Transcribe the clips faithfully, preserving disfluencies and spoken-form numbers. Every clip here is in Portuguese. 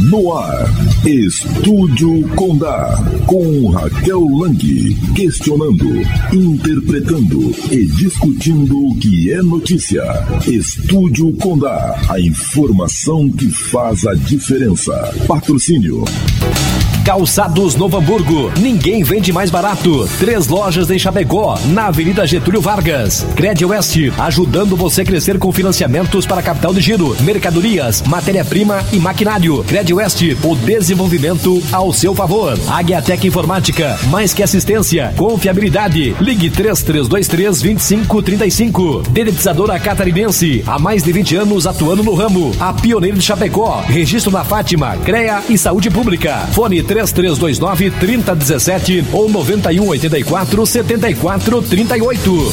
No ar, Estúdio Condá, com Raquel Lang, questionando, interpretando e discutindo o que é notícia. Estúdio Condá, a informação que faz a diferença. Patrocínio Calçados Novo Hamburgo, ninguém vende mais barato. Três lojas em Chapecó, na Avenida Getúlio Vargas. Crediwest, ajudando você a crescer com financiamentos para capital de giro, mercadorias, matéria-prima e maquinário. Crediwest, o desenvolvimento ao seu favor. Agiatec Informática, mais que assistência, confiabilidade. Ligue três três dois três, dois cinco três cinco. Dedetizadora Catarinense, há mais de vinte anos atuando no ramo. A pioneira de Chapecó, registro na Fátima, CREA e Saúde Pública. Fone três três dois nove, três zero um sete ou nove um oito quatro, sete quatro três oito.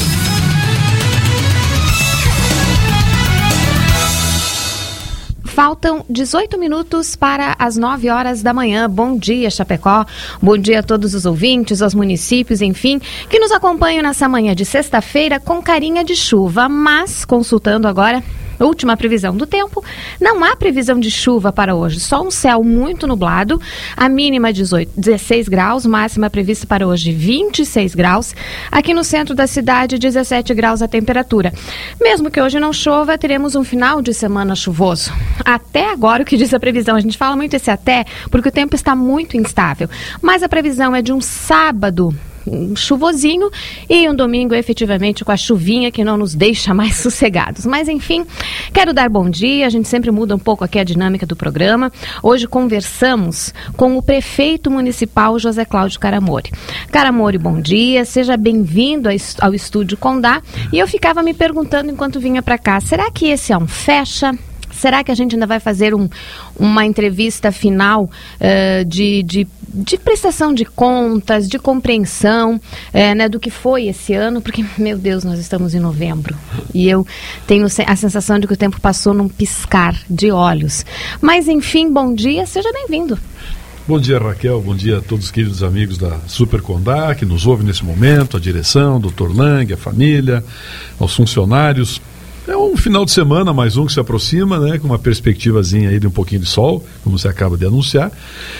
Faltam dezoito minutos para as nove horas da manhã. Bom dia, Chapecó. Bom dia a todos os ouvintes, aos municípios, enfim, que nos acompanham nessa manhã de sexta-feira com carinha de chuva, mas consultando agora última previsão do tempo, não há previsão de chuva para hoje, só um céu muito nublado, a mínima dezoito, dezesseis graus, máxima prevista para hoje vinte e seis graus, aqui no centro da cidade dezessete graus a temperatura. Mesmo que hoje não chova, teremos um final de semana chuvoso. Até agora o que diz a previsão, a gente fala muito esse até, porque o tempo está muito instável, mas a previsão é de um sábado um chuvosinho e um domingo efetivamente com a chuvinha que não nos deixa mais sossegados. Mas enfim, quero dar bom dia, a gente sempre muda um pouco aqui a dinâmica do programa. Hoje conversamos com o prefeito municipal José Cláudio Caramori. Caramori, bom dia, seja bem-vindo ao Estúdio Condá. E eu ficava me perguntando enquanto vinha para cá, será que esse é um fecha? Será que a gente ainda vai fazer um, uma entrevista final uh, de, de, de prestação de contas, de compreensão uh, né, do que foi esse ano? Porque, meu Deus, nós estamos em novembro e eu tenho a sensação de que o tempo passou num piscar de olhos. Mas, enfim, bom dia, seja bem-vindo. Bom dia, Raquel, bom dia a todos os queridos amigos da Super Condá, que nos ouvem nesse momento, a direção, doutor Lang, a família, aos funcionários. É um final de semana, mais um que se aproxima, né, com uma perspectivazinha aí de um pouquinho de sol, como você acaba de anunciar,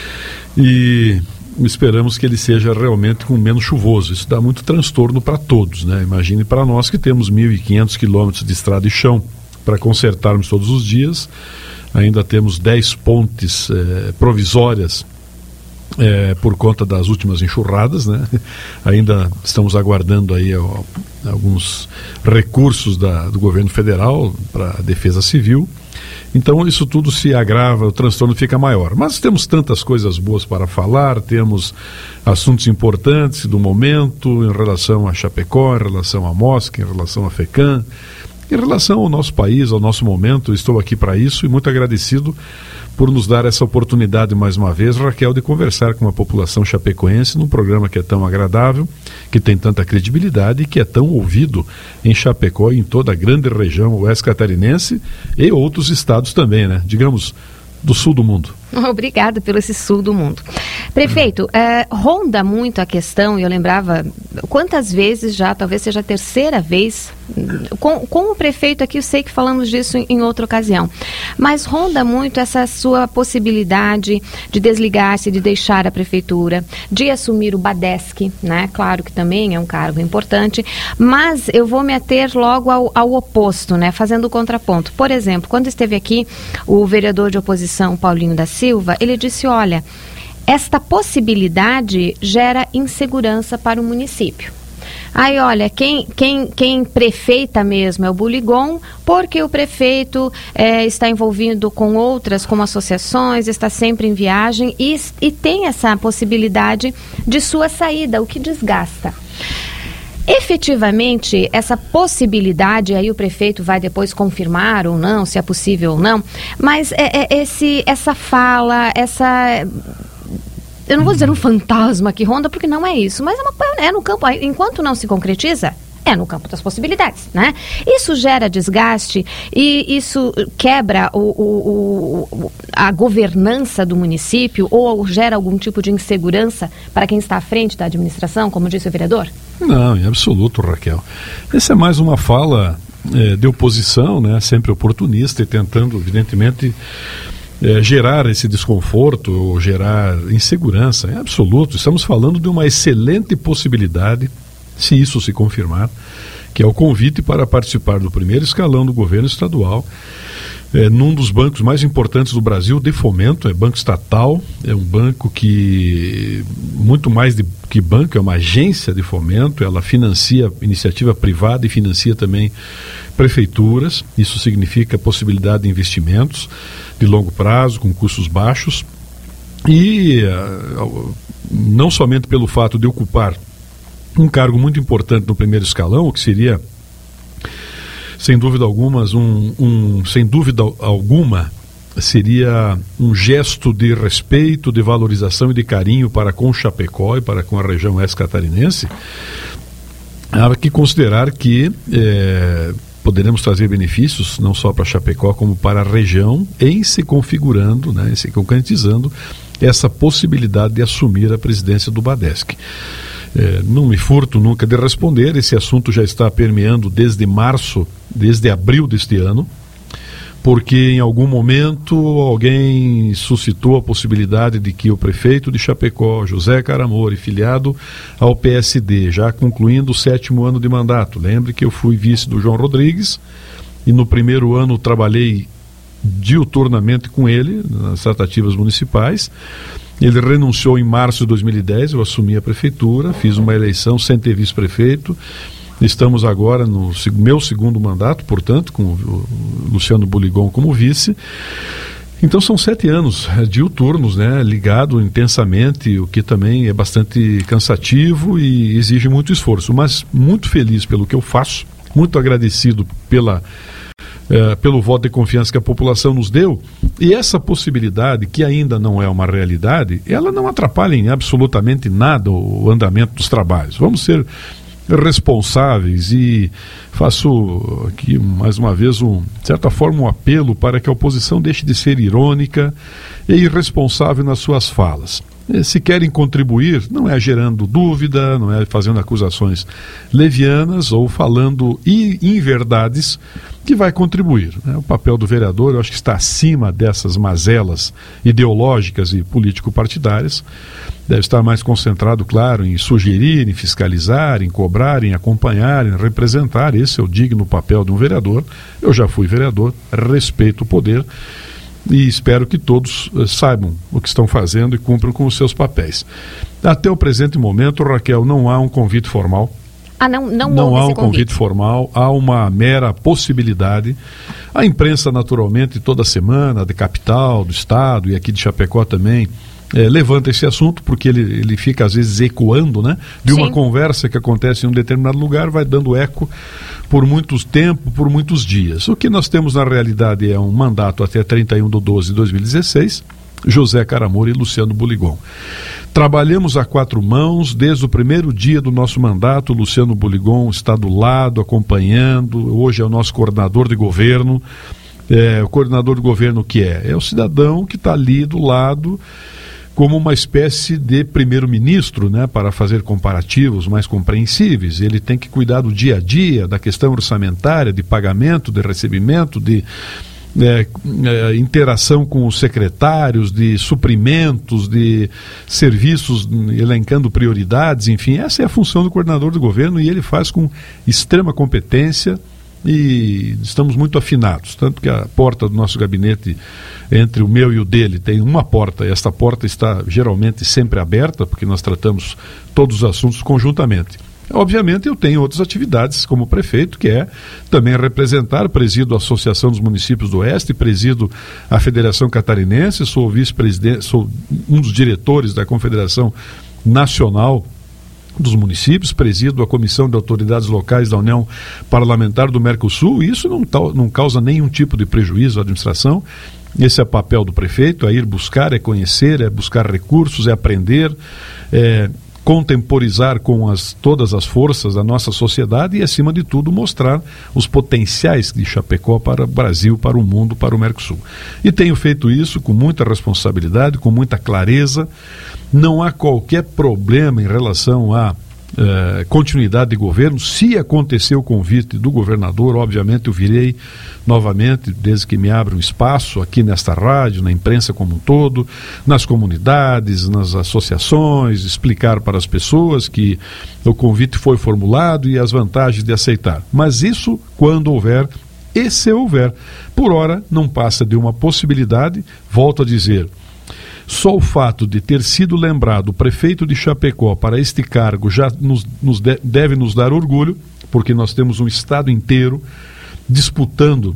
e esperamos que ele seja realmente com menos chuvoso. Isso dá muito transtorno para todos, né? Imagine para nós que temos mil e quinhentos quilômetros de estrada e chão para consertarmos todos os dias, ainda temos dez pontes eh, provisórias É, por conta das últimas enxurradas, né? Ainda estamos aguardando aí ó, alguns recursos da, do governo federal para a defesa civil. Então isso tudo se agrava, o transtorno fica maior. Mas temos tantas coisas boas para falar, temos assuntos importantes do momento em relação a Chapecó, em relação à Mosca, em relação à FECAM, em relação ao nosso país, ao nosso momento. Estou aqui para isso e muito agradecido por nos dar essa oportunidade mais uma vez, Raquel, de conversar com a população chapecoense num programa que é tão agradável, que tem tanta credibilidade e que é tão ouvido em Chapecó e em toda a grande região oeste catarinense e outros estados também, né? Digamos, do sul do mundo. Obrigada pelo esse sul do mundo. Prefeito, é, ronda muito a questão, e eu lembrava quantas vezes já, talvez seja a terceira vez, com, com o prefeito aqui, eu sei que falamos disso em, em outra ocasião, mas ronda muito essa sua possibilidade de desligar-se, de deixar a prefeitura, de assumir o Badesc, né? Claro que também é um cargo importante, mas eu vou me ater logo ao, ao oposto, né? Fazendo o contraponto. Por exemplo, quando esteve aqui o vereador de oposição, Paulinho da Silva, ele disse, olha, esta possibilidade gera insegurança para o município. Aí, olha, quem, quem, quem prefeita mesmo é o Buligon, porque o prefeito é, está envolvido com outras, como associações, está sempre em viagem e, e tem essa possibilidade de sua saída, o que desgasta. Efetivamente, essa possibilidade, aí o prefeito vai depois confirmar ou não, se é possível ou não, mas é, é esse, essa fala, essa... Eu não vou dizer um fantasma que ronda, porque não é isso, mas é, uma, é no campo, enquanto não se concretiza, é no campo das possibilidades, né? Isso gera desgaste e isso quebra o, o, o, a governança do município ou gera algum tipo de insegurança para quem está à frente da administração, como disse o vereador? Não, em absoluto, Raquel. Essa é mais uma fala é, de oposição, né? Sempre oportunista e tentando, evidentemente, é, gerar esse desconforto ou gerar insegurança, é absoluto. Estamos falando de uma excelente possibilidade, se isso se confirmar, que é o convite para participar do primeiro escalão do governo estadual, é, num dos bancos mais importantes do Brasil de fomento, é banco estatal, é um banco que, muito mais de, que banco, é uma agência de fomento, ela financia iniciativa privada e financia também prefeituras. Isso significa possibilidade de investimentos de longo prazo, com custos baixos, e uh, não somente pelo fato de ocupar um cargo muito importante no primeiro escalão, o que seria, sem dúvida alguma, um, um, sem dúvida alguma, seria um gesto de respeito, de valorização e de carinho para com Chapecó e para com a região oeste catarinense. Há que considerar que é, poderemos trazer benefícios não só para Chapecó como para a região, em se configurando, né, em se concretizando essa possibilidade de assumir a presidência do Badesc. É, não me furto nunca de responder, esse assunto já está permeando desde março, desde abril deste ano, porque em algum momento alguém suscitou a possibilidade de que o prefeito de Chapecó, José Caramori, filiado ao P S D, já concluindo o sétimo ano de mandato, lembre que eu fui vice do João Rodrigues e no primeiro ano trabalhei diuturnamente com ele nas tratativas municipais. Ele renunciou em março de dois mil e dez, eu assumi a prefeitura, fiz uma eleição sem ter vice-prefeito. Estamos agora no meu segundo mandato, portanto, com o Luciano Buligon como vice. Então são sete anos diuturnos, né, ligado intensamente, o que também é bastante cansativo e exige muito esforço, mas muito feliz pelo que eu faço, muito agradecido pela... É, pelo voto de confiança que a população nos deu, e essa possibilidade, que ainda não é uma realidade, ela não atrapalha em absolutamente nada o andamento dos trabalhos. Vamos ser responsáveis, e faço aqui mais uma vez, um, de certa forma, um apelo para que a oposição deixe de ser irônica e irresponsável nas suas falas. Se querem contribuir, não é gerando dúvida, não é fazendo acusações levianas ou falando inverdades que vai contribuir, né? O papel do vereador, eu acho que está acima dessas mazelas ideológicas e político-partidárias. Deve estar mais concentrado, claro, em sugerir, em fiscalizar, em cobrar, em acompanhar, em representar. Esse é o digno papel de um vereador. Eu já fui vereador, respeito o poder e espero que todos uh, saibam o que estão fazendo e cumpram com os seus papéis. Até o presente momento, Raquel, não há um convite formal. Ah, não, não, não há um convite. convite formal, há uma mera possibilidade. A imprensa, naturalmente, toda semana, de capital, do estado e aqui de Chapecó também, é, levanta esse assunto, porque ele, ele fica às vezes ecoando, né? De uma Sim. conversa que acontece em um determinado lugar, vai dando eco por muito tempo, por muitos dias. O que nós temos na realidade é um mandato até trinta e um de doze de dois mil e dezesseis, José Caramori e Luciano Buligon. Trabalhamos a quatro mãos desde o primeiro dia do nosso mandato. O Luciano Buligon está do lado, acompanhando, hoje é o nosso coordenador de governo. É, o coordenador de governo que é? É o cidadão que está ali do lado como uma espécie de primeiro-ministro, né, para fazer comparativos mais compreensíveis. Ele tem que cuidar do dia a dia, da questão orçamentária, de pagamento, de recebimento, de é, é, interação com os secretários, de suprimentos, de serviços, elencando prioridades, enfim, essa é a função do coordenador do governo e ele faz com extrema competência. E estamos muito afinados, tanto que a porta do nosso gabinete, entre o meu e o dele, tem uma porta, e esta porta está geralmente sempre aberta, porque nós tratamos todos os assuntos conjuntamente. Obviamente eu tenho outras atividades como prefeito, que é também representar, presido a Associação dos Municípios do Oeste, presido a Federação Catarinense, sou vice-presidente, sou um dos diretores da Confederação Nacional dos Municípios, presido a Comissão de Autoridades Locais da União Parlamentar do Mercosul, e isso não, não causa nenhum tipo de prejuízo à administração. Esse é o papel do prefeito, é ir buscar, é conhecer, é buscar recursos, é aprender, é contemporizar com as, todas as forças da nossa sociedade e, acima de tudo, mostrar os potenciais de Chapecó para o Brasil, para o mundo, para o Mercosul. E tenho feito isso com muita responsabilidade, com muita clareza. Não há qualquer problema em relação a Uh, continuidade de governo. Se acontecer o convite do governador, obviamente eu virei novamente, desde que me abre um espaço aqui nesta rádio, na imprensa como um todo, nas comunidades, nas associações, explicar para as pessoas que o convite foi formulado e as vantagens de aceitar. Mas isso quando houver, e se houver. Por ora não passa de uma possibilidade, volto a dizer. Só o fato de ter sido lembrado o prefeito de Chapecó para este cargo já nos, nos de, deve nos dar orgulho, porque nós temos um estado inteiro disputando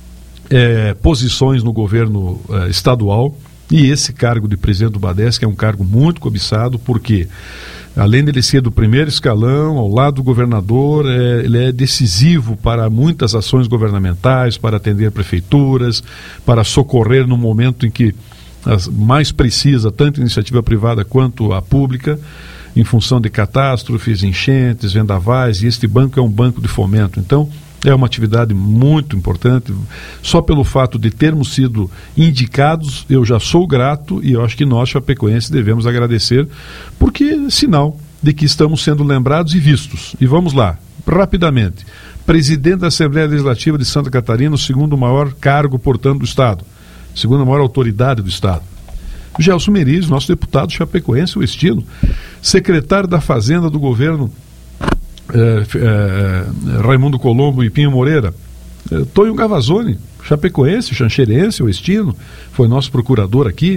é, posições no governo é, estadual, e esse cargo de presidente do Badesc é um cargo muito cobiçado, porque além de ele ser do primeiro escalão, ao lado do governador, é, ele é decisivo para muitas ações governamentais, para atender prefeituras, para socorrer no momento em que as mais precisa, tanto a iniciativa privada quanto a pública, em função de catástrofes, enchentes, vendavais, e este banco é um banco de fomento. Então, é uma atividade muito importante. Só pelo fato de termos sido indicados, eu já sou grato, e eu acho que nós, chapecoenses, devemos agradecer, porque é sinal de que estamos sendo lembrados e vistos. E vamos lá, rapidamente. Presidente da Assembleia Legislativa de Santa Catarina, o segundo maior cargo, portanto, do Estado. Segunda maior autoridade do Estado. Gelson Meriz, nosso deputado chapecoense, o estilo. Secretário da Fazenda do governo eh, eh, Raimundo Colombo e Pinho Moreira. Eh, Tonho Gavazzoni, chapecoense, xanxerense, o estilo. Foi nosso procurador aqui.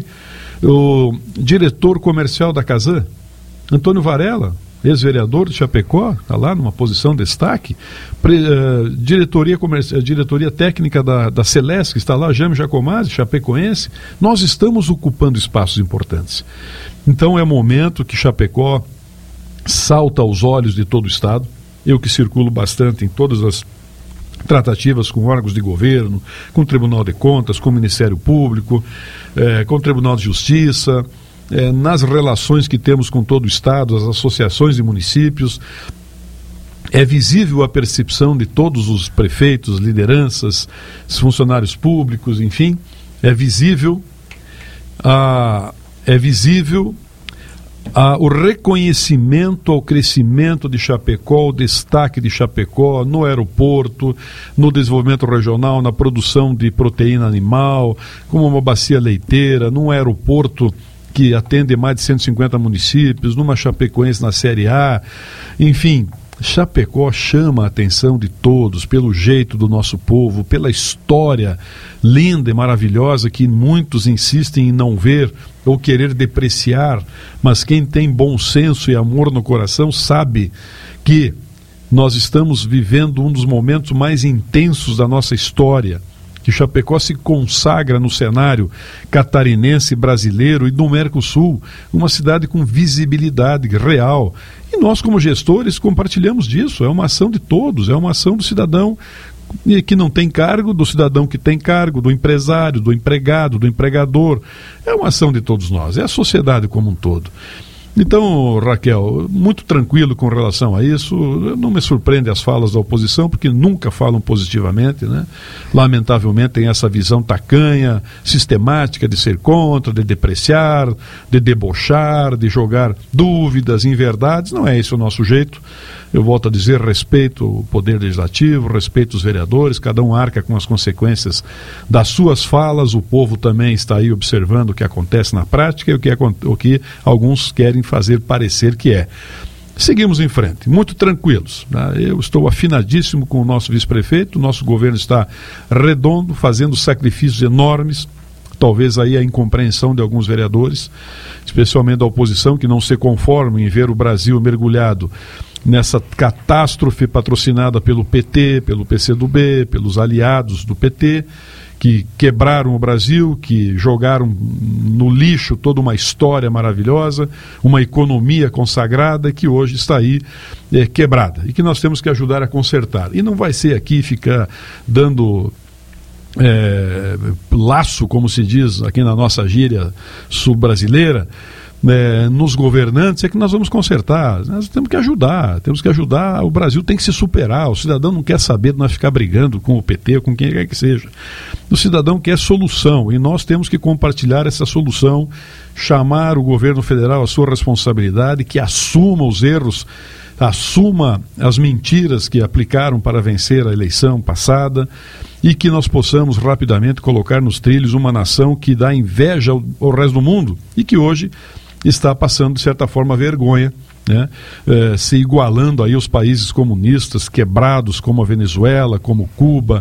O diretor comercial da Casan, Antônio Varela, ex-vereador de Chapecó, está lá numa posição de destaque. Pre, uh, diretoria, comerci- diretoria técnica da, da Celesc, está lá, Jaime Jacomazzi, chapecoense. Nós estamos ocupando espaços importantes. Então é momento que Chapecó salta aos olhos de todo o Estado. Eu que circulo bastante em todas as tratativas com órgãos de governo, com o Tribunal de Contas, com o Ministério Público, eh, com o Tribunal de Justiça, É, nas relações que temos com todo o Estado, as associações de municípios, é visível a percepção de todos os prefeitos, lideranças, funcionários públicos, enfim, é visível, a, é visível a, o reconhecimento ao crescimento de Chapecó, o destaque de Chapecó no aeroporto, no desenvolvimento regional, na produção de proteína animal, como uma bacia leiteira, num aeroporto que atende mais de cento e cinquenta municípios, numa Chapecoense na Série A, enfim, Chapecó chama a atenção de todos pelo jeito do nosso povo, pela história linda e maravilhosa que muitos insistem em não ver ou querer depreciar, mas quem tem bom senso e amor no coração sabe que nós estamos vivendo um dos momentos mais intensos da nossa história, que Chapecó se consagra no cenário catarinense, brasileiro e do Mercosul, uma cidade com visibilidade real. E nós, como gestores, compartilhamos disso. É uma ação de todos, é uma ação do cidadão que não tem cargo, do cidadão que tem cargo, do empresário, do empregado, do empregador. É uma ação de todos nós, é a sociedade como um todo. Então, Raquel, muito tranquilo com relação a isso. Não me surpreende as falas da oposição, porque nunca falam positivamente, né? Lamentavelmente tem essa visão tacanha, sistemática de ser contra, de depreciar, de debochar, de jogar dúvidas, inverdades. Não é esse o nosso jeito. Eu volto a dizer, respeito o poder legislativo, respeito os vereadores, cada um arca com as consequências das suas falas, o povo também está aí observando o que acontece na prática e o que, é, o que alguns querem fazer parecer que é. Seguimos em frente, muito tranquilos, né? Eu estou afinadíssimo com o nosso vice-prefeito, o nosso governo está redondo, fazendo sacrifícios enormes, talvez aí a incompreensão de alguns vereadores, especialmente da oposição, que não se conformam em ver o Brasil mergulhado nessa catástrofe patrocinada pelo P T, pelo P C do B, pelos aliados do P T, que quebraram o Brasil, que jogaram no lixo toda uma história maravilhosa, uma economia consagrada que hoje está aí é, quebrada e que nós temos que ajudar a consertar. E não vai ser aqui ficar dando é, laço, como se diz aqui na nossa gíria sul-brasileira, É, nos governantes, é que nós vamos consertar. Nós temos que ajudar, temos que ajudar. O Brasil tem que se superar. O cidadão não quer saber de nós ficar brigando com o P T ou com quem quer que seja. O cidadão quer solução e nós temos que compartilhar essa solução, chamar o governo federal à sua responsabilidade, que assuma os erros assuma as mentiras que aplicaram para vencer a eleição passada e que nós possamos rapidamente colocar nos trilhos uma nação que dá inveja ao, ao resto do mundo e que hoje está passando, de certa forma, vergonha, né? Eh, se igualando aí aos países comunistas quebrados como a Venezuela, como Cuba,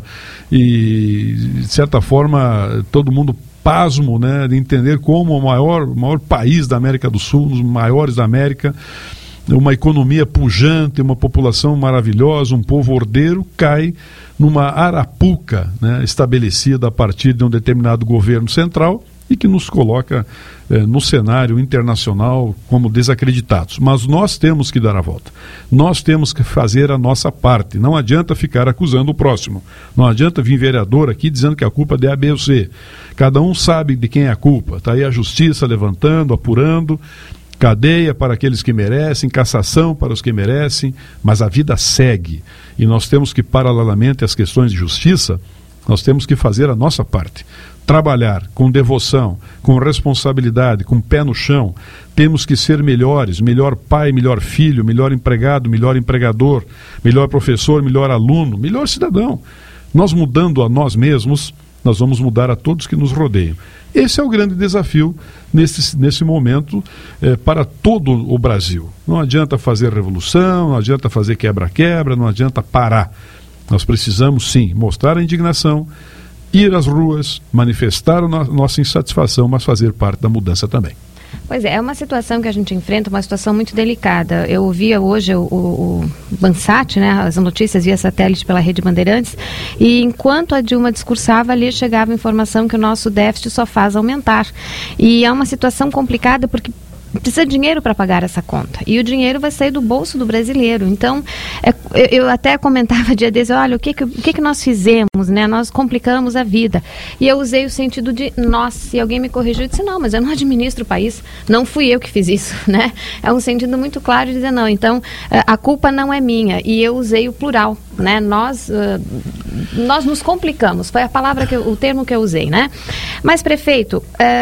e de certa forma todo mundo pasmo, né, de entender como o maior, o maior país da América do Sul, um dos maiores da América, uma economia pujante, uma população maravilhosa, um povo ordeiro, cai numa arapuca, né, estabelecida a partir de um determinado governo central e que nos coloca eh, no cenário internacional como desacreditados. Mas nós temos que dar a volta. Nós temos que fazer a nossa parte. Não adianta ficar acusando o próximo. Não adianta vir vereador aqui dizendo que a culpa é de A, B ou C. Cada um sabe de quem é a culpa. Está aí a justiça levantando, apurando, cadeia para aqueles que merecem, cassação para os que merecem, mas a vida segue. E nós temos que, paralelamente às questões de justiça, nós temos que fazer a nossa parte. Trabalhar com devoção, com responsabilidade, com pé no chão. Temos que ser melhores, melhor pai, melhor filho, melhor empregado, melhor empregador, melhor professor, melhor aluno, melhor cidadão. Nós mudando a nós mesmos, nós vamos mudar a todos que nos rodeiam. Esse é o grande desafio nesse, nesse momento eh, para todo o Brasil. Não adianta fazer revolução, não adianta fazer quebra-quebra, não adianta parar. Nós precisamos sim mostrar a indignação, ir às ruas, manifestar a no- nossa insatisfação, mas fazer parte da mudança também. Pois é, é uma situação que a gente enfrenta, uma situação muito delicada. Eu ouvia hoje o, o, o Bansat, né, as notícias via satélite pela Rede Bandeirantes, e enquanto a Dilma discursava, ali chegava a informação que o nosso déficit só faz aumentar. E é uma situação complicada porque precisa de dinheiro para pagar essa conta. E o dinheiro vai sair do bolso do brasileiro. Então, é, eu, eu até comentava dia desses, olha, o que que, o que que nós fizemos, né? Nós complicamos a vida. E eu usei o sentido de nós. Se alguém me corrigiu, eu disse, não, mas eu não administro o país. Não fui eu que fiz isso, né? É um sentido muito claro de dizer, não, então, a culpa não é minha. E eu usei o plural, né? Nós, uh, nós nos complicamos. Foi a palavra, que eu, o termo que eu usei, né? Mas, prefeito,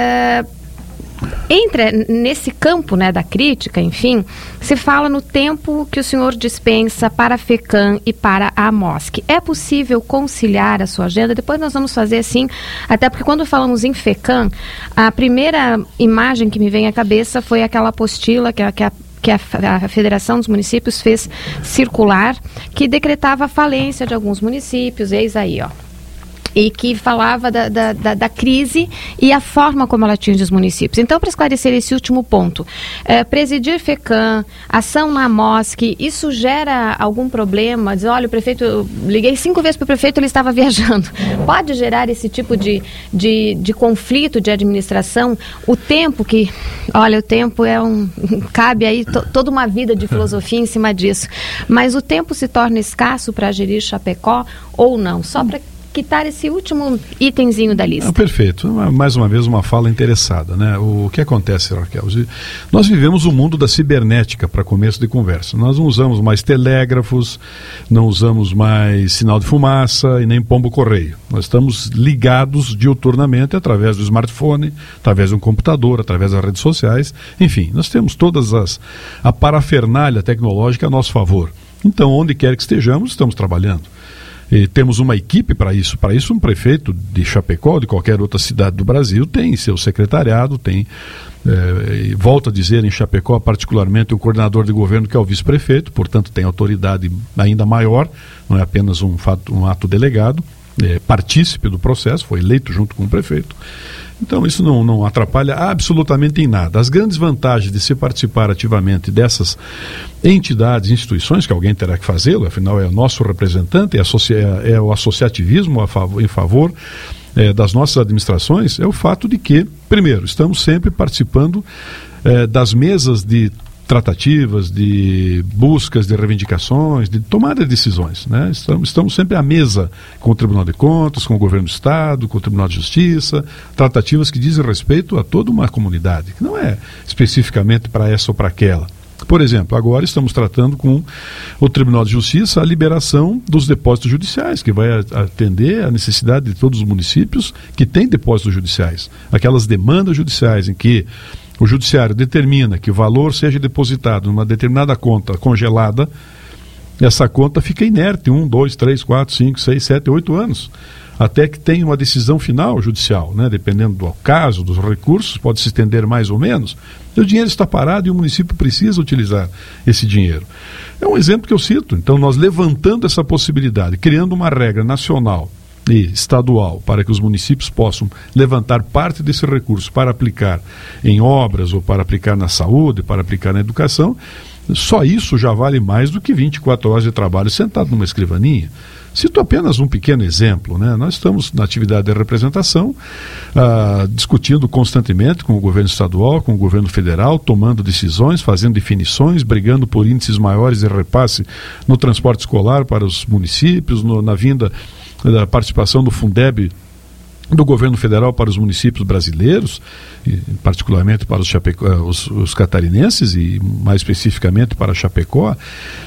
uh, entra nesse campo, né, da crítica, enfim, se fala no tempo que o senhor dispensa para a FECAM e para a AMOSC. É possível conciliar a sua agenda? Depois nós vamos fazer assim, até porque quando falamos em FECAM, a primeira imagem que me vem à cabeça foi aquela apostila que a, que a que a, a Federação dos Municípios fez circular, que decretava a falência de alguns municípios, eis aí, ó. E que falava da, da, da, da crise e a forma como ela atinge os municípios. Então, para esclarecer esse último ponto, é, presidir FECAM, ação na AMOSC, isso gera algum problema? Diz, olha, o prefeito, eu liguei cinco vezes para o prefeito, ele estava viajando. Pode gerar esse tipo de, de, de conflito de administração? O tempo que, olha, o tempo é um, cabe aí to, toda uma vida de filosofia em cima disso. Mas o tempo se torna escasso para gerir Chapecó ou não? Só para quitar esse último itemzinho da lista. Ah, perfeito. Mais uma vez uma fala interessada, né? O que acontece, Raquel? Nós vivemos o mundo da cibernética para começo de conversa. Nós não usamos mais telégrafos, não usamos mais sinal de fumaça e nem pombo-correio. Nós estamos ligados diuturnamente através do smartphone, através de um computador, através das redes sociais. Enfim, nós temos todas as a parafernália tecnológica a nosso favor. Então, onde quer que estejamos, estamos trabalhando. E temos uma equipe para isso. Para isso, um prefeito de Chapecó, de qualquer outra cidade do Brasil, tem seu secretariado, tem, é, e volto a dizer, em Chapecó, particularmente, um coordenador de governo que é o vice-prefeito, portanto, tem autoridade ainda maior, não é apenas um, fato, um ato delegado, é, partícipe do processo, foi eleito junto com o prefeito. Então, isso não, não atrapalha absolutamente em nada. As grandes vantagens de se participar ativamente dessas entidades, instituições, que alguém terá que fazê-lo, afinal é o nosso representante, é, associa, é o associativismo a favor, em favor é, das nossas administrações, é o fato de que, primeiro, estamos sempre participando é, das mesas de tratativas, de buscas, de reivindicações, de tomada de decisões, né? Estamos, estamos sempre à mesa com o Tribunal de Contas, com o Governo do Estado, com o Tribunal de Justiça, tratativas que dizem respeito a toda uma comunidade, que não é especificamente para essa ou para aquela. Por exemplo, agora estamos tratando com o Tribunal de Justiça a liberação dos depósitos judiciais, que vai atender a necessidade de todos os municípios que têm depósitos judiciais. Aquelas demandas judiciais em que o judiciário determina que o valor seja depositado numa determinada conta congelada, essa conta fica inerte um, dois, três, quatro, cinco, seis, sete, oito anos, até que tenha uma decisão final judicial, né? Dependendo do caso, dos recursos, pode se estender mais ou menos. O dinheiro está parado e o município precisa utilizar esse dinheiro. É um exemplo que eu cito. Então, nós levantando essa possibilidade, criando uma regra nacional e estadual para que os municípios possam levantar parte desse recurso para aplicar em obras ou para aplicar na saúde, para aplicar na educação, só isso já vale mais do que vinte e quatro horas de trabalho sentado numa escrivaninha. Cito apenas um pequeno exemplo, né? Nós estamos na atividade de representação, ah, discutindo constantemente com o governo estadual, com o governo federal, tomando decisões, fazendo definições, brigando por índices maiores de repasse no transporte escolar para os municípios, no, na vinda da participação do Fundeb do governo federal para os municípios brasileiros, e particularmente para os, Chapecó, os, os catarinenses e mais especificamente para Chapecó,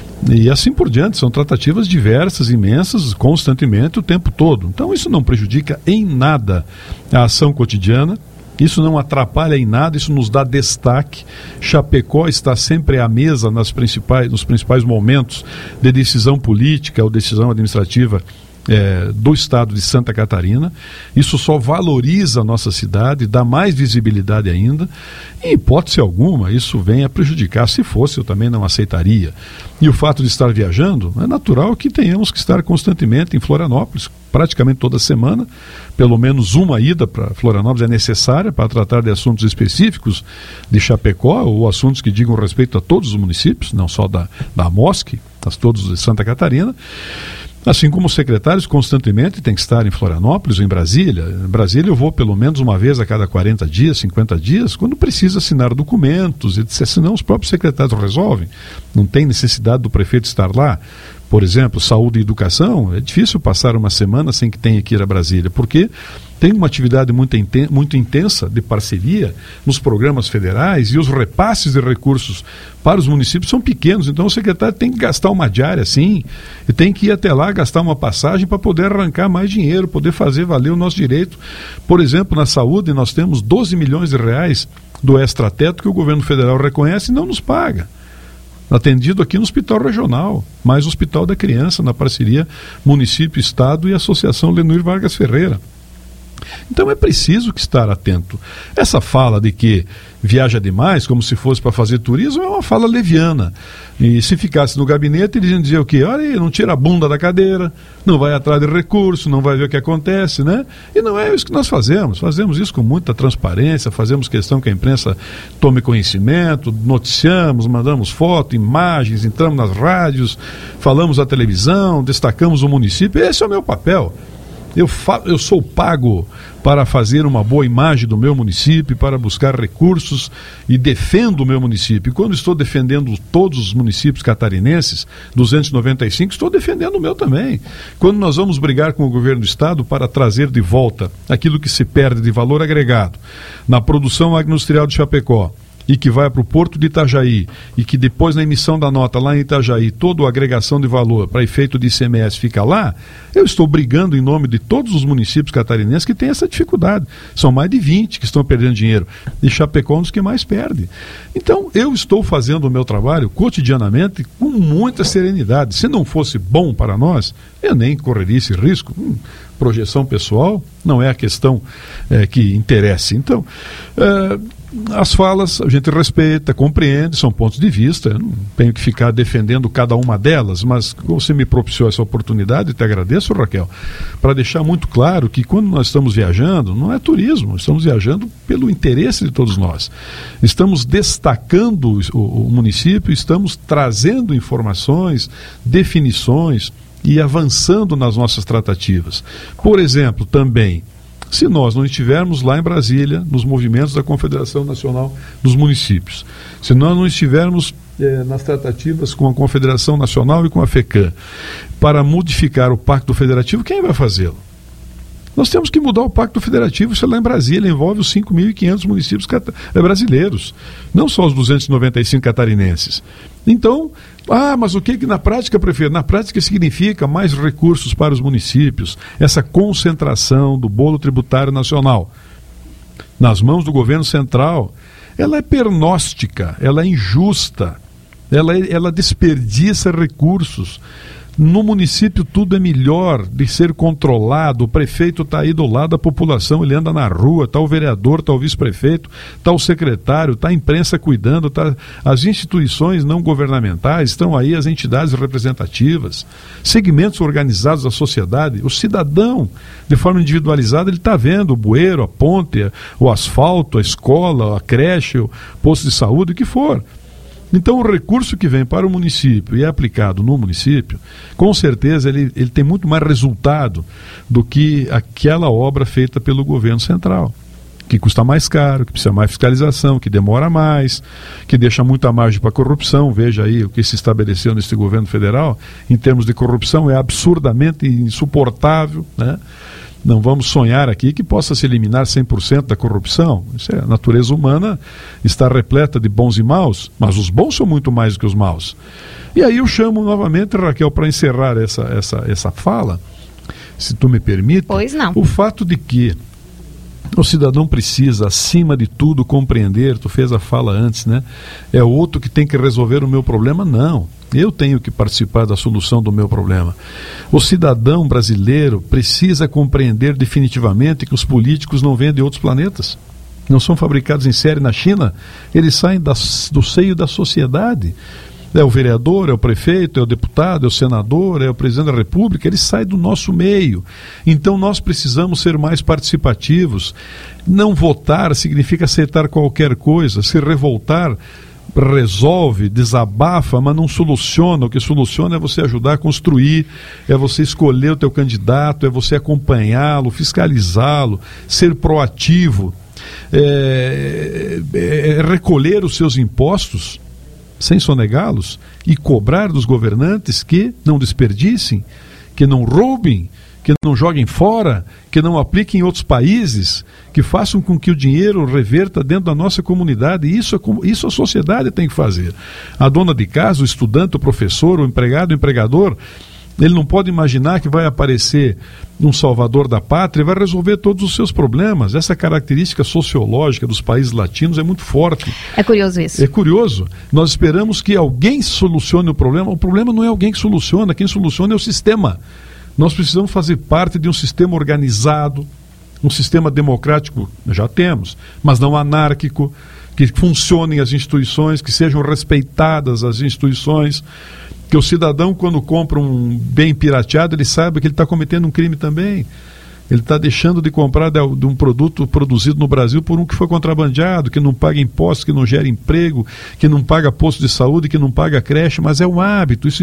e assim por diante. São tratativas diversas, imensas, constantemente, o tempo todo. Então isso não prejudica em nada a ação cotidiana, isso não atrapalha em nada, isso nos dá destaque. Chapecó está sempre à mesa nas principais, nos principais momentos de decisão política ou decisão administrativa É, do estado de Santa Catarina. Isso só valoriza a nossa cidade, dá mais visibilidade ainda, e em hipótese alguma isso vem a prejudicar. Se fosse, eu também não aceitaria. E o fato de estar viajando, é natural que tenhamos que estar constantemente em Florianópolis, praticamente toda semana. Pelo menos uma ida para Florianópolis é necessária para tratar de assuntos específicos de Chapecó, ou assuntos que digam respeito a todos os municípios, não só da, da AMOSC, mas todos de Santa Catarina. Assim como os secretários constantemente têm que estar em Florianópolis ou em Brasília. Em Brasília eu vou pelo menos uma vez a cada quarenta dias, cinquenta dias, quando precisa assinar documentos, etcétera. Senão os próprios secretários resolvem. Não tem necessidade do prefeito estar lá. Por exemplo, saúde e educação, é difícil passar uma semana sem que tenha que ir a Brasília, porque tem uma atividade muito, inten- muito intensa de parceria nos programas federais, e os repasses de recursos para os municípios são pequenos. Então o secretário tem que gastar uma diária, sim, e tem que ir até lá gastar uma passagem para poder arrancar mais dinheiro, poder fazer valer o nosso direito. Por exemplo, na saúde nós temos doze milhões de reais do extrateto que o governo federal reconhece e não nos paga. Atendido aqui no Hospital Regional, mais o Hospital da Criança, na parceria município, Estado e Associação Lenir Vargas Ferreira. Então é preciso que estar atento. Essa fala de que viaja demais, como se fosse para fazer turismo, é uma fala leviana. E se ficasse no gabinete, eles iam dizer o quê? Olha aí, não tira a bunda da cadeira, não vai atrás de recurso, não vai ver o que acontece, né? E não é isso que nós fazemos. Fazemos isso com muita transparência, fazemos questão que a imprensa tome conhecimento, noticiamos, mandamos foto, imagens, entramos nas rádios, falamos à televisão, destacamos o município. Esse é o meu papel. Eu, fa- eu sou pago para fazer uma boa imagem do meu município, para buscar recursos, e defendo o meu município. E quando estou defendendo todos os municípios catarinenses, duzentos e noventa e cinco, estou defendendo o meu também. Quando nós vamos brigar com o governo do estado para trazer de volta aquilo que se perde de valor agregado na produção agroindustrial de Chapecó, e que vai para o Porto de Itajaí, e que depois na emissão da nota lá em Itajaí, toda a agregação de valor para efeito de I C M S fica lá, eu estou brigando em nome de todos os municípios catarinenses que têm essa dificuldade. São mais de vinte que estão perdendo dinheiro, e Chapecó é um dos que mais perde. Então eu estou fazendo o meu trabalho cotidianamente com muita serenidade. Se não fosse bom para nós, eu nem correria esse risco. Hum, projeção pessoal não é a questão é, que interessa. Então, é, as falas a gente respeita, compreende, são pontos de vista. Eu não tenho que ficar defendendo cada uma delas, mas você me propiciou essa oportunidade, te agradeço, Raquel, para deixar muito claro que quando nós estamos viajando, não é turismo, estamos viajando pelo interesse de todos nós. Estamos destacando o, o município, estamos trazendo informações, definições e avançando nas nossas tratativas. Por exemplo, também, se nós não estivermos lá em Brasília, nos movimentos da Confederação Nacional dos Municípios, se nós não estivermos eh, nas tratativas com a Confederação Nacional e com a FECAM para modificar o Pacto Federativo, quem vai fazê-lo? Nós temos que mudar o Pacto Federativo. Isso é lá em Brasília, envolve os cinco mil e quinhentos municípios cata- brasileiros, não só os duzentos e noventa e cinco catarinenses. Então, ah, mas o que que na prática, prefeito? Na prática significa mais recursos para os municípios, essa concentração do bolo tributário nacional nas mãos do governo central, ela é pernóstica, ela é injusta, ela, é, ela desperdiça recursos. No município tudo é melhor de ser controlado, o prefeito está aí do lado da população, ele anda na rua, está o vereador, está o vice-prefeito, está o secretário, está a imprensa cuidando, tá, as instituições não governamentais, estão aí as entidades representativas, segmentos organizados da sociedade, o cidadão, de forma individualizada, ele está vendo o bueiro, a ponte, o asfalto, a escola, a creche, o posto de saúde, o que for. Então, o recurso que vem para o município e é aplicado no município, com certeza ele, ele tem muito mais resultado do que aquela obra feita pelo governo central, que custa mais caro, que precisa mais fiscalização, que demora mais, que deixa muita margem para corrupção. Veja aí o que se estabeleceu nesse governo federal, em termos de corrupção, é absurdamente insuportável, né? Não vamos sonhar aqui que possa se eliminar cem por cento da corrupção. Isso é, a natureza humana está repleta de bons e maus, mas os bons são muito mais do que os maus. E aí eu chamo novamente, Raquel, para encerrar essa, essa, essa fala, se tu me permite, pois não. O fato de que o cidadão precisa, acima de tudo, compreender, tu fez a fala antes, né? É o outro que tem que resolver o meu problema? Não. Eu tenho que participar da solução do meu problema. O cidadão brasileiro precisa compreender definitivamente que os políticos não vêm de outros planetas. Não são fabricados em série na China. Eles saem das, do seio da sociedade. É o vereador, é o prefeito, é o deputado, é o senador, é o presidente da República, ele sai do nosso meio. Então nós precisamos ser mais participativos. Não votar significa aceitar qualquer coisa. Se revoltar resolve, desabafa, mas não soluciona. O que soluciona é você ajudar a construir, é você escolher o teu candidato, é você acompanhá-lo, fiscalizá-lo, ser proativo, é, é recolher os seus impostos sem sonegá-los e cobrar dos governantes que não desperdicem, que não roubem, que não joguem fora, que não apliquem em outros países, que façam com que o dinheiro reverta dentro da nossa comunidade. Isso, isso a sociedade tem que fazer. A dona de casa, o estudante, o professor, o empregado, o empregador, ele não pode imaginar que vai aparecer um salvador da pátria e vai resolver todos os seus problemas. Essa característica sociológica dos países latinos é muito forte. É curioso isso. É curioso. Nós esperamos que alguém solucione o problema. O problema não é alguém que soluciona, quem soluciona é o sistema. Nós precisamos fazer parte de um sistema organizado, um sistema democrático, já temos, mas não anárquico, que funcionem as instituições, que sejam respeitadas as instituições, que o cidadão, quando compra um bem pirateado, ele saiba que ele está cometendo um crime também. Ele está deixando de comprar de, de um produto produzido no Brasil por um que foi contrabandeado, que não paga impostos, que não gera emprego, que não paga posto de saúde, que não paga creche, mas é um hábito, isso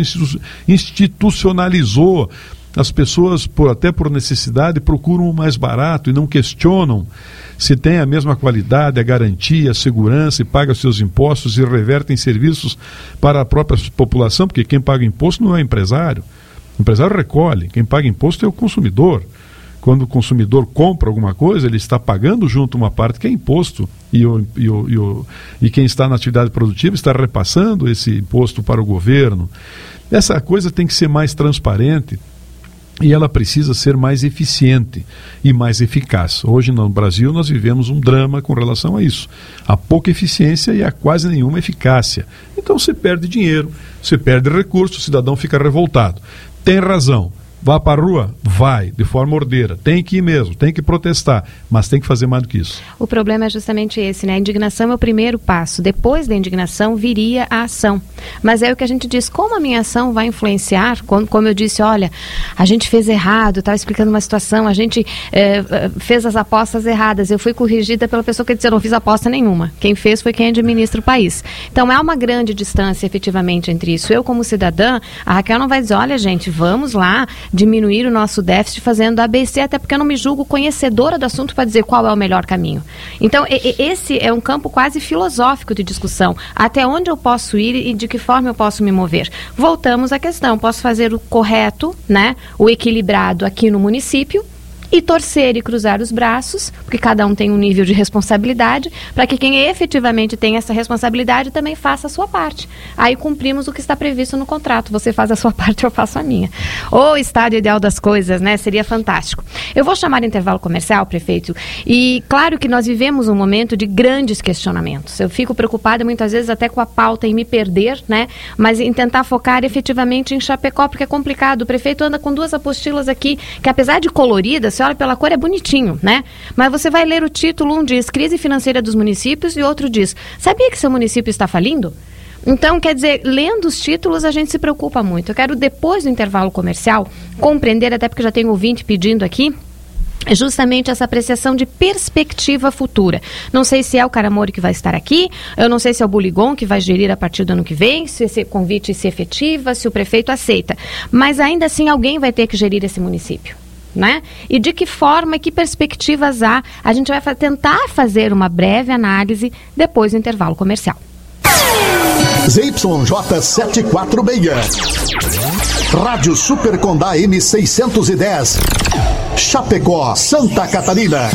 institucionalizou. As pessoas, por, até por necessidade, procuram o mais barato e não questionam se tem a mesma qualidade, a garantia, a segurança, e paga seus impostos e revertem serviços para a própria população, porque quem paga imposto não é empresário. O empresário recolhe, quem paga imposto é o consumidor. Quando o consumidor compra alguma coisa, ele está pagando junto uma parte que é imposto, e, o, e, o, e, o, e quem está na atividade produtiva está repassando esse imposto para o governo. Essa coisa tem que ser mais transparente. E ela precisa ser mais eficiente e mais eficaz. Hoje no Brasil nós vivemos um drama com relação a isso. Há pouca eficiência e há quase nenhuma eficácia. Então você perde dinheiro, você perde recurso, o cidadão fica revoltado. Tem razão. Vá para a rua? Vai, de forma ordeira. Tem que ir mesmo, tem que protestar, mas tem que fazer mais do que isso. O problema é justamente esse, né? A indignação é o primeiro passo. Depois da indignação viria a ação. Mas é o que a gente diz, como a minha ação vai influenciar? Como, como eu disse, olha, a gente fez errado, estava explicando uma situação, a gente eh, fez as apostas erradas. Eu fui corrigida pela pessoa que disse, eu não fiz aposta nenhuma. Quem fez foi quem administra o país. Então há uma grande distância efetivamente entre isso. Eu, como cidadã, a Raquel não vai dizer, olha gente, vamos lá diminuir o nosso déficit fazendo A B C, até porque eu não me julgo conhecedora do assunto para dizer qual é o melhor caminho. Então, e, e, esse é um campo quase filosófico de discussão. Até onde eu posso ir e de que forma eu posso me mover? Voltamos à questão, posso fazer o correto, né, o equilibrado aqui no município, e torcer e cruzar os braços, porque cada um tem um nível de responsabilidade, para que quem efetivamente tem essa responsabilidade também faça a sua parte. Aí cumprimos o que está previsto no contrato. Você faz a sua parte, eu faço a minha. O estado ideal das coisas, né? Seria fantástico. Eu vou chamar intervalo comercial, prefeito, e claro que nós vivemos um momento de grandes questionamentos. Eu fico preocupada muitas vezes até com a pauta em me perder, né? Mas em tentar focar efetivamente em Chapecó, porque é complicado. O prefeito anda com duas apostilas aqui, que apesar de coloridas, você olha pela cor, é bonitinho, né? Mas você vai ler o título, um diz crise financeira dos municípios e outro diz, sabia que seu município está falindo? Então, quer dizer, lendo os títulos a gente se preocupa muito. Eu quero, depois do intervalo comercial, compreender, até porque já tem ouvinte pedindo aqui, justamente essa apreciação de perspectiva futura. Não sei se é o Caramori que vai estar aqui, eu não sei se é o Buligon que vai gerir a partir do ano que vem, se esse convite se efetiva, se o prefeito aceita. Mas ainda assim alguém vai ter que gerir esse município, né? E de que forma e que perspectivas há? A gente vai fa- tentar fazer uma breve análise depois do intervalo comercial. Z Y J sete quatro seis. Rádio Super Condá M seiscentos e dez. Chapecó, Santa Catarina.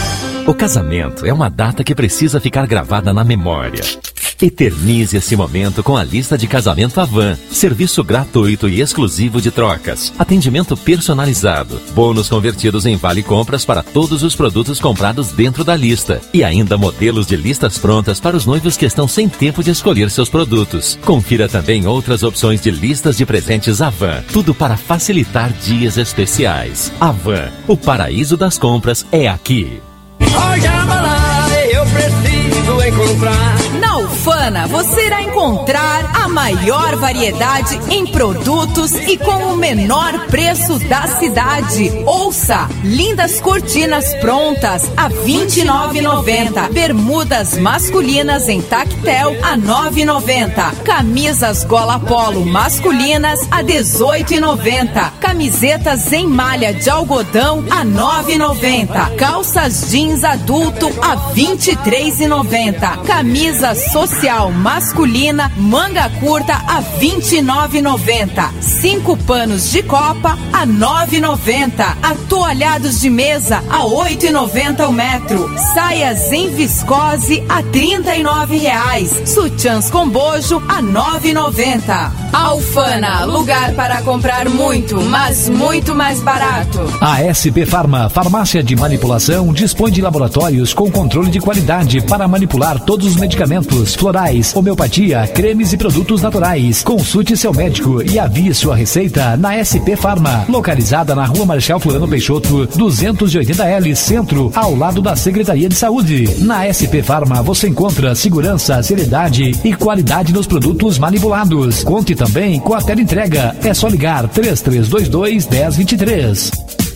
O casamento é uma data que precisa ficar gravada na memória. Eternize esse momento com a lista de casamento Avan. Serviço gratuito e exclusivo de trocas. Atendimento personalizado. Bônus convertidos em vale compras para todos os produtos comprados dentro da lista. E ainda modelos de listas prontas para os noivos que estão sem tempo de escolher seus produtos. Confira também outras opções de listas de presentes Avan. Tudo para facilitar dias especiais. Avan, o paraíso das compras é aqui. Olha lá, eu preciso encontrar. Na Ufana, você irá encontrar a maior variedade em produtos e com o menor preço da cidade. Ouça! Lindas cortinas prontas a vinte e nove reais e noventa centavos. Bermudas masculinas em tactel a nove reais e noventa centavos. Camisas gola polo masculinas a dezoito reais e noventa centavos. Camisetas em malha de algodão a nove reais e noventa centavos. Calças jeans adulto a vinte e três reais e noventa centavos. Camisa social masculina, manga curta a vinte e nove reais e noventa centavos. Cinco panos de copa a nove reais e noventa centavos. Atoalhados de mesa a oito reais e noventa centavos o metro. Saias em viscose a trinta e nove reais. Sutiãs com bojo a nove reais e noventa centavos. Alfana, lugar para comprar muito, mas muito mais barato. A S P Farma, farmácia de manipulação, dispõe de laboratórios com controle de qualidade para manipular todos os medicamentos, florais, homeopatia, cremes e produtos naturais. Consulte seu médico e avie sua receita na S P Farma, localizada na Rua Marechal Floriano Peixoto, duzentos e oitenta L, Centro, ao lado da Secretaria de Saúde. Na S P Farma você encontra segurança, seriedade e qualidade nos produtos manipulados. Conte também com a teleentrega. É só ligar três três dois dois, um zero dois três.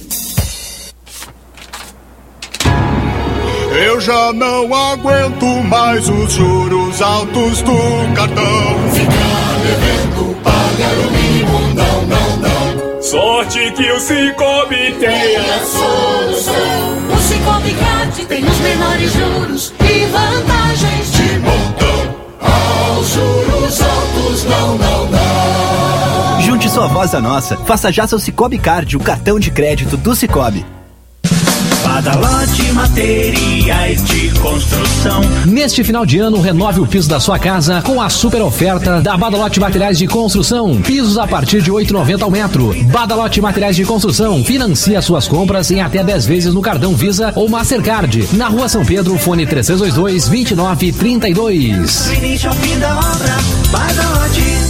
Eu já não aguento mais os juros altos do cartão. Ficar devendo, pagar o mínimo, não, não, não. Sorte que o Cicobi tem a solução. O Cicobi Card tem os menores juros e vantagens de montão. Aos juros altos, não, não, não. Junte sua voz à nossa. Faça já seu Cicobi Card, o cartão de crédito do Cicobi. Badalote Materiais de Construção. Neste final de ano, renove o piso da sua casa com a super oferta da Badalote Materiais de Construção. Pisos a partir de oito reais e noventa centavos ao metro. Badalote Materiais de Construção. Financia suas compras em até dez vezes no cartão Visa ou Mastercard. Na Rua São Pedro, fone três três dois dois, dois nove três dois. No início ao fim da obra, Badalote.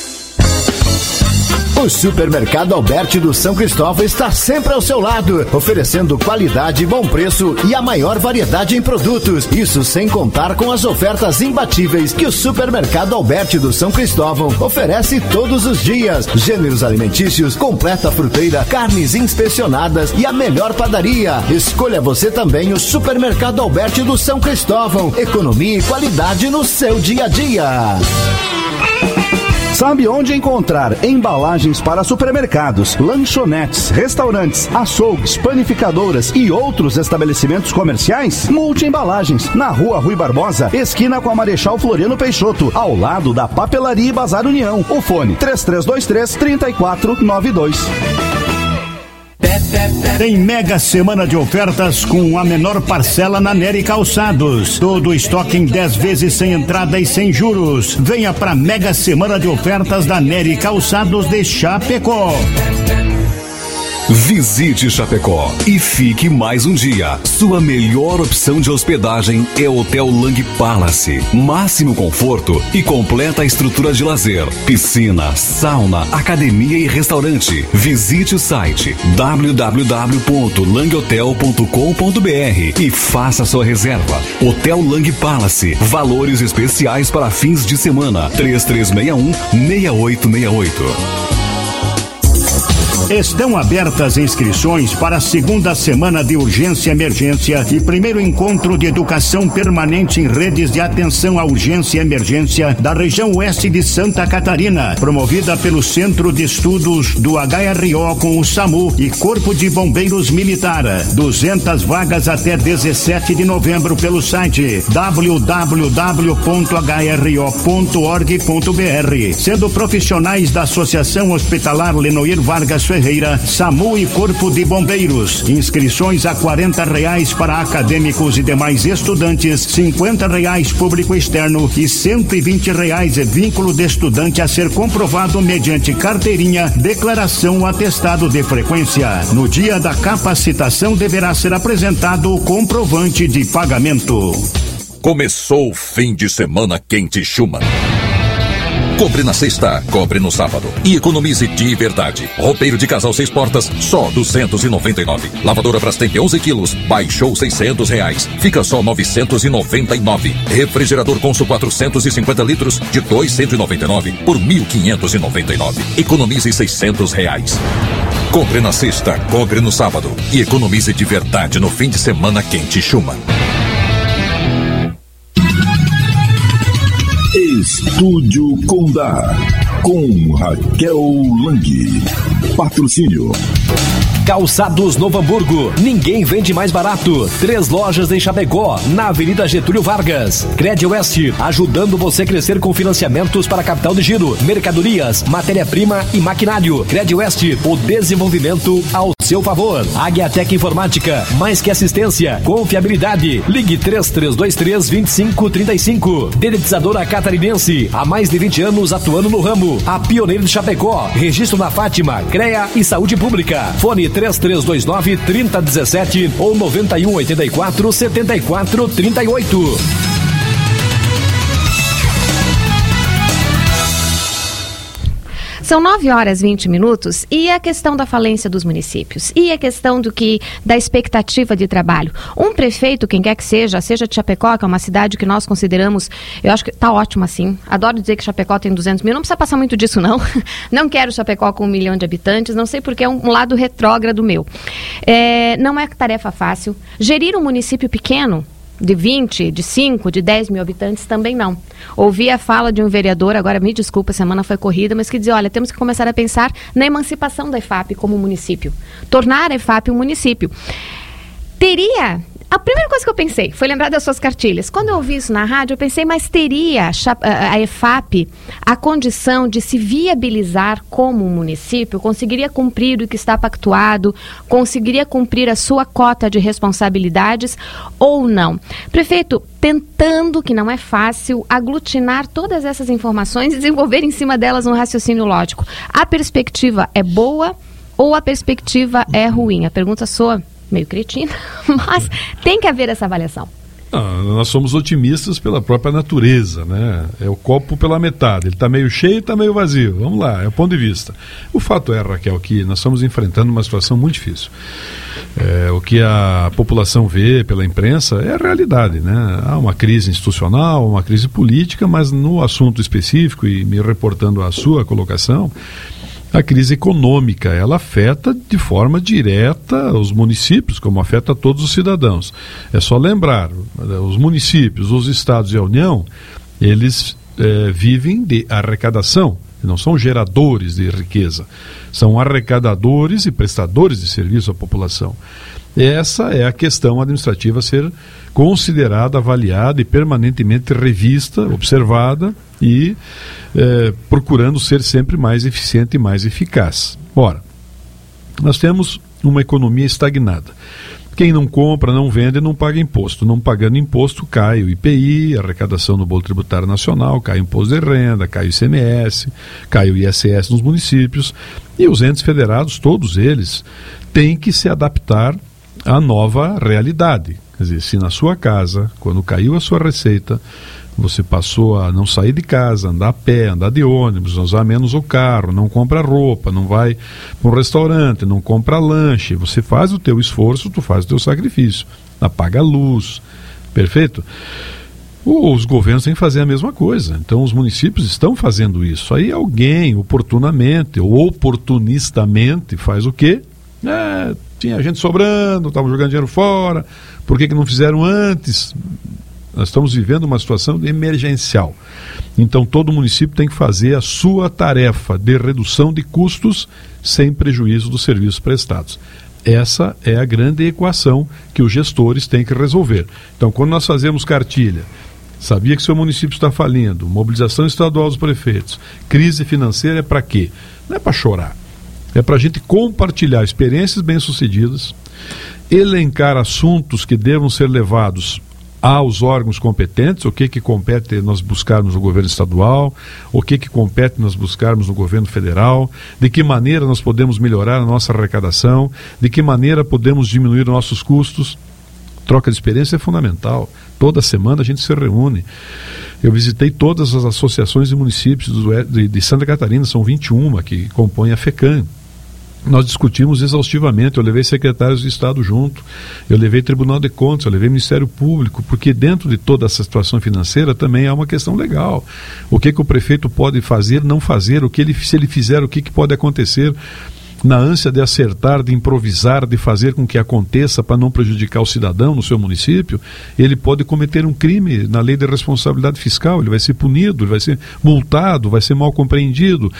O Supermercado Alberti do São Cristóvão está sempre ao seu lado, oferecendo qualidade, bom preço e a maior variedade em produtos. Isso sem contar com as ofertas imbatíveis que o Supermercado Alberti do São Cristóvão oferece todos os dias. Gêneros alimentícios, completa fruteira, carnes inspecionadas e a melhor padaria. Escolha você também o Supermercado Alberti do São Cristóvão. Economia e qualidade no seu dia a dia. Sabe onde encontrar embalagens para supermercados, lanchonetes, restaurantes, açougues, panificadoras e outros estabelecimentos comerciais? Multi Embalagens, na Rua Rui Barbosa, esquina com a Marechal Floriano Peixoto, ao lado da Papelaria e Bazar União. O fone três três dois três, três quatro nove dois. Pep Tem mega semana de ofertas com a menor parcela na Nery Calçados. Todo o estoque em dez vezes sem entrada e sem juros. Venha pra mega semana de ofertas da Nery Calçados de Chapecó. Visite Chapecó e fique mais um dia. Sua melhor opção de hospedagem é o Hotel Lang Palace. Máximo conforto e completa estrutura de lazer. Piscina, sauna, academia e restaurante. Visite o site w w w ponto lang hotel ponto com ponto b r e faça sua reserva. Hotel Lang Palace. Valores especiais para fins de semana. três três seis um, seis oito seis oito. Estão abertas inscrições para a segunda semana de urgência e emergência e primeiro encontro de educação permanente em redes de atenção à urgência e emergência da região oeste de Santa Catarina, promovida pelo Centro de Estudos do H R O com o SAMU e Corpo de Bombeiros Militar. duzentas vagas até dezessete de novembro pelo site w w w ponto h r o ponto org ponto b r, sendo profissionais da Associação Hospitalar Lenoir Vargas Ferreira, SAMU e Corpo de Bombeiros. Inscrições a quarenta reais para acadêmicos e demais estudantes, cinquenta reais público externo e cento e vinte reais é vínculo de estudante a ser comprovado mediante carteirinha, declaração ou atestado de frequência. No dia da capacitação deverá ser apresentado o comprovante de pagamento. Começou o fim de semana quente Schumann. Compre na sexta, compre no sábado e economize de verdade. Roupeiro de casal seis portas, só duzentos e noventa e nove. Lavadora Brastemp onze quilos, baixou seiscentos reais. Fica só novecentos e noventa e nove. Refrigerador Consul quatrocentos e cinquenta litros de duzentos e noventa e nove por mil quinhentos e noventa e nove. Economize seiscentos reais. Compre na sexta, compre no sábado e economize de verdade no fim de semana quente Schumann. Estúdio Condá, com Raquel Lang. Patrocínio Calçados Novo Hamburgo, ninguém vende mais barato. Três lojas em Chapecó, na Avenida Getúlio Vargas. Crédito Oeste, ajudando você a crescer com financiamentos para capital de giro, mercadorias, matéria-prima e maquinário. Crédito Oeste, o desenvolvimento ao seu favor. Agiatec Informática, mais que assistência, confiabilidade. Ligue três três dois três, dois cinco três cinco. Dedetizadora Catarinense, há mais de vinte anos atuando no ramo. A pioneira de Chapecó, registro na Fátima, CREA e Saúde Pública. Fone três três dois nove, três zero um sete ou nove um oito quatro, sete quatro três oito. São nove horas e vinte minutos e a questão da falência dos municípios e a questão do que, da expectativa de trabalho. Um prefeito, quem quer que seja, seja de Chapecó, que é uma cidade que nós consideramos, eu acho que está ótimo assim. Adoro dizer que Chapecó tem duzentos mil, não precisa passar muito disso não. Não quero Chapecó com um milhão de habitantes, não sei porque é um, um lado retrógrado meu. É, não é tarefa fácil. Gerir um município pequeno, de vinte, de cinco, de dez mil habitantes, também não. Ouvi a fala de um vereador, agora me desculpa, a semana foi corrida, mas que dizia, olha, temos que começar a pensar na emancipação da E F A P como município. Tornar a E F A P um município. Teria... A primeira coisa que eu pensei foi lembrar das suas cartilhas. Quando eu ouvi isso na rádio, eu pensei, mas teria a E F A P a condição de se viabilizar como um município? Conseguiria cumprir o que está pactuado? Conseguiria cumprir a sua cota de responsabilidades ou não? Prefeito, tentando, que não é fácil, aglutinar todas essas informações e desenvolver em cima delas um raciocínio lógico. A perspectiva é boa ou a perspectiva é ruim? A pergunta soa meio cretina, mas tem que haver essa avaliação. Ah, nós somos otimistas pela própria natureza, né? É o copo pela metade, ele está meio cheio e está meio vazio, vamos lá, é o ponto de vista. O fato é, Raquel, que nós estamos enfrentando uma situação muito difícil. É, o que a população vê pela imprensa é a realidade, né? Há uma crise institucional, uma crise política, mas no assunto específico, e me reportando à sua colocação, a crise econômica, ela afeta de forma direta os municípios, como afeta todos os cidadãos. É só lembrar, os municípios, os estados e a União, eles é, vivem de arrecadação, não são geradores de riqueza, são arrecadadores e prestadores de serviço à população. Essa é a questão administrativa a ser considerada, avaliada e permanentemente revista, observada e eh, procurando ser sempre mais eficiente e mais eficaz. Ora, Nós temos uma economia estagnada. Quem não compra, não vende, não paga imposto. Não pagando imposto, cai o I P I, a arrecadação no Bolo Tributário Nacional, cai o imposto de renda, cai o I C M S, cai o I S S nos municípios. E os entes federados, todos eles, têm que se adaptar à nova realidade. Quer dizer, se na sua casa, quando caiu a sua receita, você passou a não sair de casa, andar a pé, andar de ônibus, usar menos o carro, não compra roupa, não vai para um restaurante, não compra lanche, você faz o teu esforço, tu faz o teu sacrifício, apaga a luz, perfeito? Os governos têm que fazer a mesma coisa, então os municípios estão fazendo isso. Aí alguém, oportunamente ou oportunistamente, faz o quê? É, tinha gente sobrando, estavam jogando dinheiro fora, por que que não fizeram antes? Nós estamos vivendo uma situação emergencial. Então todo município tem que fazer a sua tarefa de redução de custos sem prejuízo dos serviços prestados. Essa é a grande equação que os gestores têm que resolver. Então quando nós fazemos cartilha, sabia que seu município está falindo, mobilização estadual dos prefeitos, crise financeira, é para quê? Não é para chorar. É para a gente compartilhar experiências bem-sucedidas, elencar assuntos que devam ser levados aos órgãos competentes, o que que compete nós buscarmos no governo estadual, o que que compete nós buscarmos no governo federal, de que maneira nós podemos melhorar a nossa arrecadação, de que maneira podemos diminuir nossos custos. Troca de experiência é fundamental. Toda semana a gente se reúne. Eu visitei todas as associações de municípios do, de, de Santa Catarina, são vinte e uma que compõem a FECAM. Nós discutimos exaustivamente, eu levei secretários de Estado junto, eu levei Tribunal de Contas, eu levei Ministério Público, porque dentro de toda essa situação financeira também há uma questão legal. O que que o prefeito pode fazer, não fazer, o que ele, se ele fizer, o que que pode acontecer, na ânsia de acertar, de improvisar, de fazer com que aconteça para não prejudicar o cidadão no seu município, ele pode cometer um crime na lei de responsabilidade fiscal, ele vai ser punido, ele vai ser multado, vai ser mal compreendido,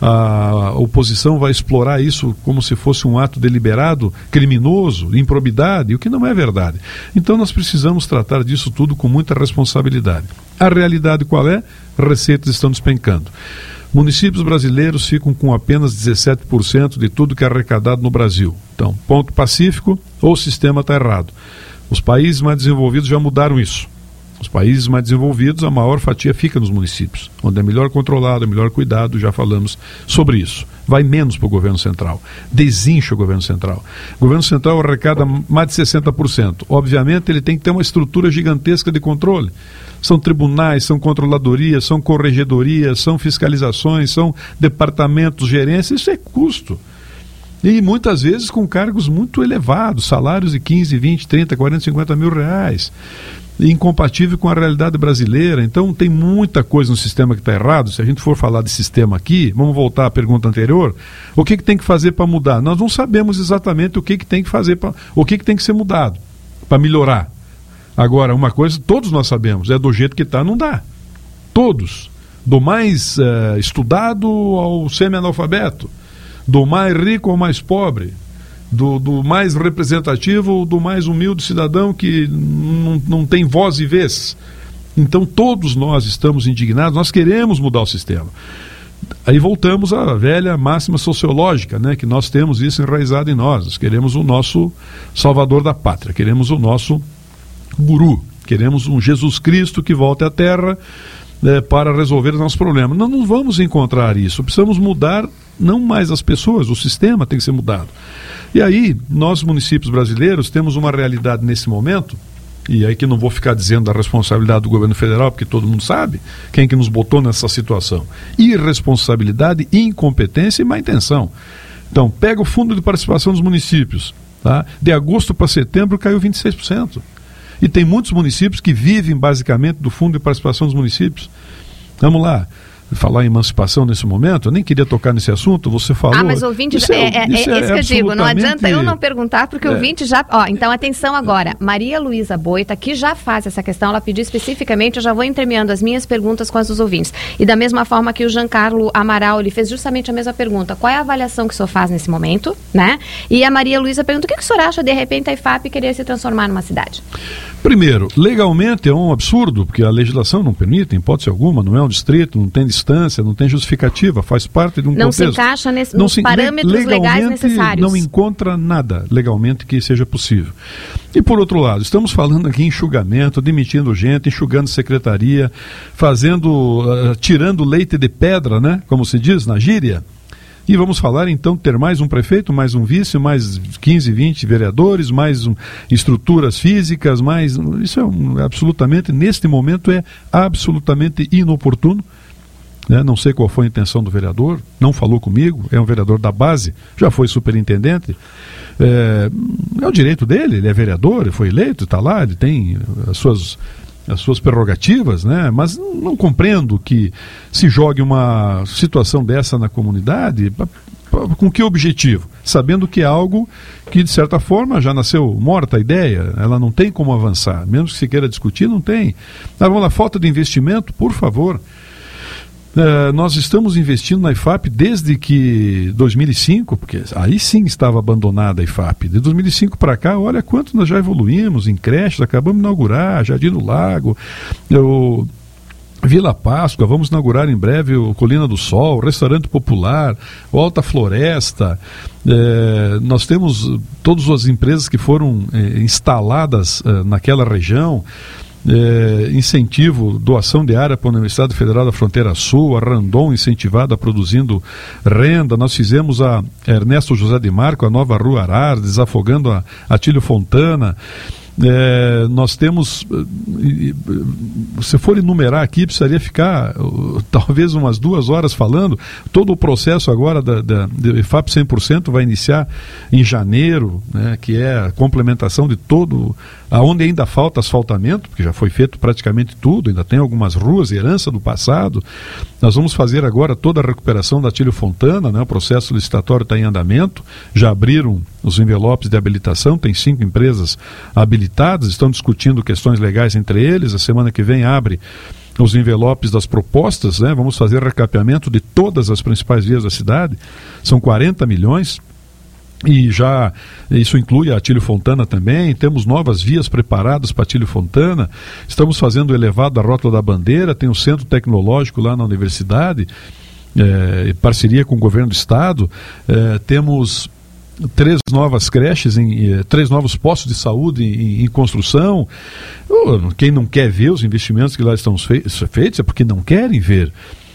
a oposição vai explorar isso como se fosse um ato deliberado, criminoso, improbidade, o que não é verdade. Então nós precisamos tratar disso tudo com muita responsabilidade. A realidade qual é? Receitas estão despencando. Municípios brasileiros ficam com apenas dezessete por cento de tudo que é arrecadado no Brasil. Então, ponto pacífico, ou o sistema está errado. Os países mais desenvolvidos já mudaram isso. Os países mais desenvolvidos, a maior fatia fica nos municípios, onde é melhor controlado, é melhor cuidado, já falamos sobre isso. Vai menos para o governo central, desincha o governo central. O governo central arrecada mais de sessenta por cento. Obviamente, ele tem que ter uma estrutura gigantesca de controle. São tribunais, são controladorias, são corregedorias, são fiscalizações, são departamentos, gerências, isso é custo. E muitas vezes com cargos muito elevados, salários de quinze, vinte, trinta, quarenta, cinquenta mil reais. Incompatível com a realidade brasileira. Então tem muita coisa no sistema que está errado. Se a gente for falar de sistema aqui, vamos voltar à pergunta anterior, o que que tem que fazer para mudar? Nós não sabemos exatamente o que que tem que fazer, pra, o que que tem que ser mudado para melhorar. Agora, uma coisa todos nós sabemos, é do jeito que está, não dá. Todos. Do mais uh, estudado ao semi-analfabeto, do mais rico ao mais pobre, do, do mais representativo ou do mais humilde cidadão que não, não tem voz e vez. Então todos nós estamos indignados, nós queremos mudar o sistema. Aí voltamos à velha máxima sociológica, né, que nós temos isso enraizado em nós. Nós queremos o nosso salvador da pátria, queremos o nosso guru, queremos um Jesus Cristo que volte à Terra é, para resolver os nossos problemas. Nós não vamos encontrar isso, precisamos mudar não mais as pessoas, o sistema tem que ser mudado. E aí, nós municípios brasileiros temos uma realidade nesse momento, e aí que não vou ficar dizendo da responsabilidade do governo federal, porque todo mundo sabe quem que nos botou nessa situação. Irresponsabilidade, incompetência e má intenção. Então, pega o fundo de participação dos municípios, tá? De agosto para setembro caiu vinte e seis por cento. E tem muitos municípios que vivem basicamente do fundo de participação dos municípios. Vamos lá, falar em emancipação nesse momento, eu nem queria tocar nesse assunto, você falou... Ah, mas ouvinte, isso é, é, é isso é que eu digo, não adianta eu não perguntar, porque o é. ouvinte já... Ó, então atenção agora, Maria Luísa Boita, que já faz essa questão, ela pediu especificamente, eu já vou entremeando as minhas perguntas com as dos ouvintes. E da mesma forma que o Giancarlo Amaral, ele fez justamente a mesma pergunta, qual é a avaliação que o senhor faz nesse momento, né? E a Maria Luísa pergunta, o que, que o senhor acha, de repente, a I F A P querer se transformar numa cidade? Primeiro, legalmente é um absurdo, porque a legislação não permite, em hipótese alguma, não é um distrito, não tem distância, não tem justificativa, faz parte de um não contexto. Não se encaixa nesse, não nos se, parâmetros legais necessários. Não encontra nada legalmente que seja possível. E por outro lado, estamos falando aqui em enxugamento, demitindo gente, enxugando secretaria, fazendo, uh, tirando leite de pedra, né? Como se diz na gíria. E vamos falar então ter mais um prefeito, mais um vice, mais quinze, vinte vereadores, mais um, estruturas físicas, mais... Isso é um, absolutamente, neste momento é absolutamente inoportuno. Né? Não sei qual foi a intenção do vereador, não falou comigo, é um vereador da base, já foi superintendente. É, é o direito dele, ele é vereador, ele foi eleito, está lá, ele tem as suas... as suas prerrogativas, né? Mas não, não compreendo que se jogue uma situação dessa na comunidade, pra, pra, com que objetivo? Sabendo que é algo que, de certa forma, já nasceu morta a ideia, ela não tem como avançar, mesmo que se queira discutir, não tem. Ah, vamos lá, falta de investimento, por favor. Uh, nós estamos investindo na I F A P desde que dois mil e cinco, porque aí sim estava abandonada a I F A P. De dois mil e cinco para cá, olha quanto nós já evoluímos em creches, acabamos de inaugurar Jardim do Lago, o Vila Páscoa, vamos inaugurar em breve o Colina do Sol, o Restaurante Popular, o Alta Floresta. É, nós temos todas as empresas que foram é, instaladas é, naquela região. É, incentivo, doação de área para a Universidade Federal da Fronteira Sul, a Randon incentivada produzindo renda. Nós fizemos a Ernesto José de Marco, a nova Rua Arar, desafogando a Atílio Fontana. É, nós temos, se for enumerar aqui, precisaria ficar uh, talvez umas duas horas falando. Todo o processo agora da, da, da I F A P cem por cento vai iniciar em janeiro, né, que é a complementação de todo, aonde ainda falta asfaltamento, porque já foi feito praticamente tudo, ainda tem algumas ruas, herança do passado. Nós vamos fazer agora toda a recuperação da Atílio Fontana, né, o processo licitatório está em andamento, já abriram os envelopes de habilitação, tem cinco empresas habilitadas, estão discutindo questões legais entre eles. A semana que vem abre os envelopes das propostas, né? Vamos fazer recapeamento de todas as principais vias da cidade, são quarenta milhões, e já isso inclui a Atílio Fontana também. Temos novas vias preparadas para Atílio Fontana, estamos fazendo o elevado da Rótula da Bandeira, tem um centro tecnológico lá na universidade, é, parceria com o governo do estado, é, temos três novas creches, em, eh, três novos postos de saúde em, em construção. Uh, quem não quer ver os investimentos que lá estão fei- feitos é porque não querem ver.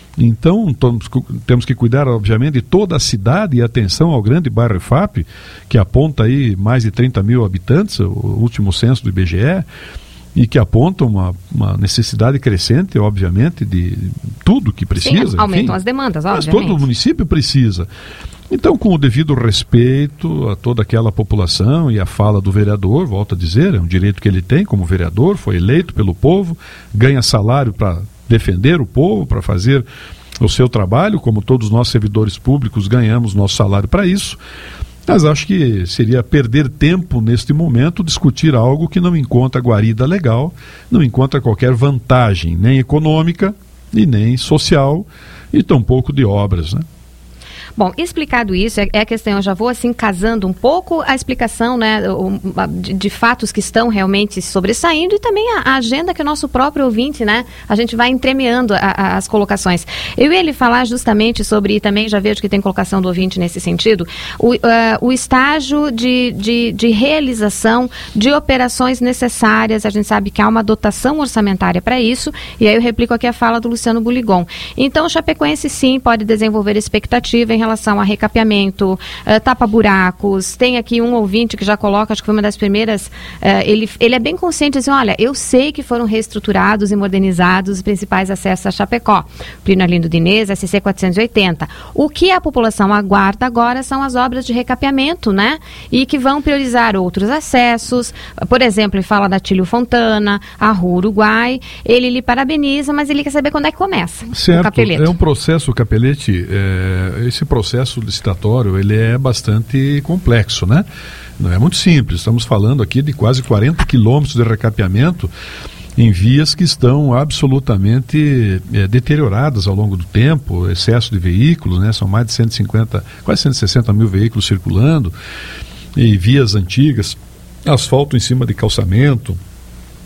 Então temos, temos que cuidar, obviamente, de toda a cidade, e atenção ao grande bairro I F A P, que aponta aí mais de trinta mil habitantes, o último censo do I B G E, e que aponta uma, uma necessidade crescente, obviamente, de tudo que precisa. Sim, aumentam enfim, as demandas, mas obviamente. todo o município precisa. Então, com o devido respeito a toda aquela população e a fala do vereador, volto a dizer, é um direito que ele tem como vereador, foi eleito pelo povo, ganha salário para defender o povo, para fazer o seu trabalho, como todos nós servidores públicos ganhamos nosso salário para isso. Mas acho que seria perder tempo neste momento discutir algo que não encontra guarida legal, não encontra qualquer vantagem, nem econômica e nem social, e tampouco de obras, né? Bom, explicado isso, é, é a questão, eu já vou assim casando um pouco a explicação, né, o, de, de fatos que estão realmente sobressaindo, e também a, a agenda que o nosso próprio ouvinte, né, a gente vai entremeando a, a, as colocações. Eu ia lhe falar justamente sobre, e também já vejo que tem colocação do ouvinte nesse sentido, o, uh, o estágio de, de, de realização de operações necessárias. A gente sabe que há uma dotação orçamentária para isso, e aí eu replico aqui a fala do Luciano Buligon. Então, o Chapecoense sim pode desenvolver expectativa em relação a recapeamento, uh, tapa-buracos. Tem aqui um ouvinte que já coloca, acho que foi uma das primeiras, uh, ele, ele é bem consciente, assim, olha, eu sei que foram reestruturados e modernizados os principais acessos a Chapecó, Plínio Arlindo Diniz, S C quatrocentos e oitenta. O que a população aguarda agora são as obras de recapeamento, né? E que vão priorizar outros acessos. Por exemplo, ele fala da Atílio Fontana, a Rua Uruguai. Ele lhe parabeniza, mas ele quer saber quando é que começa. Certo, o Capelete. É um processo, Capelete, é, esse processo licitatório, ele é bastante complexo, né? Não é muito simples. Estamos falando aqui de quase quarenta quilômetros de recapeamento em vias que estão absolutamente é, deterioradas ao longo do tempo, excesso de veículos, né? São mais de cento e cinquenta, quase cento e sessenta mil veículos circulando, e vias antigas, asfalto em cima de calçamento,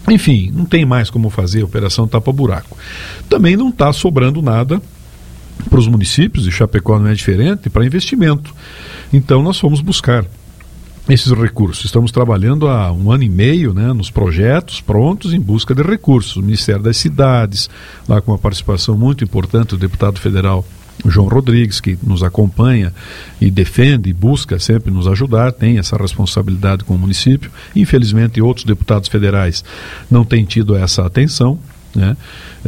Enfim, não tem mais como fazer a operação tapa-buraco. Também não está sobrando nada para os municípios, e Chapecó não é diferente, para investimento. Então nós fomos buscar esses recursos. Estamos trabalhando há um ano e meio, né, nos projetos prontos em busca de recursos. O Ministério das Cidades, lá com uma participação muito importante do deputado federal João Rodrigues, que nos acompanha e defende e busca sempre nos ajudar, tem essa responsabilidade com o município. Infelizmente, outros deputados federais não têm tido essa atenção, né?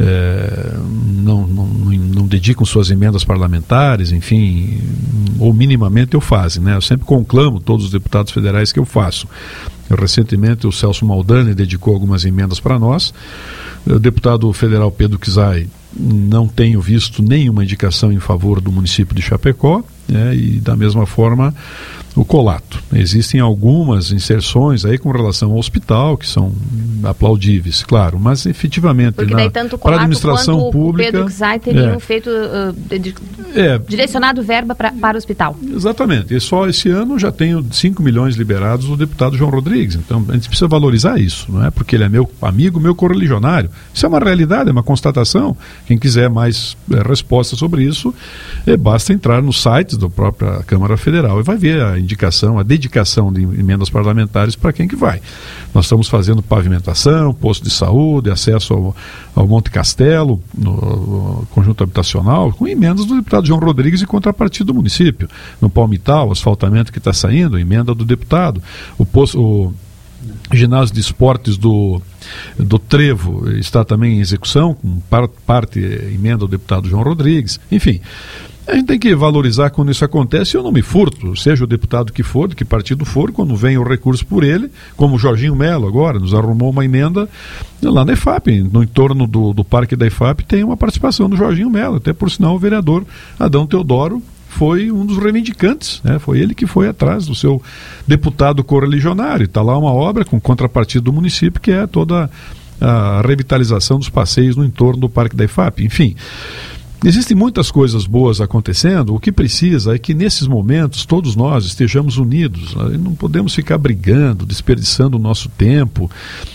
É, não, não, não dedicam suas emendas parlamentares, enfim, ou minimamente o fazem, né? Eu sempre conclamo todos os deputados federais que eu faço. Eu, recentemente o Celso Maldani dedicou algumas emendas para nós. O deputado federal Pedro Kizai, não tenho visto nenhuma indicação em favor do município de Chapecó, né? E da mesma forma o Colato. Existem algumas inserções aí com relação ao hospital que são aplaudíveis, claro, mas efetivamente porque na, daí tanto o Colato para a administração quanto pública, o Pedro Kizai teriam é, feito uh, de, é, direcionado verba pra, para o hospital. Exatamente, e só esse ano já tenho cinco milhões liberados do deputado João Rodrigues. Então a gente precisa valorizar isso, não é porque ele é meu amigo, meu correligionário. Isso é uma realidade, é uma constatação. Quem quiser mais é, resposta sobre isso, é, basta entrar nos sites da própria Câmara Federal e vai ver a indicação, a dedicação de emendas parlamentares para quem que vai. Nós estamos fazendo pavimentação, posto de saúde, acesso ao, ao Monte Castelo, no, no conjunto habitacional, com emendas do deputado João Rodrigues e contrapartida do município. No Palmital, o asfaltamento que está saindo, emenda do deputado. O posto... O, ginásio de esportes do, do Trevo está também em execução, com par, parte emenda do deputado João Rodrigues. Enfim, a gente tem que valorizar quando isso acontece. Eu não me furto, seja o deputado que for, de que partido for, quando vem o recurso por ele, como o Jorginho Melo agora nos arrumou uma emenda lá na EFAP, no entorno do, do parque da EFAP tem uma participação do Jorginho Melo, até por sinal o vereador Adão Teodoro foi um dos reivindicantes, né? Foi ele que foi atrás do seu deputado correligionário. Está lá uma obra com contrapartida do município, que é toda a revitalização dos passeios no entorno do Parque da EFAP. Enfim, existem muitas coisas boas acontecendo. O que precisa é que nesses momentos todos nós estejamos unidos. Não podemos ficar brigando, desperdiçando o nosso tempo.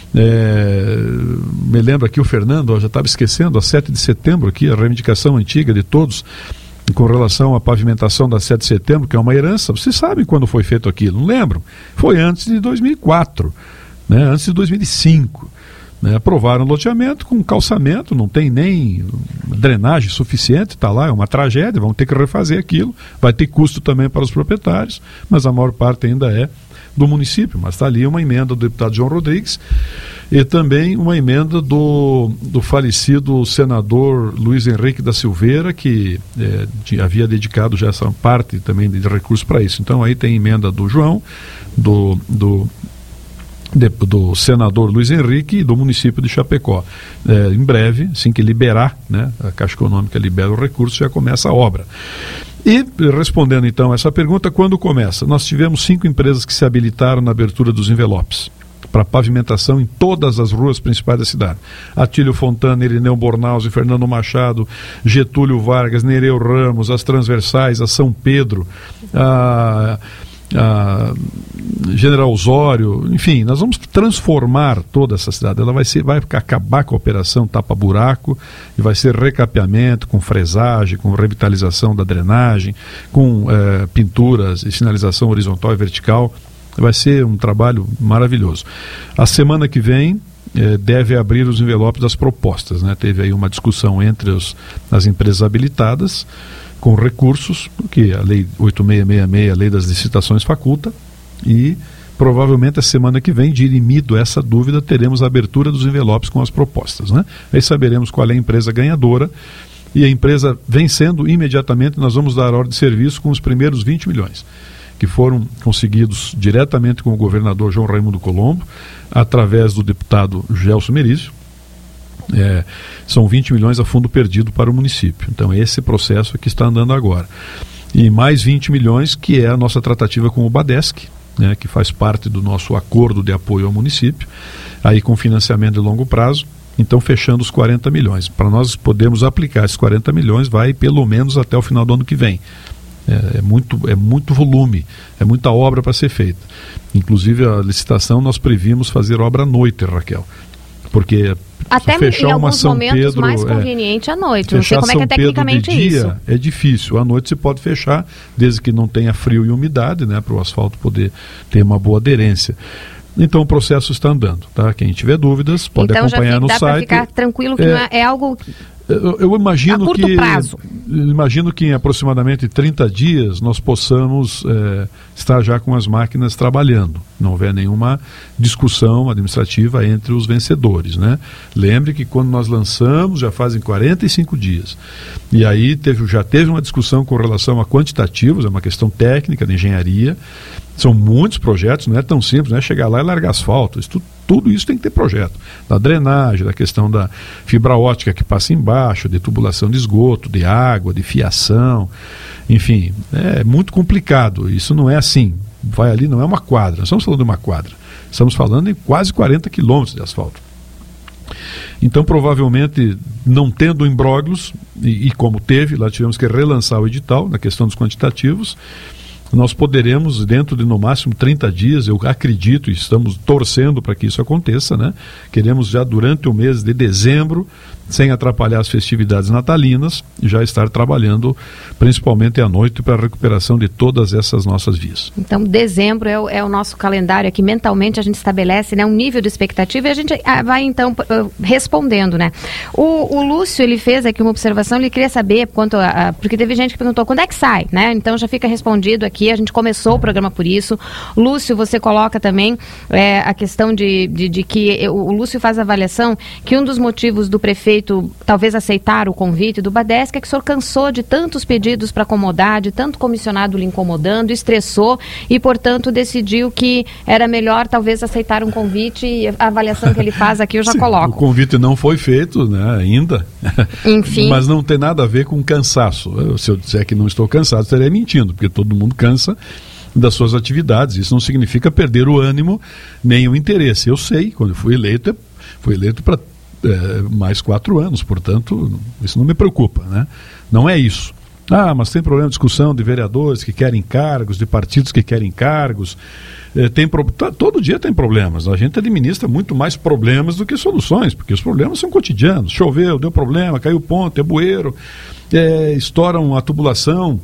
É, me lembro aqui o Fernando, já estava esquecendo, a sete de setembro aqui, a reivindicação antiga de todos com relação à pavimentação da sete de setembro, que é uma herança. Vocês sabem quando foi feito aquilo, não lembram? Foi antes de dois mil e quatro, né? Antes de dois mil e cinco. Né? Aprovaram o loteamento com calçamento, não tem nem drenagem suficiente, está lá, é uma tragédia, vão ter que refazer aquilo, vai ter custo também para os proprietários, mas a maior parte ainda é do município, mas está ali uma emenda do deputado João Rodrigues e também uma emenda do, do falecido senador Luiz Henrique da Silveira, que é, de, havia dedicado já essa parte também de, de recursos para isso. Então aí tem emenda do João, do, do, de, do senador Luiz Henrique e do município de Chapecó. É, em breve, assim que liberar, né, a Caixa Econômica libera o recurso, já começa a obra. E, respondendo então a essa pergunta, quando começa? Nós tivemos cinco empresas que se habilitaram na abertura dos envelopes para pavimentação em todas as ruas principais da cidade. Atílio Fontana, Irineu Bornhaus, Fernando Machado, Getúlio Vargas, Nereu Ramos, as transversais, a São Pedro, a... a General Osório, enfim, nós vamos transformar toda essa cidade. Ela vai ser, vai acabar com a operação tapa-buraco e vai ser recapeamento, com fresagem, com revitalização da drenagem, com eh, pinturas e sinalização horizontal e vertical. Vai ser um trabalho maravilhoso. A semana que vem eh, deve abrir os envelopes das propostas, né? Teve aí uma discussão entre os, as empresas habilitadas com recursos, que a lei oito mil seiscentos e sessenta e seis, a lei das licitações faculta, e provavelmente a semana que vem, dirimido essa dúvida, teremos a abertura dos envelopes com as propostas, né? Aí saberemos qual é a empresa ganhadora, e a empresa vencendo imediatamente, nós vamos dar ordem de serviço com os primeiros vinte milhões, que foram conseguidos diretamente com o governador João Raimundo Colombo, através do deputado Gelson Merizio. É, são vinte milhões a fundo perdido para o município. Então esse processo aqui está andando agora. E mais vinte milhões, que é a nossa tratativa com o Badesc, né, que faz parte do nosso acordo de apoio ao município, aí com financiamento de longo prazo. Então, fechando os quarenta milhões. Para nós podermos aplicar esses quarenta milhões, vai pelo menos até o final do ano que vem. É, é, muito, é muito volume, é muita obra para ser feita. Inclusive a licitação nós previmos fazer obra à noite, Raquel. porque até fechar em uma alguns São momentos Pedro, mais conveniente é, à noite. Não sei como é que é tecnicamente de dia isso. É difícil. À noite você pode fechar, desde que não tenha frio e umidade, né, para o asfalto poder ter uma boa aderência. Então o processo está andando, tá? Quem tiver dúvidas pode então, acompanhar já no dá site. Para ficar tranquilo que é, não é, é algo eu, eu imagino a curto que prazo. imagino que em aproximadamente trinta dias nós possamos é, estar já com as máquinas trabalhando. Não houver nenhuma discussão administrativa entre os vencedores, né? Lembre que quando nós lançamos já fazem quarenta e cinco dias. E aí teve, já teve uma discussão com relação a quantitativos, é uma questão técnica de engenharia. São muitos projetos, não é tão simples, não é chegar lá e largar asfalto. Isso, tudo, tudo isso tem que ter projeto. Da drenagem, da questão da fibra ótica que passa embaixo, de tubulação de esgoto, de água, de fiação, enfim, é muito complicado. Isso não é assim. Vai ali, não é uma quadra, não estamos falando de uma quadra. Estamos falando em quase quarenta quilômetros de asfalto. Então, provavelmente, não tendo imbróglios, e, e como teve, lá tivemos que relançar o edital na questão dos quantitativos, nós poderemos, dentro de no máximo trinta dias, eu acredito e estamos torcendo para que isso aconteça, né? Queremos já durante o mês de dezembro, sem atrapalhar as festividades natalinas, já estar trabalhando principalmente à noite para a recuperação de todas essas nossas vias. Então, dezembro é o, é o nosso calendário aqui, mentalmente a gente estabelece, né, um nível de expectativa e a gente vai então respondendo, né? O, o Lúcio, ele fez aqui uma observação, ele queria saber quanto a, a, porque teve gente que perguntou quando é que sai, né? Então já fica respondido aqui, a gente começou o programa por isso. Lúcio, você coloca também é, a questão de, de, de que o Lúcio faz a avaliação que um dos motivos do prefeito talvez aceitar o convite do Badesca é que o senhor cansou de tantos pedidos para acomodar, de tanto comissionado lhe incomodando, estressou e, portanto, decidiu que era melhor talvez aceitar um convite e a avaliação que ele faz aqui eu já Sim, coloco. O convite não foi feito, né, ainda, enfim. Mas não tem nada a ver com cansaço. Eu, se eu disser que não estou cansado, estaria mentindo, porque todo mundo cansa das suas atividades. Isso não significa perder o ânimo nem o interesse. Eu sei, quando eu fui eleito, fui eleito para É, mais quatro anos, portanto, isso não me preocupa, né? Não é isso. Ah, mas tem problema de discussão de vereadores que querem cargos, de partidos que querem cargos. É, tem pro... Todo dia tem problemas. A gente administra muito mais problemas do que soluções, porque os problemas são cotidianos. Choveu, deu problema, caiu ponte, é bueiro, é, estouram a tubulação.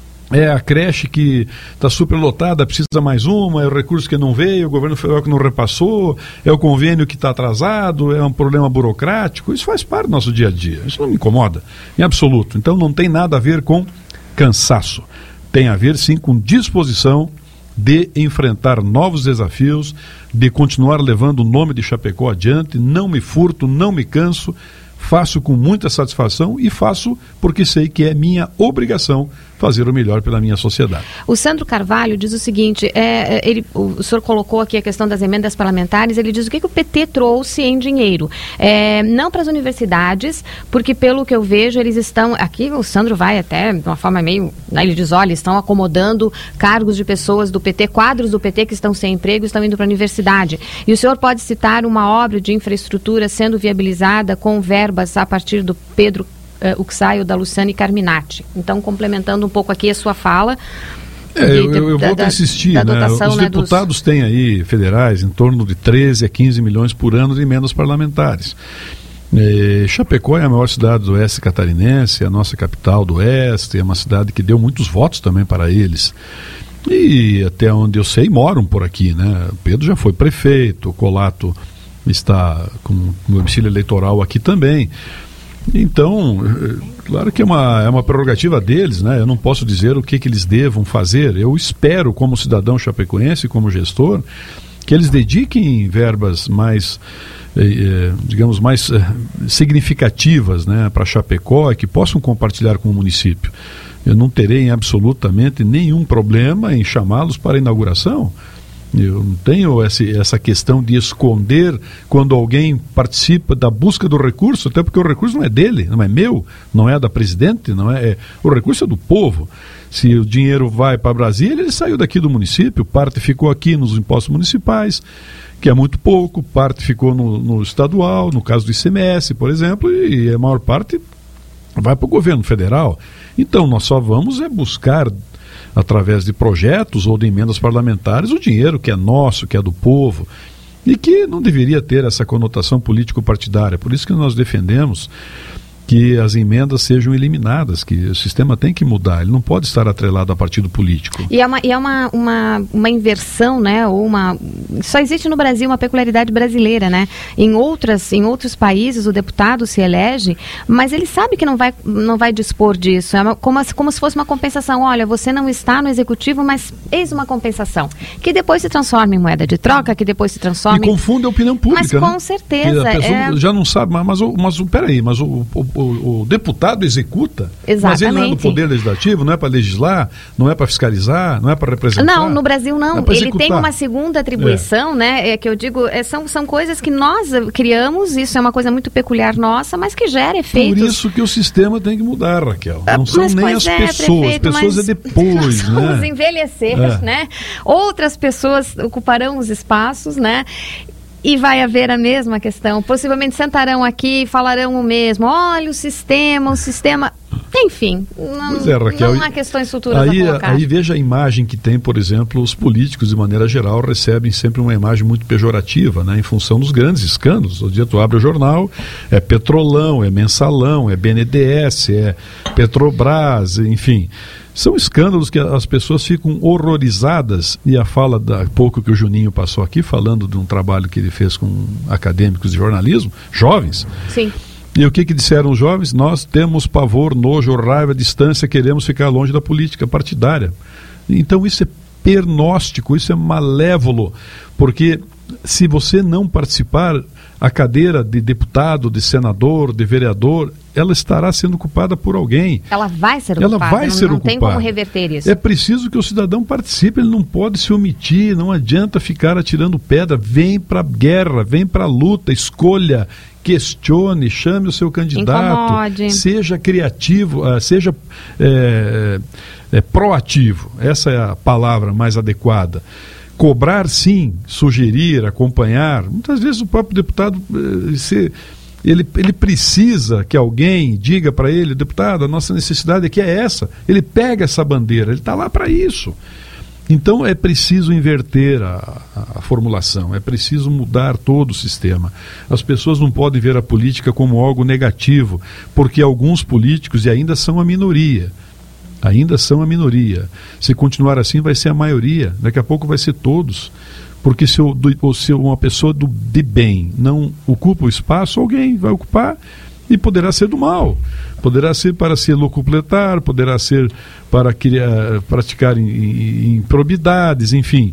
É a creche que está superlotada, precisa mais uma, é o recurso que não veio, o governo federal que não repassou, é o convênio que está atrasado, é um problema burocrático. Isso faz parte do nosso dia a dia, isso não me incomoda, em absoluto. Então não tem nada a ver com cansaço, tem a ver sim com disposição de enfrentar novos desafios, de continuar levando o nome de Chapecó adiante. Não me furto, não me canso, faço com muita satisfação e faço porque sei que é minha obrigação fazer o melhor pela minha sociedade. O Sandro Carvalho diz o seguinte, é, ele, o senhor colocou aqui a questão das emendas parlamentares, ele diz o que, que o P T trouxe em dinheiro. É, não para as universidades, porque pelo que eu vejo, eles estão, aqui o Sandro vai até de uma forma meio, né, ele diz, olha, estão acomodando cargos de pessoas do P T, quadros do P T que estão sem emprego, estão indo para a universidade. E o senhor pode citar uma obra de infraestrutura sendo viabilizada com verbas a partir do Pedro Uh, o que saiu da Luciane Carminati. Então, complementando um pouco aqui a sua fala. É, de, eu, eu da, volto a insistir, da, da né? Dotação, os né, deputados dos... têm aí, federais, em torno de treze a quinze milhões por ano de emendas parlamentares. É, Chapecó é a maior cidade do oeste catarinense, a nossa capital do oeste, é uma cidade que deu muitos votos também para eles. E até onde eu sei, moram por aqui, né? O Pedro já foi prefeito, o Colato está com o domicílio eleitoral aqui também. Então, claro que é uma, é uma prerrogativa deles, né? Eu não posso dizer o que, que eles devam fazer. Eu espero, como cidadão chapecoense, como gestor, que eles dediquem verbas mais, eh, digamos, mais eh, significativas, né, para Chapecó e que possam compartilhar com o município. Eu não terei absolutamente nenhum problema em chamá-los para a inauguração. Eu não tenho essa, essa questão de esconder quando alguém participa da busca do recurso, até porque o recurso não é dele, não é meu, não é da presidente, não é, é o recurso é do povo. Se o dinheiro vai para Brasília, ele saiu daqui do município, parte ficou aqui nos impostos municipais, que é muito pouco, parte ficou no, no estadual, no caso do I C M S, por exemplo, e a maior parte vai para o governo federal. Então nós só vamos é buscar, através de projetos ou de emendas parlamentares, o dinheiro que é nosso, que é do povo. e que não deveria ter essa conotação político-partidária. Por isso que nós defendemos que as emendas sejam eliminadas, que o sistema tem que mudar, ele não pode estar atrelado a partido político. E é uma, e é uma, uma, uma inversão, né, ou uma... Só existe no Brasil uma peculiaridade brasileira, né? Em, outras, em outros países o deputado se elege, mas ele sabe que não vai, não vai dispor disso, é uma, como, como se fosse uma compensação. Olha, você não está no executivo, mas eis uma compensação, que depois se transforma em moeda de troca, que depois se transforma e em... confunde a opinião pública, mas com né? certeza. E a pessoa é... já não sabe, mas, mas, mas peraí, mas o, o O, o deputado executa, Exatamente. Mas ele não é do poder legislativo, não é para legislar, não é para fiscalizar, não é para representar. Não, no Brasil não. É ele tem uma segunda atribuição, é. né? É que eu digo, é, são, são coisas que nós criamos, isso é uma coisa muito peculiar nossa, mas que gera efeitos. Por isso que o sistema tem que mudar, Raquel. Não são mas, nem as é, pessoas, prefeito, as pessoas é depois, nós vamos né? envelhecer, é. né? Outras pessoas ocuparão os espaços, né? E vai haver a mesma questão. Possivelmente sentarão aqui e falarão o mesmo. Olha o sistema, o sistema... Enfim, não, é, Raquel, não há questões futuras aí, a colocar. Aí veja a imagem que tem, por exemplo, os políticos, de maneira geral, recebem sempre uma imagem muito pejorativa, né, em função dos grandes escândalos. O dia tu abre o jornal, é Petrolão, é Mensalão, é B N D E S, é Petrobras, enfim... São escândalos que as pessoas ficam horrorizadas, e a fala da pouco que o Juninho passou aqui, falando de um trabalho que ele fez com acadêmicos de jornalismo, jovens. Sim. E o que que disseram os jovens? Nós temos pavor, nojo, raiva, distância, queremos ficar longe da política partidária. Então isso é pernóstico, isso é malévolo, porque se você não participar, a cadeira de deputado, de senador, de vereador, ela estará sendo ocupada por alguém. Ela vai ser ela ocupada, vai não, ser não ocupada. tem como reverter isso. É preciso que o cidadão participe, ele não pode se omitir, não adianta ficar atirando pedra, vem para a guerra, vem para a luta, escolha, questione, chame o seu candidato, Incomode. Seja criativo, uh, seja é, é, proativo, essa é a palavra mais adequada. Cobrar sim, sugerir, acompanhar, muitas vezes o próprio deputado eh, se, ele, ele precisa que alguém diga para ele, deputado, a nossa necessidade aqui é essa, ele pega essa bandeira, ele está lá para isso. Então é preciso inverter a, a, a formulação, é preciso mudar todo o sistema. As pessoas não podem ver a política como algo negativo, porque alguns políticos, e ainda são a minoria, ainda são a minoria. Se continuar assim, vai ser a maioria. Daqui a pouco vai ser todos. Porque se, o, do, se uma pessoa do, de bem não ocupa o espaço, alguém vai ocupar e poderá ser do mal. Poderá ser para se locupletar, poderá ser para criar, praticar improbidades, enfim.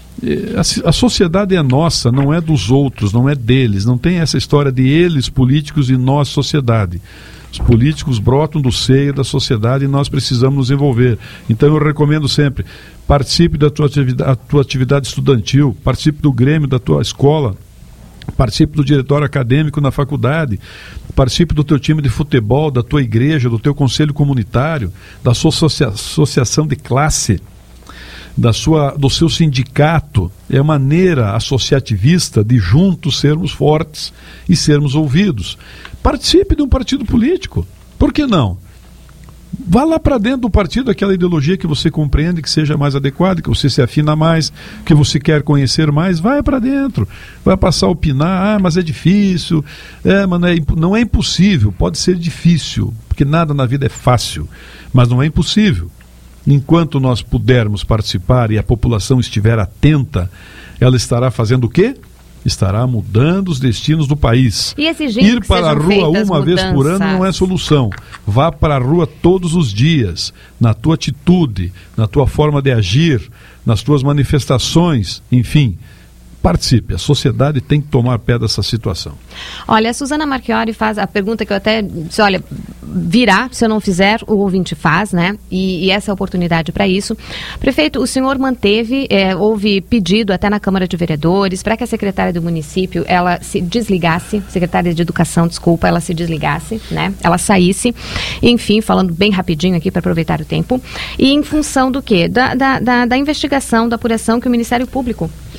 A, a sociedade é nossa, não é dos outros, não é deles. Não tem essa história de eles, políticos, e nós, sociedade. Os políticos brotam do seio da sociedade e nós precisamos nos envolver. Então eu recomendo sempre, participe da tua atividade, tua atividade estudantil, participe do grêmio da tua escola, participe do diretório acadêmico na faculdade, participe do teu time de futebol, da tua igreja, do teu conselho comunitário, da sua associa- associação de classe, da sua, do seu sindicato. É a maneira associativista de juntos sermos fortes e sermos ouvidos. Participe de um partido político. Por que não? Vá lá para dentro do partido, aquela ideologia que você compreende, que seja mais adequada, que você se afina mais, que você quer conhecer mais, vai para dentro. Vai passar a opinar, ah, mas é difícil, é, mas não é, não é impossível, pode ser difícil, porque nada na vida é fácil, mas não é impossível. Enquanto nós pudermos participar e a população estiver atenta, ela estará fazendo o quê? Estará mudando os destinos do país. E exigindo Ir que para a sejam rua feitas uma vez por ano mudanças. não é solução. Vá para a rua todos os dias, na tua atitude, na tua forma de agir, nas tuas manifestações, enfim. Participe, a sociedade tem que tomar pé dessa situação. Olha, a Suzana Marchiori faz a pergunta que eu até disse, olha, virá, se eu não fizer, o ouvinte faz, né? E, e essa é a oportunidade para isso. Prefeito, o senhor manteve, é, houve pedido até na Câmara de Vereadores para que a secretária do município, ela se desligasse, secretária de Educação, desculpa, ela se desligasse, né? Ela saísse, enfim, falando bem rapidinho aqui para aproveitar o tempo. E em função do quê? Da, da, da, da investigação, da apuração que o Ministério Público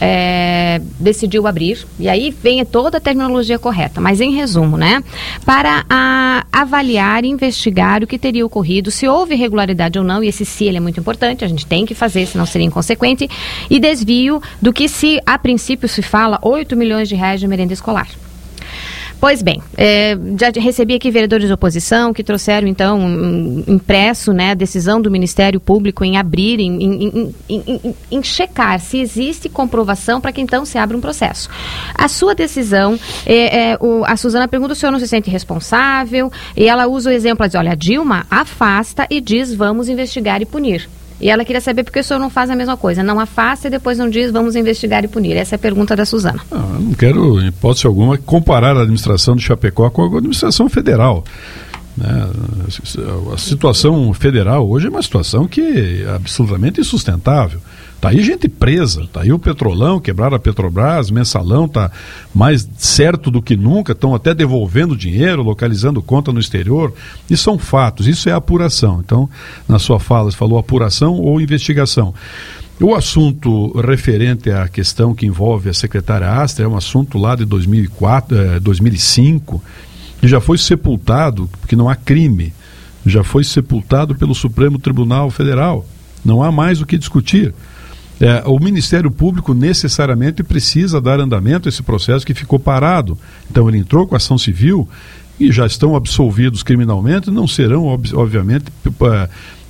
é, decidiu abrir, e aí vem toda a terminologia correta, mas em resumo, né? Para a, avaliar e investigar o que teria ocorrido, se houve irregularidade ou não, e esse se ele é muito importante, a gente tem que fazer, senão seria inconsequente, e desvio do que se, a princípio, se fala oito milhões de reais de merenda escolar. Pois bem, é, já recebi aqui vereadores de oposição que trouxeram, então, um, impresso, né, a decisão do Ministério Público em abrir, em, em, em, em, em checar se existe comprovação para que então se abra um processo. A sua decisão, é, é, o, a Suzana pergunta se o senhor não se sente responsável, e ela usa o exemplo, ela diz, olha, a Dilma afasta e diz vamos investigar e punir. E ela queria saber por que o senhor não faz a mesma coisa. Não afasta e depois não diz, vamos investigar e punir. Essa é a pergunta da Suzana. Não, eu não quero, em hipótese alguma, comparar a administração de Chapecó com a administração federal. Né? A situação federal hoje é uma situação que é absolutamente insustentável. Está aí gente presa, está aí o Petrolão, quebraram a Petrobras, Mensalão está mais certo do que nunca, estão até devolvendo dinheiro, localizando conta no exterior. Isso são fatos, isso é apuração. Então, na sua fala, você falou apuração ou investigação. O assunto referente à questão que envolve a secretária Astra é um assunto lá de dois mil e quatro, eh, dois mil e cinco, que já foi sepultado, porque não há crime, já foi sepultado pelo Supremo Tribunal Federal. Não há mais o que discutir. É, o Ministério Público necessariamente precisa dar andamento a esse processo que ficou parado. Então ele entrou com ação civil e já estão absolvidos criminalmente, não serão, ob- obviamente, é,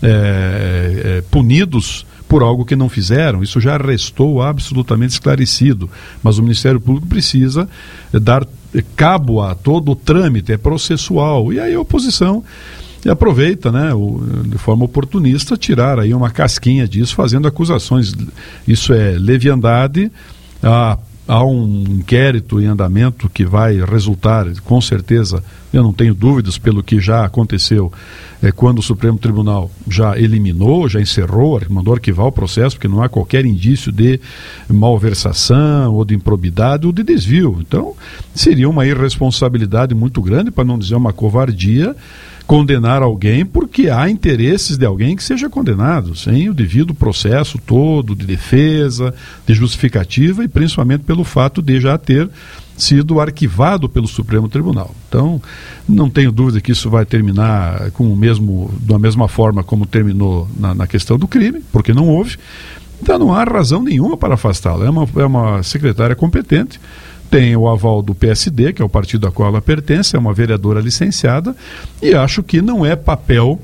é, punidos por algo que não fizeram. Isso já restou absolutamente esclarecido. Mas o Ministério Público precisa dar cabo a todo o trâmite, é processual. E aí a oposição e aproveita, né, o, de forma oportunista, tirar aí uma casquinha disso, fazendo acusações. Isso é leviandade. Há, há um inquérito em andamento que vai resultar, com certeza, eu não tenho dúvidas, pelo que já aconteceu, é, quando o Supremo Tribunal já eliminou, já encerrou, mandou arquivar o processo, porque não há qualquer indício de malversação, ou de improbidade, ou de desvio. Então, seria uma irresponsabilidade muito grande, para não dizer uma covardia, condenar alguém porque há interesses de alguém que seja condenado, sem o devido processo todo de defesa, de justificativa, e principalmente pelo fato de já ter sido arquivado pelo Supremo Tribunal. Então, não tenho dúvida que isso vai terminar com o mesmo, da mesma forma como terminou na, na questão do crime, porque não houve. Então não há razão nenhuma para afastá-la. É uma, é uma secretária competente, tem o aval do P S D, que é o partido a qual ela pertence, é uma vereadora licenciada, e acho que não é papel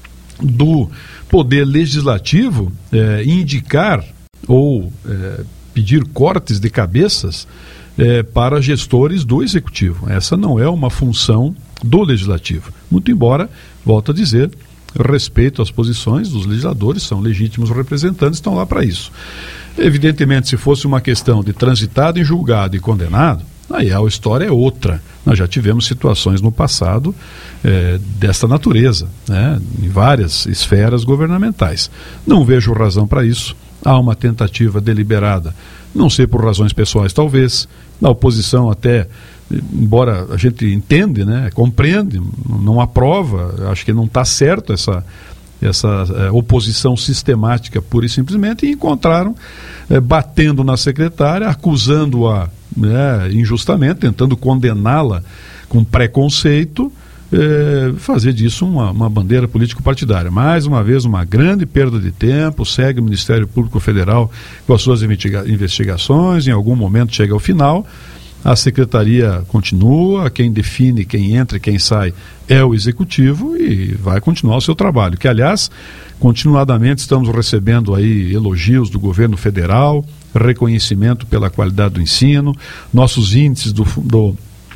do Poder Legislativo eh, indicar ou eh, pedir cortes de cabeças eh, para gestores do Executivo. Essa não é uma função do Legislativo. Muito embora, volto a dizer, respeito às posições dos legisladores, são legítimos representantes, estão lá para isso. Evidentemente, se fosse uma questão de transitado em julgado e condenado, aí a história é outra. Nós já tivemos situações no passado eh, desta natureza, né, em várias esferas governamentais. Não vejo razão para isso. Há uma tentativa deliberada, não sei por razões pessoais talvez, na oposição até, embora a gente entende, né, compreende, não aprova, acho que não está certo essa... essa é, oposição sistemática pura e simplesmente, e encontraram é, batendo na secretária, acusando-a, né, injustamente, tentando condená-la com preconceito, é, fazer disso uma, uma bandeira político-partidária. Mais uma vez, uma grande perda de tempo, segue o Ministério Público Federal com as suas investiga- investigações, em algum momento chega ao final, a secretaria continua, quem define quem entra e quem sai é o Executivo, e vai continuar o seu trabalho, que aliás, continuadamente estamos recebendo aí elogios do governo federal, reconhecimento pela qualidade do ensino, nossos índices do, do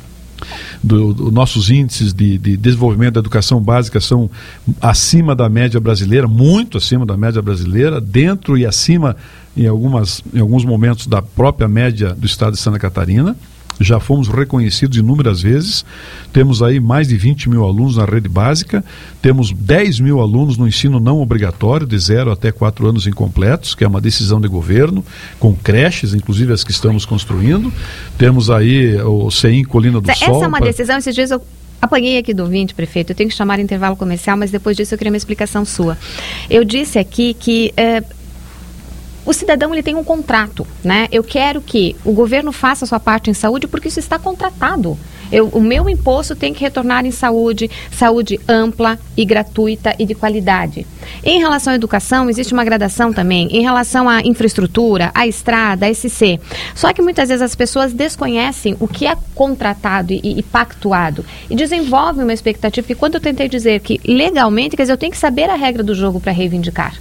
Do, do, nossos índices de, de desenvolvimento da educação básica são acima da média brasileira, muito acima da média brasileira, dentro e acima, em, algumas, em alguns momentos, da própria média do estado de Santa Catarina. Já fomos reconhecidos inúmeras vezes. Temos aí mais de vinte mil alunos na rede básica, temos dez mil alunos no ensino não obrigatório, de zero até quatro anos incompletos, que é uma decisão de governo, com creches, inclusive as que estamos construindo. Temos aí o C I M Colina do Essa Sol. Essa é uma pra... decisão, esses dias eu apanhei aqui do ouvinte, prefeito, eu tenho que chamar intervalo comercial, mas depois disso eu queria uma explicação sua. Eu disse aqui que... É... o cidadão ele tem um contrato, né? Eu quero que o governo faça a sua parte em saúde porque isso está contratado. Eu, o meu imposto tem que retornar em saúde, saúde ampla e gratuita e de qualidade. Em relação à educação, existe uma gradação também, em relação à infraestrutura, à estrada, à S C. Só que muitas vezes as pessoas desconhecem o que é contratado e, e pactuado e desenvolvem uma expectativa que quando eu tentei dizer que legalmente, quer dizer, eu tenho que saber a regra do jogo para reivindicar.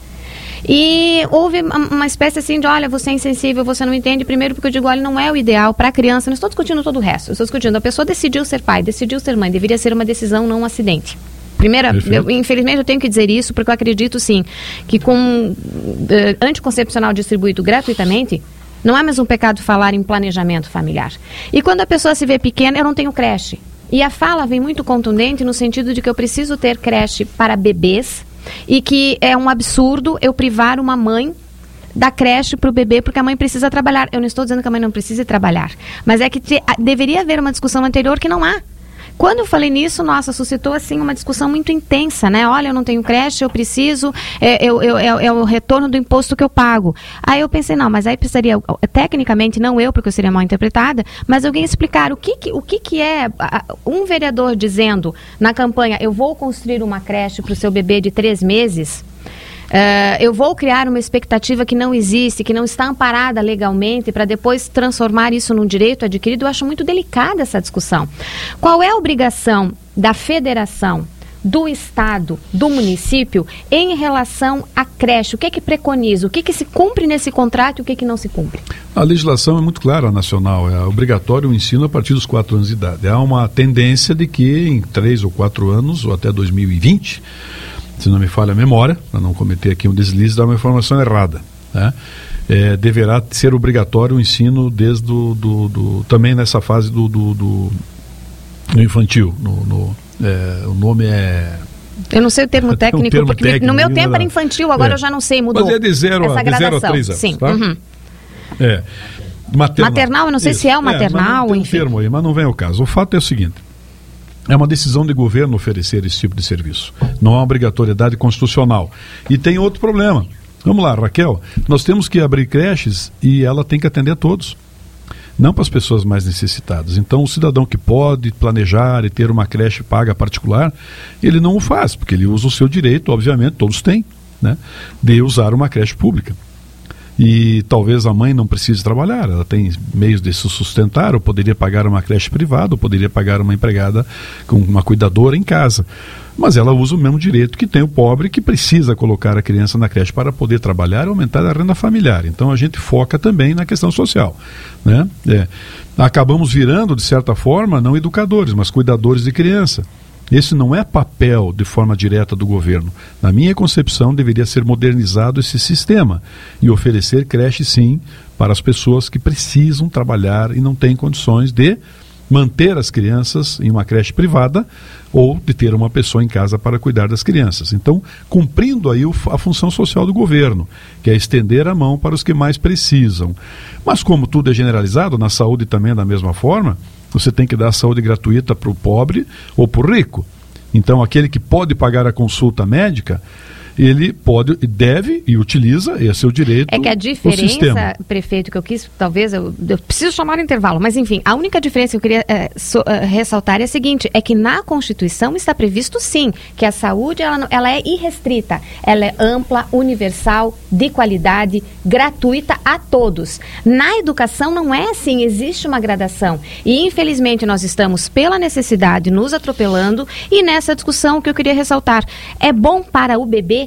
E houve uma espécie assim de, olha, você é insensível, você não entende, primeiro porque eu digo, olha, não é o ideal para a criança, não estou discutindo todo o resto, eu estou discutindo, a pessoa decidiu ser pai, decidiu ser mãe, deveria ser uma decisão, não um acidente. Primeira, eu, infelizmente eu tenho que dizer isso, porque eu acredito sim, que com uh, anticoncepcional distribuído gratuitamente, não é mais um pecado falar em planejamento familiar. E quando a pessoa se vê pequena, eu não tenho creche. E a fala vem muito contundente no sentido de que eu preciso ter creche para bebês, e que é um absurdo eu privar uma mãe da creche para o bebê porque a mãe precisa trabalhar. Eu não estou dizendo que a mãe não precise trabalhar, mas é que te, a, deveria haver uma discussão anterior que não há. Quando eu falei nisso, nossa, suscitou assim uma discussão muito intensa, né? Olha, eu não tenho creche, eu preciso, é, eu, eu, é, é o retorno do imposto que eu pago. Aí eu pensei, não, mas aí precisaria, tecnicamente, não eu, porque eu seria mal interpretada, mas alguém explicar o que, que, o que, que é um vereador dizendo na campanha, eu vou construir uma creche para o seu bebê de três meses... Uh, eu vou criar uma expectativa que não existe, que não está amparada legalmente, para depois transformar isso num direito adquirido. Eu acho muito delicada essa discussão. Qual é a obrigação da federação, do Estado, do município, em relação à creche? O que é que preconiza? O que é que se cumpre nesse contrato e o que é que não se cumpre? A legislação é muito clara, nacional. É obrigatório o ensino a partir dos quatro anos de idade. Há uma tendência de que em três ou quatro anos, ou até dois mil e vinte... se não me falha a memória, para não cometer aqui um deslize, dar uma informação errada, né? É, deverá ser obrigatório o ensino desde do, do, do, também nessa fase do, do, do, do infantil. No, no, é, o nome é... Eu não sei o termo técnico, um termo porque técnico, no meu tempo era, era infantil, agora é. eu já não sei, mudou. Mas é de zero a três anos, sim. Tá? Uhum. É. Maternal. maternal, eu não sei Isso. se é o maternal, é, tem um enfim. termo aí, mas não vem ao caso. O fato é o seguinte: é uma decisão de governo oferecer esse tipo de serviço. Não há obrigatoriedade constitucional. E tem outro problema. Vamos lá, Raquel. Nós temos que abrir creches e ela tem que atender a todos. Não para as pessoas mais necessitadas. Então, o cidadão que pode planejar e ter uma creche paga particular, ele não o faz, porque ele usa o seu direito, obviamente, todos têm, né, de usar uma creche pública. E talvez a mãe não precise trabalhar, ela tem meios de se sustentar, ou poderia pagar uma creche privada, ou poderia pagar uma empregada com uma cuidadora em casa. Mas ela usa o mesmo direito que tem o pobre, que precisa colocar a criança na creche para poder trabalhar e aumentar a renda familiar. Então a gente foca também na questão social, né? É. Acabamos virando, de certa forma, não educadores, mas cuidadores de criança. Esse não é papel de forma direta do governo. Na minha concepção, deveria ser modernizado esse sistema e oferecer creche, sim, para as pessoas que precisam trabalhar e não têm condições de manter as crianças em uma creche privada ou de ter uma pessoa em casa para cuidar das crianças. Então, cumprindo aí o, a função social do governo, que é estender a mão para os que mais precisam. Mas como tudo é generalizado, na saúde também é da mesma forma, você tem que dar saúde gratuita para o pobre ou para o rico. Então, aquele que pode pagar a consulta médica, ele pode, deve e utiliza, esse é o seu direito. É que a diferença, prefeito, que eu quis, talvez, eu, eu preciso chamar o intervalo, mas enfim, a única diferença que eu queria é, so, uh, ressaltar é a seguinte, é que na Constituição está previsto sim, que a saúde ela, ela é irrestrita, ela é ampla, universal, de qualidade, gratuita a todos. Na educação não é assim, existe uma gradação e infelizmente nós estamos pela necessidade nos atropelando e nessa discussão que eu queria ressaltar, é bom para o bebê.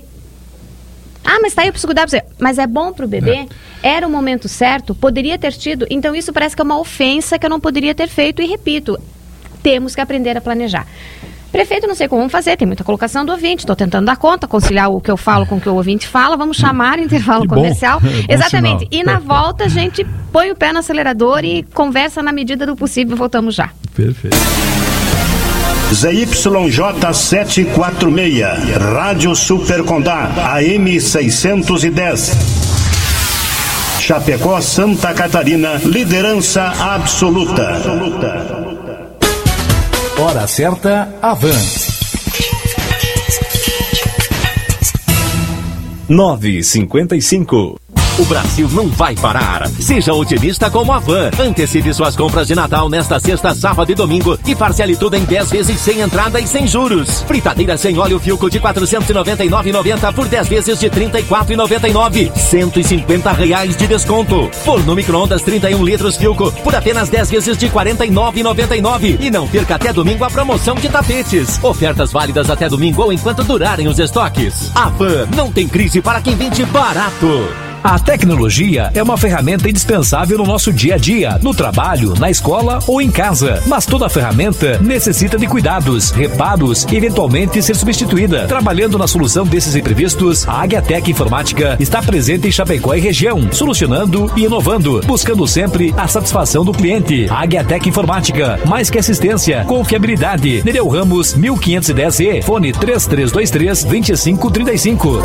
Ah, mas tá aí, eu preciso cuidar pra você. Mas é bom pro bebê? É. Era o momento certo? Poderia ter tido? Então isso parece que é uma ofensa que eu não poderia ter feito. E repito, temos que aprender a planejar. Prefeito, não sei como fazer, tem muita colocação do ouvinte, estou tentando dar conta, conciliar o que eu falo com o que o ouvinte fala, vamos chamar intervalo que comercial. Bom. É Exatamente. Sinal. E na volta a gente põe o pé no acelerador e conversa na medida do possível. Voltamos já. Perfeito. Z Y J setecentos e quarenta e seis, Rádio Super Condá, A M seiscentos e dez. Chapecó, Santa Catarina, liderança absoluta. Hora certa, Avan. nove e cinquenta e cinco. O Brasil não vai parar. Seja otimista como a Van. Antecipe suas compras de Natal nesta sexta, sábado e domingo e parcele tudo em dez vezes sem entrada e sem juros. Fritadeira sem óleo Philco de quatrocentos e noventa e nove reais e noventa centavos por dez vezes de trinta e quatro reais e noventa e nove centavos. cento e cinquenta reais de desconto. Forno micro-ondas trinta e um litros Philco por apenas dez vezes de quarenta e nove reais e noventa e nove centavos. E não perca até domingo a promoção de tapetes. Ofertas válidas até domingo ou enquanto durarem os estoques. A Van não tem crise para quem vende barato. A tecnologia é uma ferramenta indispensável no nosso dia a dia, no trabalho, na escola ou em casa. Mas toda ferramenta necessita de cuidados, reparos e eventualmente ser substituída. Trabalhando na solução desses imprevistos, a Águiatec Informática está presente em Chapecó e região, solucionando e inovando, buscando sempre a satisfação do cliente. Águiatec Informática, mais que assistência, confiabilidade. Nereu Ramos, mil quinhentos e dez E, fone três três dois três, dois cinco três cinco.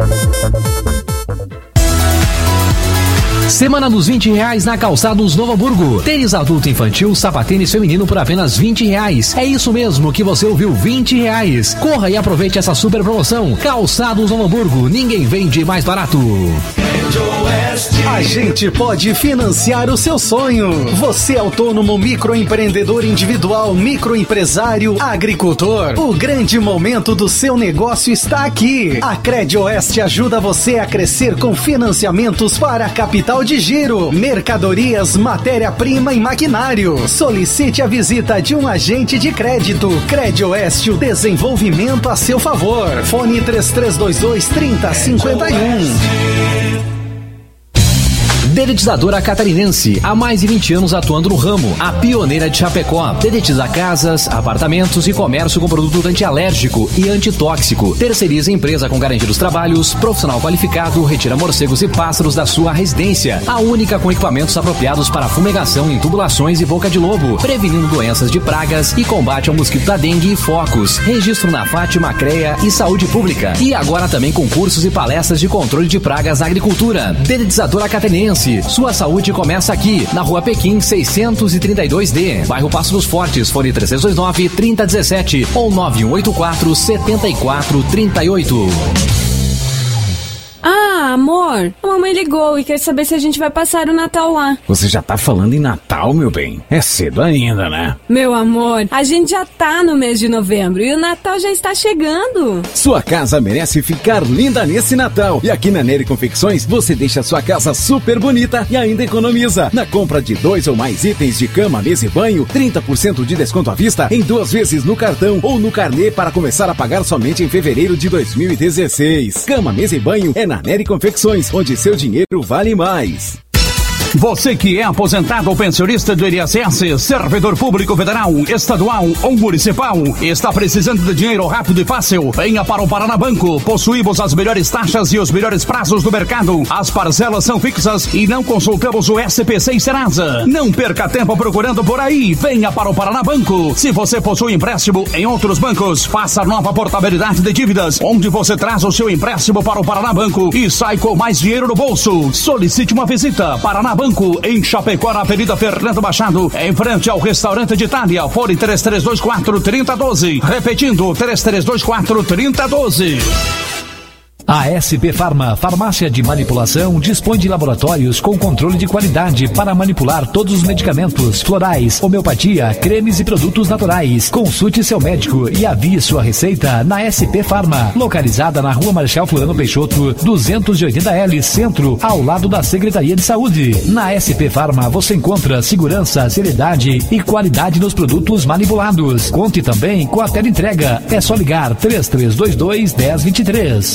Semana dos vinte reais na Calçados Novo Hamburgo. Tênis adulto infantil, sapatênis feminino por apenas vinte reais. É isso mesmo que você ouviu, vinte reais. Corra e aproveite essa super promoção. Calçados Novo Hamburgo, ninguém vende mais barato. A gente pode financiar o seu sonho. Você é autônomo, microempreendedor individual, microempresário, agricultor. O grande momento do seu negócio está aqui. A Credioeste ajuda você a crescer com financiamentos para capital de giro, mercadorias, matéria-prima e maquinário. Solicite a visita de um agente de crédito. Credioeste, o desenvolvimento a seu favor. Fone três três dois dois, três zero cinco um. Dedetizadora Catarinense, há mais de vinte anos atuando no ramo, a pioneira de Chapecó. Dedetiza casas, apartamentos e comércio com produto antialérgico e antitóxico. Terceiriza empresa com garantia dos trabalhos, profissional qualificado, retira morcegos e pássaros da sua residência. A única com equipamentos apropriados para fumigação em tubulações e boca de lobo, prevenindo doenças de pragas e combate ao mosquito da dengue e focos. Registro na Fátima, CREA e Saúde Pública. E agora também com cursos e palestras de controle de pragas na agricultura. Dedetizadora Catarinense. Sua saúde começa aqui, na Rua Pequim seiscentos e trinta e dois D, bairro Passo dos Fortes, fone três três dois nove, três zero um sete ou nove um oito quatro, sete quatro três oito. Ah, amor, a mamãe ligou e quer saber se a gente vai passar o Natal lá. Você já tá falando em Natal, meu bem? É cedo ainda, né? Meu amor, a gente já tá no mês de novembro e o Natal já está chegando. Sua casa merece ficar linda nesse Natal. E aqui na Nery Confecções, você deixa sua casa super bonita e ainda economiza. Na compra de dois ou mais itens de cama, mesa e banho, trinta por cento de desconto à vista em duas vezes no cartão ou no carnê para começar a pagar somente em fevereiro de dois mil e dezesseis. Cama, mesa e banho é na Nery Confecções, onde seu dinheiro vale mais. Você que é aposentado ou pensionista do I N S S, servidor público federal, estadual ou municipal, está precisando de dinheiro rápido e fácil? Venha para o Paraná Banco. Possuímos as melhores taxas e os melhores prazos do mercado. As parcelas são fixas e não consultamos o S P C e Serasa. Não perca tempo procurando por aí. Venha para o Paraná Banco. Se você possui empréstimo em outros bancos, faça nova portabilidade de dívidas, onde você traz o seu empréstimo para o Paraná Banco e sai com mais dinheiro no bolso. Solicite uma visita. Paraná Banco, em Chapecó, na Avenida Fernando Machado, em frente ao restaurante de Itália. Fone três três dois quatro, três zero um dois. Repetindo, três três dois quatro, três zero um dois. A S P Farma, farmácia de manipulação, dispõe de laboratórios com controle de qualidade para manipular todos os medicamentos, florais, homeopatia, cremes e produtos naturais. Consulte seu médico e avie sua receita na S P Farma, localizada na Rua Marechal Floriano Peixoto, duzentos e oitenta L, Centro, ao lado da Secretaria de Saúde. Na S P Farma você encontra segurança, seriedade e qualidade nos produtos manipulados. Conte também com a teleentrega. É só ligar três três dois dois, um zero dois três.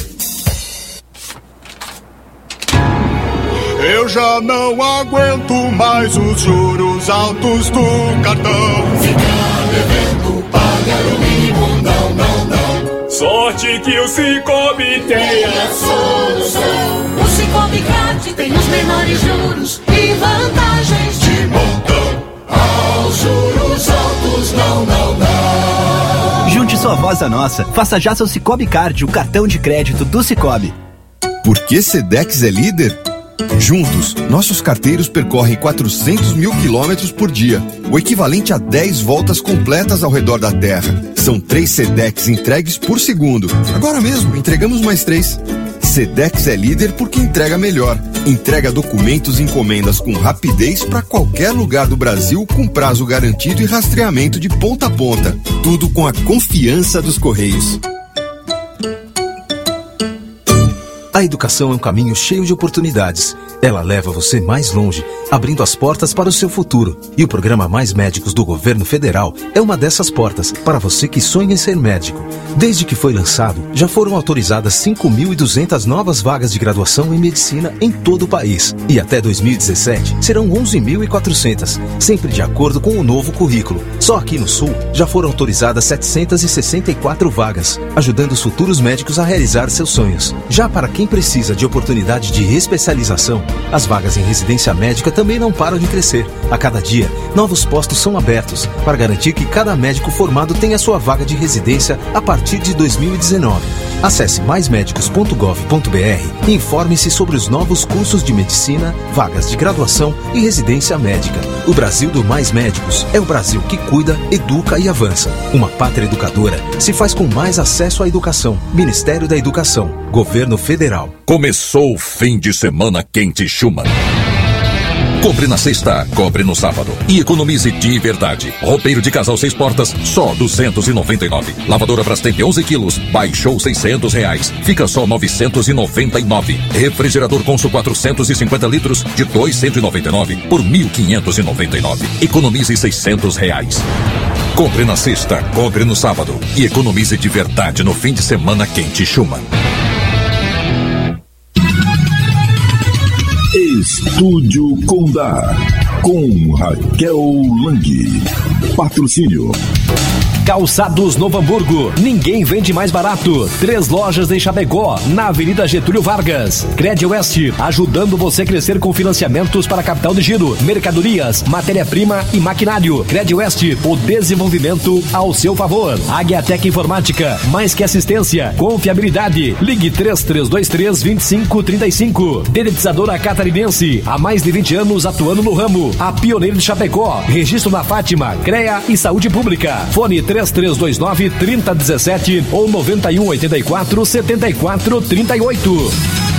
Eu já não aguento mais os juros altos do cartão. Ficar devendo, pagar o mínimo, não, não, não. Sorte que o Cicobi tem a solução. O Cicobi Card tem os menores juros e vantagens de montão. Aos juros altos, não, não, não. Junte sua voz à nossa. Faça já seu Cicobi Card, o cartão de crédito do Cicobi. Por que Sedex é líder? Juntos, nossos carteiros percorrem quatrocentos mil quilômetros por dia, o equivalente a dez voltas completas ao redor da Terra. São três Sedex entregues por segundo. Agora mesmo, entregamos mais três. Sedex é líder porque entrega melhor. Entrega documentos e encomendas com rapidez para qualquer lugar do Brasil com prazo garantido e rastreamento de ponta a ponta. Tudo com a confiança dos Correios. A educação é um caminho cheio de oportunidades. Ela leva você mais longe, abrindo as portas para o seu futuro. E o programa Mais Médicos do Governo Federal é uma dessas portas para você que sonha em ser médico. Desde que foi lançado, já foram autorizadas cinco mil e duzentas novas vagas de graduação em medicina em todo o país. E até dois mil e dezessete serão onze mil e quatrocentas, sempre de acordo com o novo currículo. Só aqui no Sul já foram autorizadas setecentas e sessenta e quatro vagas, ajudando os futuros médicos a realizar seus sonhos. Já para quem precisa de oportunidade de especialização, as vagas em residência médica também não param de crescer. A cada dia, novos postos são abertos para garantir que cada médico formado tenha sua vaga de residência a partir de dois mil e dezenove. Acesse mais médicos ponto gov ponto br e informe-se sobre os novos cursos de medicina, vagas de graduação e residência médica. O Brasil do Mais Médicos é o Brasil que cuida, educa e avança. Uma pátria educadora se faz com mais acesso à educação. Ministério da Educação, Governo Federal. Começou o fim de semana quente Schumann. Compre na sexta, compre no sábado e economize de verdade. Roupeiro de casal seis portas, só duzentos e noventa e nove. Lavadora Brastemp onze quilos, baixou seiscentos reais, fica só novecentos e noventa e nove. Refrigerador Consul quatrocentos e cinquenta litros de dois mil cento e noventa e nove por mil quinhentos e noventa e nove. Economize seiscentos reais. Compre na sexta, compre no sábado e economize de verdade no fim de semana quente Schumann. Estúdio Condá, com Raquel Lang. Patrocínio. Calçados Novo Hamburgo, ninguém vende mais barato. Três lojas em Chapecó, na Avenida Getúlio Vargas. Crédito Oeste, ajudando você a crescer com financiamentos para capital de giro, mercadorias, matéria-prima e maquinário. Crédito Oeste, o desenvolvimento ao seu favor. Águiatec Informática, mais que assistência, confiabilidade. Ligue três três dois três, dois cinco três cinco. Dedetizadora Catarinense, há mais de vinte anos atuando no ramo. A pioneira de Chapecó, registro na Fátima, CREA e Saúde Pública. Fone três três dois nove, três zero um sete ou nove um oito quatro, sete quatro três oito.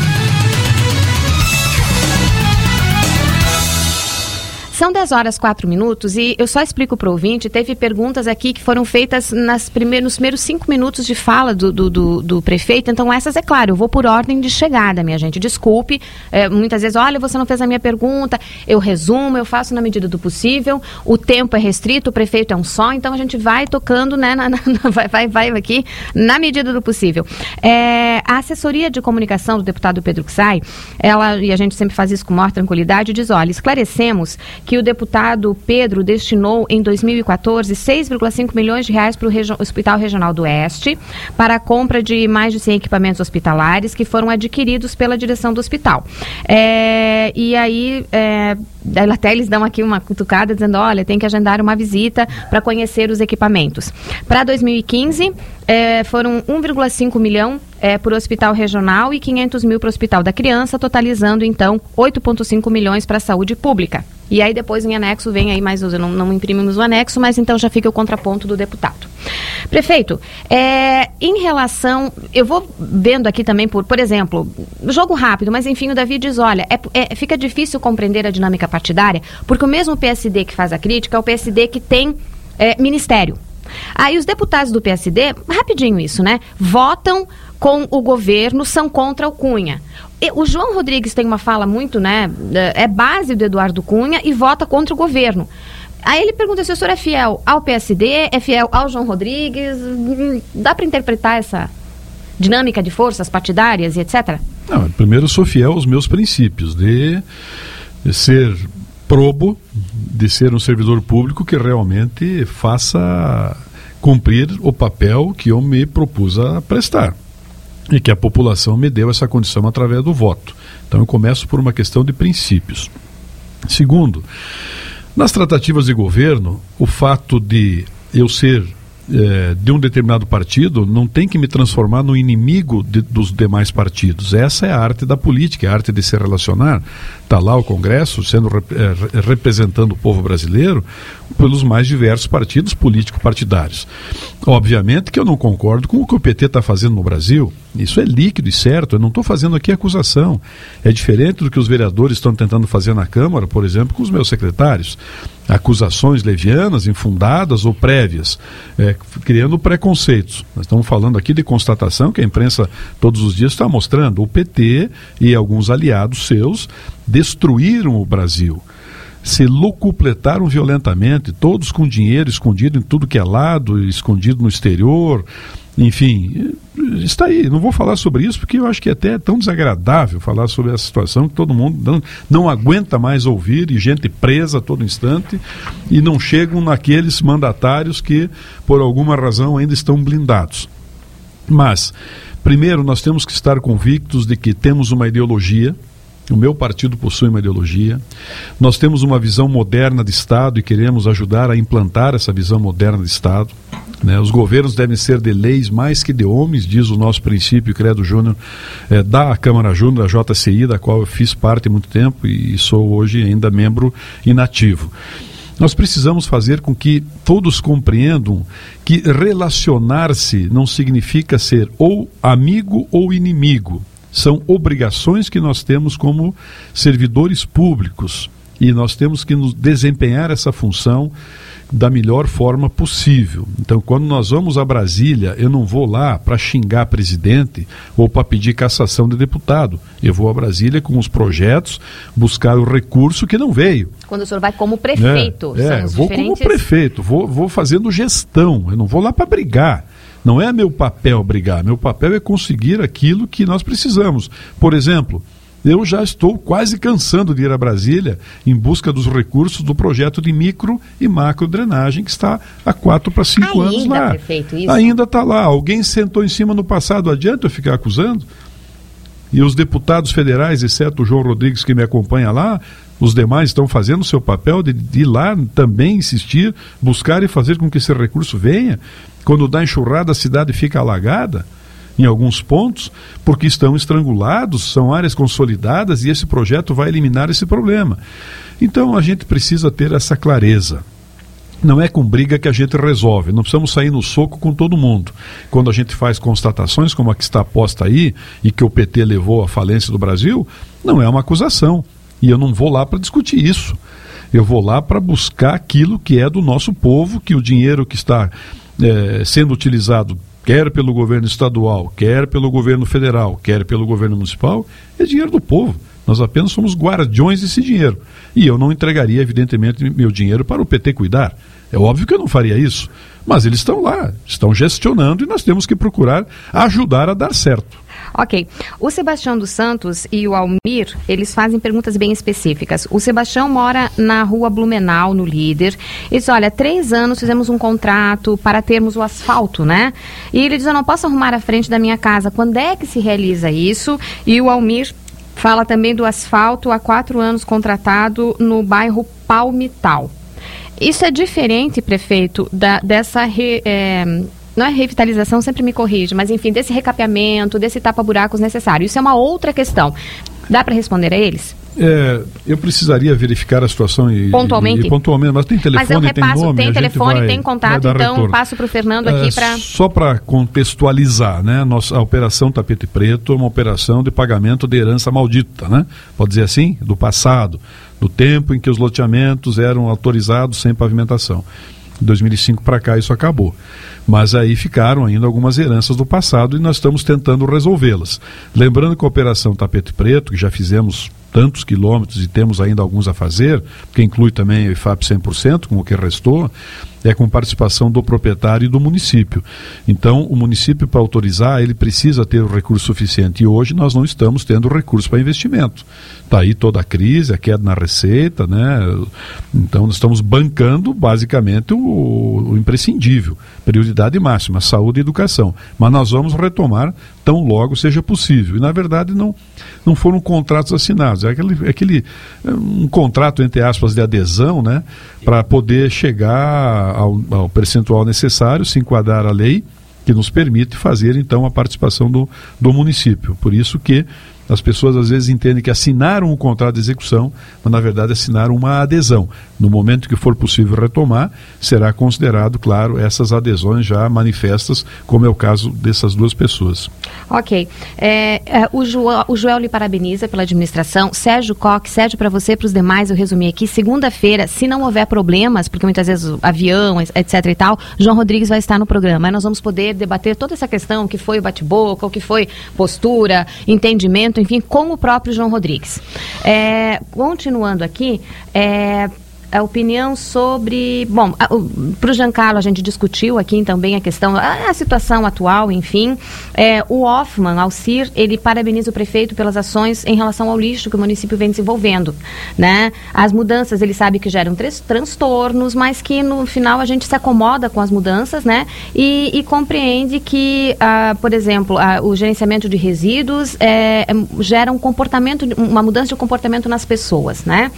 São dez horas, quatro minutos e eu só explico para o ouvinte, teve perguntas aqui que foram feitas nas primeiros, nos primeiros cinco minutos de fala do, do, do, do prefeito, então essas, é claro, eu vou por ordem de chegada, minha gente, desculpe, é, muitas vezes, olha, você não fez a minha pergunta, eu resumo, eu faço na medida do possível, o tempo é restrito, o prefeito é um só, então a gente vai tocando, né, na, na, vai, vai, vai aqui, na medida do possível. É, a assessoria de comunicação do deputado Pedro Xay, ela, e a gente sempre faz isso com maior tranquilidade, diz, olha, esclarecemos que o deputado Pedro destinou em dois mil e quatorze seis vírgula cinco milhões de reais para o regi- Hospital Regional do Oeste para a compra de mais de cem equipamentos hospitalares que foram adquiridos pela direção do hospital. É, e aí, é, até eles dão aqui uma cutucada dizendo, olha, tem que agendar uma visita para conhecer os equipamentos. Para dois mil e quinze, é, foram um vírgula cinco milhão é, para o Hospital Regional e quinhentos mil para o Hospital da Criança, totalizando, então, oito vírgula cinco milhões para a saúde pública. E aí depois em anexo vem aí mais, não, não imprimimos o anexo, mas então já fica o contraponto do deputado. Prefeito, é, em relação, eu vou vendo aqui também, por, por exemplo, jogo rápido, mas enfim o Davi diz, olha, é, é, fica difícil compreender a dinâmica partidária, porque o mesmo P S D que faz a crítica é o P S D que tem é, ministério. Aí os deputados do P S D, rapidinho isso, né, votam com o governo, são contra o Cunha. E o João Rodrigues tem uma fala muito, né, é base do Eduardo Cunha e vota contra o governo. Aí ele pergunta se o senhor é fiel ao P S D, é fiel ao João Rodrigues, dá para interpretar essa dinâmica de forças partidárias e etcétera? Não, primeiro eu sou fiel aos meus princípios de, de ser probo, de ser um servidor público que realmente faça cumprir o papel que eu me propus a prestar. E que a população me deu essa condição através do voto. Então eu começo por uma questão de princípios. Segundo, nas tratativas de governo, o fato de eu ser é, de um determinado partido não tem que me transformar no inimigo de, dos demais partidos. Essa é a arte da política, a arte de se relacionar. Está lá o Congresso sendo é, representando o povo brasileiro pelos mais diversos partidos político-partidários. Obviamente que eu não concordo com o que o P T está fazendo no Brasil. Isso é líquido e certo. Eu não estou fazendo aqui acusação. É diferente do que os vereadores estão tentando fazer na Câmara, por exemplo, com os meus secretários. Acusações levianas, infundadas ou prévias, é, criando preconceitos. Nós estamos falando aqui de constatação que a imprensa todos os dias está mostrando. O P T e alguns aliados seus destruíram o Brasil. Se locupletaram violentamente, todos com dinheiro escondido em tudo que é lado, escondido no exterior, enfim, está aí. Não vou falar sobre isso porque eu acho que até é tão desagradável falar sobre essa situação que todo mundo não, não aguenta mais ouvir, e gente presa a todo instante, e não chegam naqueles mandatários que por alguma razão ainda estão blindados. Mas, primeiro, nós temos que estar convictos de que temos uma ideologia. O meu partido possui uma ideologia. Nós temos uma visão moderna de Estado e queremos ajudar a implantar essa visão moderna de Estado. Né? Os governos devem ser de leis mais que de homens, diz o nosso princípio Credo Júnior, é, da Câmara Júnior, da J C I, da qual eu fiz parte há muito tempo e sou hoje ainda membro inativo. Nós precisamos fazer com que todos compreendam que relacionar-se não significa ser ou amigo ou inimigo. São obrigações que nós temos como servidores públicos e nós temos que nos desempenhar essa função da melhor forma possível. Então, quando nós vamos a Brasília, eu não vou lá para xingar presidente ou para pedir cassação de deputado. Eu vou a Brasília com os projetos, buscar o recurso que não veio. Quando o senhor vai como prefeito, é, é, são os vou diferentes... como prefeito, vou, vou fazendo gestão, eu não vou lá para brigar. Não é meu papel brigar, meu papel é conseguir aquilo que nós precisamos. Por exemplo, eu já estou quase cansando de ir a Brasília em busca dos recursos do projeto de micro e macro drenagem que está há quatro para cinco anos lá. Prefeito, isso? Ainda está lá. Alguém sentou em cima no passado, adianta eu ficar acusando? E os deputados federais, exceto o João Rodrigues que me acompanha lá, os demais estão fazendo o seu papel de, de ir lá também insistir, buscar e fazer com que esse recurso venha. Quando dá enxurrada, a cidade fica alagada em alguns pontos, porque estão estrangulados, são áreas consolidadas e esse projeto vai eliminar esse problema. Então a gente precisa ter essa clareza. Não é com briga que a gente resolve, não precisamos sair no soco com todo mundo. Quando a gente faz constatações como a que está posta aí e que o P T levou à falência do Brasil, não é uma acusação. E eu não vou lá para discutir isso. Eu vou lá para buscar aquilo que é do nosso povo, que o dinheiro que está é, sendo utilizado, quer pelo governo estadual, quer pelo governo federal, quer pelo governo municipal, é dinheiro do povo. Nós apenas somos guardiões desse dinheiro. E eu não entregaria, evidentemente, meu dinheiro para o P T cuidar. É óbvio que eu não faria isso. Mas eles estão lá, estão gestionando e nós temos que procurar ajudar a dar certo. Ok. O Sebastião dos Santos e o Almir, eles fazem perguntas bem específicas. O Sebastião mora na rua Blumenau, no Líder. Ele diz, olha, três anos fizemos um contrato para termos o asfalto, né? E ele diz, eu não posso arrumar a frente da minha casa. Quando é que se realiza isso? E o Almir fala também do asfalto há quatro anos contratado no bairro Palmital. Isso é diferente, prefeito, da, dessa... Re, é, não é revitalização, sempre me corrige, mas enfim, desse recapeamento, desse tapa-buracos necessário. Isso é uma outra questão. Dá para responder a eles? É, eu precisaria verificar a situação e pontualmente, e, e pontualmente, mas tem telefone, mas eu repasso, tem nome, tem telefone, vai, tem contato, então retorno. Passo para o Fernando aqui é, para... Só para contextualizar, né? Nossa, a Operação Tapete Preto é uma operação de pagamento de herança maldita, né? Pode dizer assim, do passado, do tempo em que os loteamentos eram autorizados sem pavimentação. De dois mil e cinco para cá isso acabou. Mas aí ficaram ainda algumas heranças do passado e nós estamos tentando resolvê-las. Lembrando que a Operação Tapete Preto, que já fizemos tantos quilômetros e temos ainda alguns a fazer, que inclui também o I F A P cem por cento, com o que restou, é com participação do proprietário e do município. Então, o município, para autorizar, ele precisa ter o recurso suficiente. E hoje nós não estamos tendo recurso para investimento. Está aí toda a crise, a queda na receita, né? Então, nós estamos bancando, basicamente, o, o imprescindível. Prioridade máxima, saúde e educação. Mas nós vamos retomar tão logo seja possível. E, na verdade, não, não foram contratos assinados. É aquele, aquele um contrato, entre aspas, de adesão, né? Para poder chegar ao, ao percentual necessário, se enquadrar a lei, que nos permite fazer, então, a participação do, do município. Por isso que as pessoas às vezes entendem que assinaram um contrato de execução, mas na verdade assinaram uma adesão. No momento que for possível retomar, será considerado, claro, essas adesões já manifestas, como é o caso dessas duas pessoas. Ok. É, é, o, Joel, o Joel lhe parabeniza pela administração. Sérgio Coque, Sérgio, para você e para os demais, eu resumi aqui, segunda-feira, se não houver problemas, porque muitas vezes o avião, etc e tal, João Rodrigues vai estar no programa. Aí nós vamos poder debater toda essa questão, o que foi o bate-boca, o que foi postura, entendimento, enfim, com o próprio João Rodrigues. É, continuando aqui, é... a opinião sobre... Bom, para o Giancarlo a gente discutiu aqui também a questão, a, a situação atual, enfim. É, o Hoffman, Alcir, ele parabeniza o prefeito pelas ações em relação ao lixo que o município vem desenvolvendo, né? As mudanças, ele sabe que geram trans, transtornos, mas que no final a gente se acomoda com as mudanças, né? E, e compreende que, ah, por exemplo, ah, o gerenciamento de resíduos é, é, gera um comportamento, uma mudança de comportamento nas pessoas, né?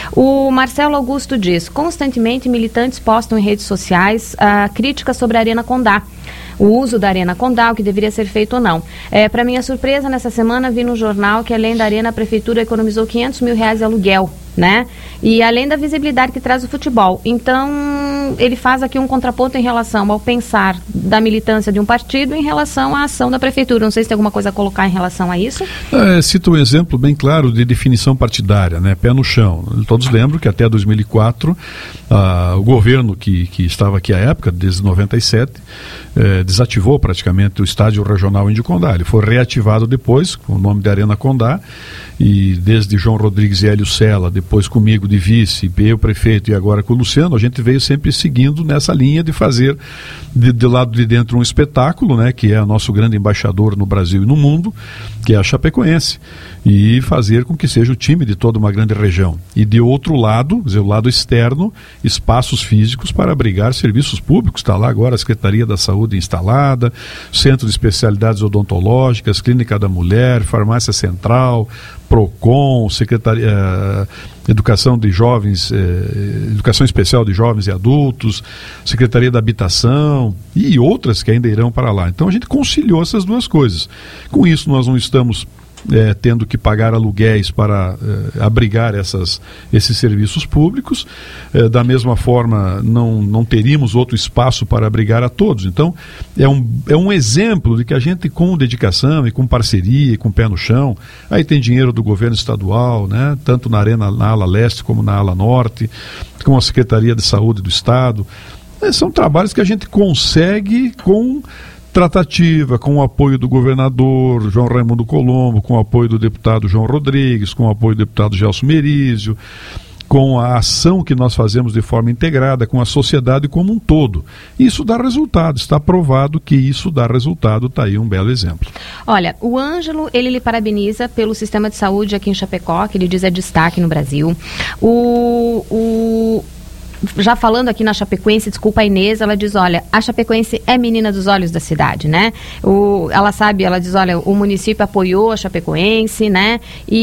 O Marcelo Augusto diz, constantemente militantes postam em redes sociais uh, críticas sobre a Arena Condá, o uso da Arena Condá, o que deveria ser feito ou não. É, para minha surpresa, nessa semana vi no jornal que além da Arena, a Prefeitura economizou quinhentos mil reais de aluguel, né? E além da visibilidade que traz o futebol. Então, ele faz aqui um contraponto em relação ao pensar da militância de um partido em relação à ação da Prefeitura. Não sei se tem alguma coisa a colocar em relação a isso. É, cito um exemplo bem claro de definição partidária, né? Pé no chão. Todos lembram que até dois mil e quatro, ah, o governo que, que estava aqui à época, desde noventa e sete, eh, desativou praticamente o estádio regional Índio Condá. Ele foi reativado depois, com o nome de Arena Condá, e desde João Rodrigues e Hélio Sela, depois comigo de vice, eu prefeito e agora com o Luciano, a gente veio sempre seguindo nessa linha de fazer de, de lado de dentro um espetáculo, né, que é o nosso grande embaixador no Brasil e no mundo, que é a Chapecoense, e fazer com que seja o time de toda uma grande região. E de outro lado, quer dizer, o lado externo, espaços físicos para abrigar serviços públicos. Está lá agora a Secretaria da Saúde instalada, Centro de Especialidades Odontológicas, Clínica da Mulher, Farmácia Central, PROCON, Secretaria eh, Educação de Jovens, eh, Educação Especial de Jovens e Adultos, Secretaria da Habitação e outras que ainda irão para lá. Então a gente conciliou essas duas coisas. Com isso nós não estamos É, tendo que pagar aluguéis para é, abrigar essas, esses serviços públicos, é, da mesma forma não, não teríamos outro espaço para abrigar a todos. Então é um, é um exemplo de que a gente, com dedicação e com parceria e com pé no chão, aí tem dinheiro do governo estadual, né, tanto na arena, na ala leste como na ala norte, com a Secretaria de Saúde do Estado, é, são trabalhos que a gente consegue com tratativa, com o apoio do governador João Raimundo Colombo, com o apoio do deputado João Rodrigues, com o apoio do deputado Gelson Merizio, com a ação que nós fazemos de forma integrada, com a sociedade como um todo. Isso dá resultado, está provado que isso dá resultado, está aí um belo exemplo. Olha, o Ângelo, ele lhe parabeniza pelo sistema de saúde aqui em Chapecó, que ele diz é destaque no Brasil. O... o... Já falando aqui na Chapecoense, desculpa a Inês, ela diz, olha, a Chapecoense é menina dos olhos da cidade, né? O, ela sabe, ela diz, olha, o município apoiou a Chapecoense, né?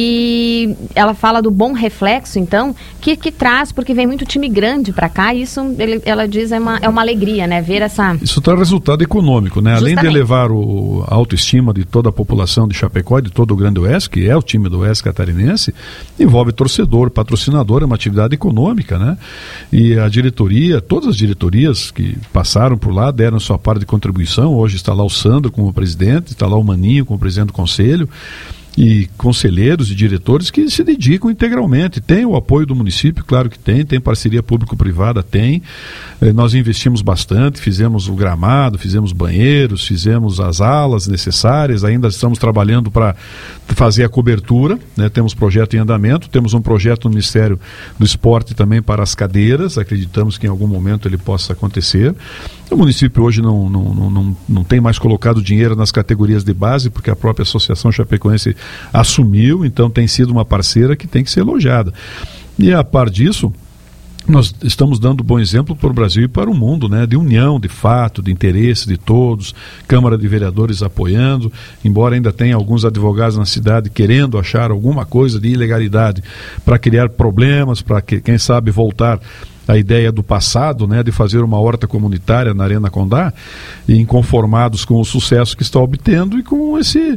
E ela fala do bom reflexo, então, que, que traz, porque vem muito time grande para cá, e isso, ele, ela diz, é uma, é uma alegria, né? Ver essa... Isso traz resultado econômico, né? Justamente. Além de elevar o, a autoestima de toda a população de Chapecó e de todo o Grande Oeste, que é o time do Oeste Catarinense, envolve torcedor, patrocinador, é uma atividade econômica, né? E E a diretoria, todas as diretorias que passaram por lá deram sua parte de contribuição. Hoje está lá o Sandro como presidente, está lá o Maninho como presidente do conselho, e conselheiros e diretores que se dedicam integralmente. Tem o apoio do município, claro que tem, tem parceria público-privada, tem. Eh, nós investimos bastante, fizemos o gramado, fizemos banheiros, fizemos as alas necessárias, ainda estamos trabalhando para fazer a cobertura, né? Temos projeto em andamento, temos um projeto no Ministério do Esporte também para as cadeiras, acreditamos que em algum momento ele possa acontecer. O município hoje não, não, não, não, não tem mais colocado dinheiro nas categorias de base, porque a própria Associação Chapecoense assumiu, então tem sido uma parceira que tem que ser elogiada. E a par disso, nós estamos dando bom exemplo para o Brasil e para o mundo, né? De união, de fato, de interesse de todos, Câmara de Vereadores apoiando, embora ainda tenha alguns advogados na cidade querendo achar alguma coisa de ilegalidade para criar problemas, para que, quem sabe, voltar a ideia do passado, né, de fazer uma horta comunitária na Arena Condá, e inconformados com o sucesso que está obtendo e com esse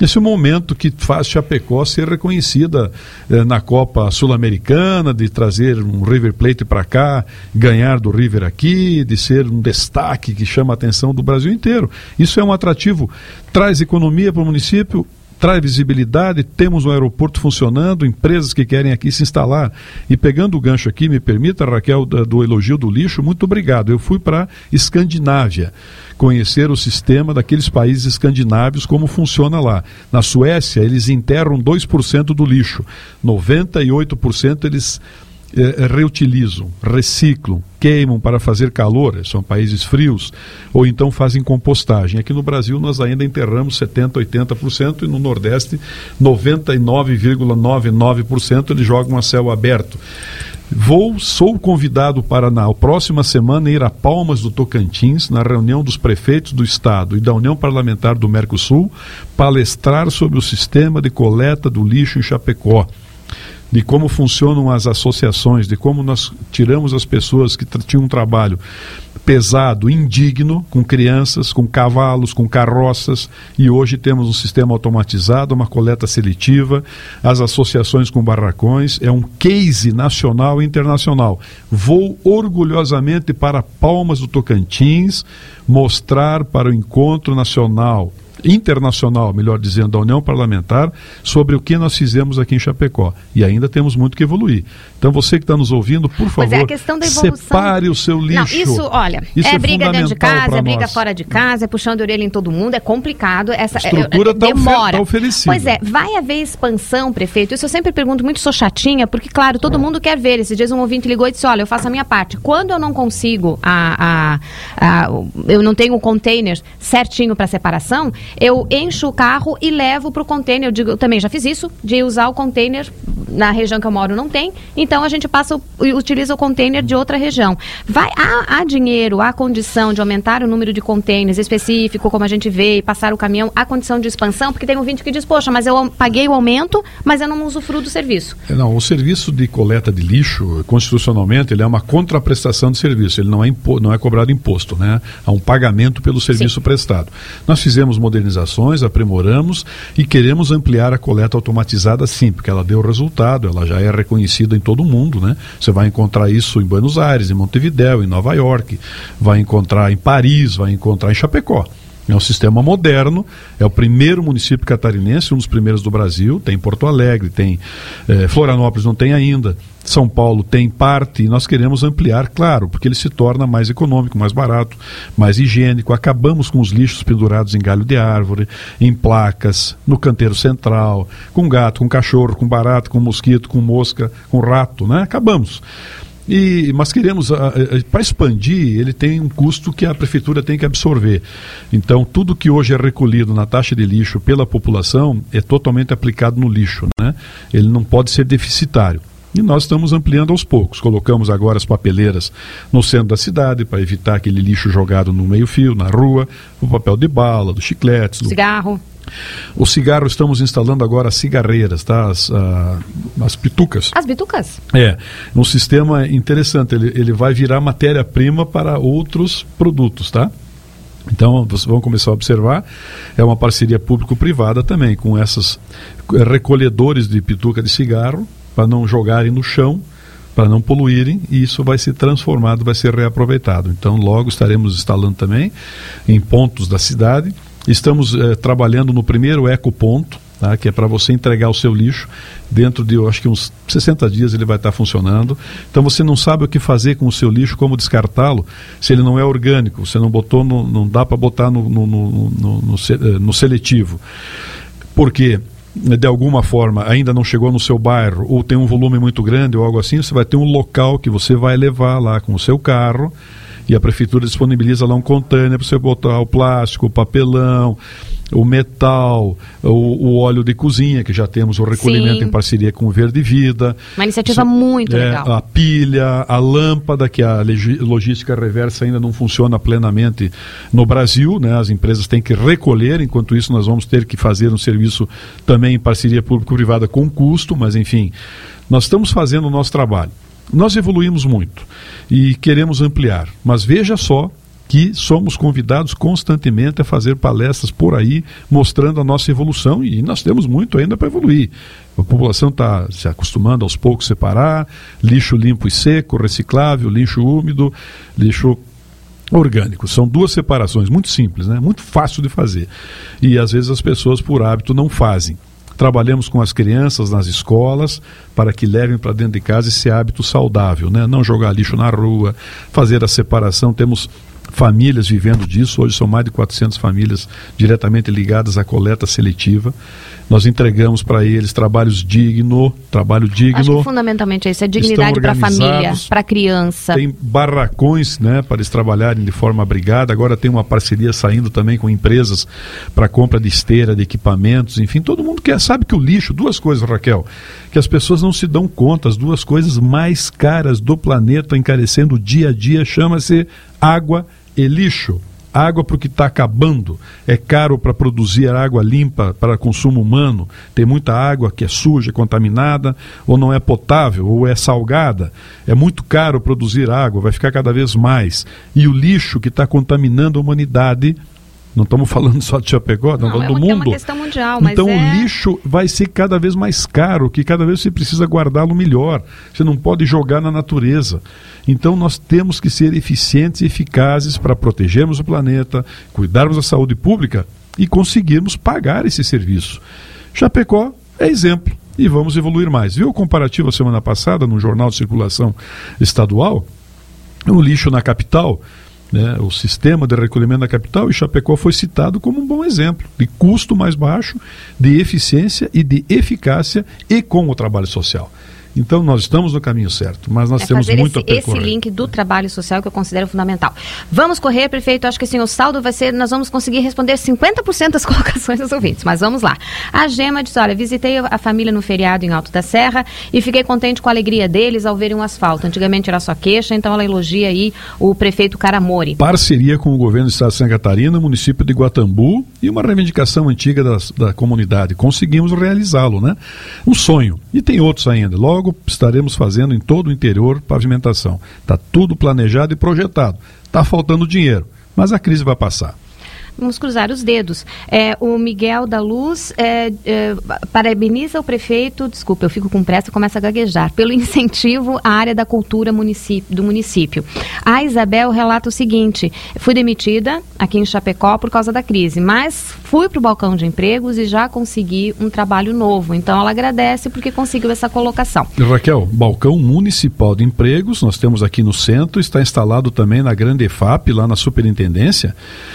Esse é o momento que faz Chapecó ser reconhecida eh, na Copa Sul-Americana, de trazer um River Plate para cá, ganhar do River aqui, de ser um destaque que chama a atenção do Brasil inteiro. Isso é um atrativo, traz economia para o município, traz visibilidade, temos um aeroporto funcionando, empresas que querem aqui se instalar. E pegando o gancho aqui, me permita, Raquel, do, do elogio do lixo, muito obrigado. Eu fui para Escandinávia conhecer o sistema daqueles países escandinavos, como funciona lá. Na Suécia, eles enterram dois por cento do lixo, noventa e oito por cento eles eh, reutilizam, reciclam, queimam para fazer calor, são países frios, ou então fazem compostagem. Aqui no Brasil nós ainda enterramos setenta, oitenta por cento e no Nordeste noventa e nove vírgula noventa e nove por cento eles jogam a céu aberto. Vou, sou convidado para na próxima semana ir a Palmas do Tocantins, na reunião dos prefeitos do Estado e da União Parlamentar do Mercosul, palestrar sobre o sistema de coleta do lixo em Chapecó, de como funcionam as associações, de como nós tiramos as pessoas que tinham um trabalho pesado, indigno, com crianças, com cavalos, com carroças, e hoje temos um sistema automatizado, uma coleta seletiva, as associações com barracões, é um case nacional e internacional. Vou orgulhosamente para Palmas do Tocantins mostrar para o encontro nacional, internacional, melhor dizendo, da União Parlamentar, sobre o que nós fizemos aqui em Chapecó. E ainda temos muito que evoluir. Então, você que está nos ouvindo, por favor, Mas é a questão da evolução... separe o seu lixo. Não, isso, olha, isso é, é briga dentro de casa, é briga nós. fora de casa, é puxando de orelha em todo mundo, é complicado. Essa, a estrutura está demora. Tá oferecida. Pois é, vai haver expansão, prefeito? Isso eu sempre pergunto, muito sou chatinha, porque, claro, todo mundo quer ver. Esses dias um ouvinte ligou e disse, olha, eu faço a minha parte. Quando eu não consigo, a, a, a, eu não tenho um container certinho para separação, eu encho o carro e levo para o container. Eu digo, eu também já fiz isso, de usar o container na região que eu moro não tem, então a gente passa e utiliza o container de outra região. Vai, há, há dinheiro, há condição de aumentar o número de containers específico, como a gente vê, e passar o caminhão, há condição de expansão, porque tem um ouvinte que diz, poxa, mas eu paguei o aumento, mas eu não usufruo do serviço. Não, o serviço de coleta de lixo, constitucionalmente, ele é uma contraprestação de serviço, ele não é, impo, não é cobrado imposto, né? Há um pagamento pelo serviço Sim. prestado. Nós fizemos modernizações, aprimoramos e queremos ampliar a coleta automatizada sim, porque ela deu resultado, ela já é reconhecida em todo o mundo, né? Você vai encontrar isso em Buenos Aires, em Montevidéu, em Nova York, vai encontrar em Paris, vai encontrar em Chapecó. É um sistema moderno, é o primeiro município catarinense, um dos primeiros do Brasil, tem Porto Alegre, tem eh, Florianópolis, não tem ainda, São Paulo tem parte, e nós queremos ampliar, claro, porque ele se torna mais econômico, mais barato, mais higiênico. Acabamos com os lixos pendurados em galho de árvore, em placas, no canteiro central, com gato, com cachorro, com barato, com mosquito, com mosca, com rato, né? Acabamos. E, mas queremos, para expandir, ele tem um custo que a prefeitura tem que absorver. Então, tudo que hoje é recolhido na taxa de lixo pela população é totalmente aplicado no lixo, né? Ele não pode ser deficitário. E nós estamos ampliando aos poucos. Colocamos agora as papeleiras no centro da cidade para evitar aquele lixo jogado no meio-fio, na rua, o papel de bala, dos chicletes, do... cigarro. O cigarro, estamos instalando agora as cigarreiras, tá? As, uh, as bitucas. As bitucas? É, um sistema interessante, ele, ele vai virar matéria-prima para outros produtos, tá? Então, vocês vão começar a observar, é uma parceria público-privada também, com esses recolhedores de bituca de cigarro, para não jogarem no chão, para não poluírem, e isso vai ser transformado, vai ser reaproveitado. Então, logo estaremos instalando também em pontos da cidade. Estamos eh, trabalhando no primeiro ecoponto, tá, que é para você entregar o seu lixo dentro de, eu acho que uns sessenta dias ele vai estar funcionando. Então você não sabe o que fazer com o seu lixo, como descartá-lo, se ele não é orgânico, você não botou, no, não dá para botar no, no, no, no, no, no seletivo. Por quê? De alguma forma ainda não chegou no seu bairro, ou tem um volume muito grande ou algo assim, você vai ter um local que você vai levar lá com o seu carro, e a prefeitura disponibiliza lá um container para você botar o plástico, o papelão, o metal, o, o óleo de cozinha, que já temos o recolhimento Sim. em parceria com o Verde Vida. Uma iniciativa muito é, legal. A pilha, a lâmpada, que a logística reversa ainda não funciona plenamente no Brasil, né? As empresas têm que recolher, enquanto isso nós vamos ter que fazer um serviço também em parceria público-privada com custo, mas enfim, nós estamos fazendo o nosso trabalho. Nós evoluímos muito e queremos ampliar, mas veja só que somos convidados constantemente a fazer palestras por aí, mostrando a nossa evolução, e nós temos muito ainda para evoluir. A população está se acostumando aos poucos a separar, lixo limpo e seco, reciclável, lixo úmido, lixo orgânico. São duas separações muito simples, né? Muito fácil de fazer. E às vezes as pessoas por hábito não fazem. Trabalhamos com as crianças nas escolas para que levem para dentro de casa esse hábito saudável, né? Não jogar lixo na rua, fazer a separação. Temos famílias vivendo disso. Hoje são mais de quatrocentas famílias diretamente ligadas à coleta seletiva. Nós entregamos para eles trabalhos digno, trabalho digno. Acho que fundamentalmente é isso, é dignidade para a família, para a criança. Tem barracões, né, para eles trabalharem de forma abrigada. Agora tem uma parceria saindo também com empresas para compra de esteira, de equipamentos, enfim, todo mundo quer. Sabe que o lixo, duas coisas, Raquel, que as pessoas não se dão conta, as duas coisas mais caras do planeta, encarecendo dia a dia, chama-se água e lixo. Água porque está acabando, é caro para produzir água limpa para consumo humano, tem muita água que é suja, contaminada, ou não é potável, ou é salgada, é muito caro produzir água, vai ficar cada vez mais, e o lixo que está contaminando a humanidade, não estamos falando só de Chapecó, estamos falando é do mundo. É uma questão mundial, mas então é... o lixo vai ser cada vez mais caro, que cada vez você precisa guardá-lo melhor. Você não pode jogar na natureza. Então nós temos que ser eficientes e eficazes para protegermos o planeta, cuidarmos da saúde pública e conseguirmos pagar esse serviço. Chapecó é exemplo e vamos evoluir mais. Viu o comparativo a semana passada no Jornal de Circulação Estadual? O lixo na capital... Né, o sistema de recolhimento da capital, e Chapecó foi citado como um bom exemplo de custo mais baixo, de eficiência e de eficácia e com o trabalho social. Então nós estamos no caminho certo, mas nós é temos muito esse, a percorrer. Esse link do trabalho social que eu considero fundamental. Vamos correr, prefeito, acho que assim, o saldo vai ser, nós vamos conseguir responder cinquenta por cento das colocações dos ouvintes, mas vamos lá. A Gema disse, olha, visitei a família no feriado em Alto da Serra e fiquei contente com a alegria deles ao verem um asfalto. Antigamente era só queixa, então ela elogia aí o prefeito Caramori. Parceria com o governo do estado de Santa Catarina, município de Guatambu, e uma reivindicação antiga das, da comunidade. Conseguimos realizá-lo, né? Um sonho. E tem outros ainda. Logo estaremos fazendo em todo o interior pavimentação. Está tudo planejado e projetado. Está faltando dinheiro, mas a crise vai passar. Vamos cruzar os dedos. É, o Miguel da Luz é, é, parabeniza o prefeito, desculpa, eu fico com pressa e começo a gaguejar, pelo incentivo à área da cultura município, do município. A Isabel relata o seguinte, fui demitida aqui em Chapecó por causa da crise, mas fui para o balcão de empregos e já consegui um trabalho novo. Então ela agradece porque conseguiu essa colocação. Raquel, balcão municipal de empregos, nós temos aqui no centro, está instalado também na Grande E F A P, lá na superintendência,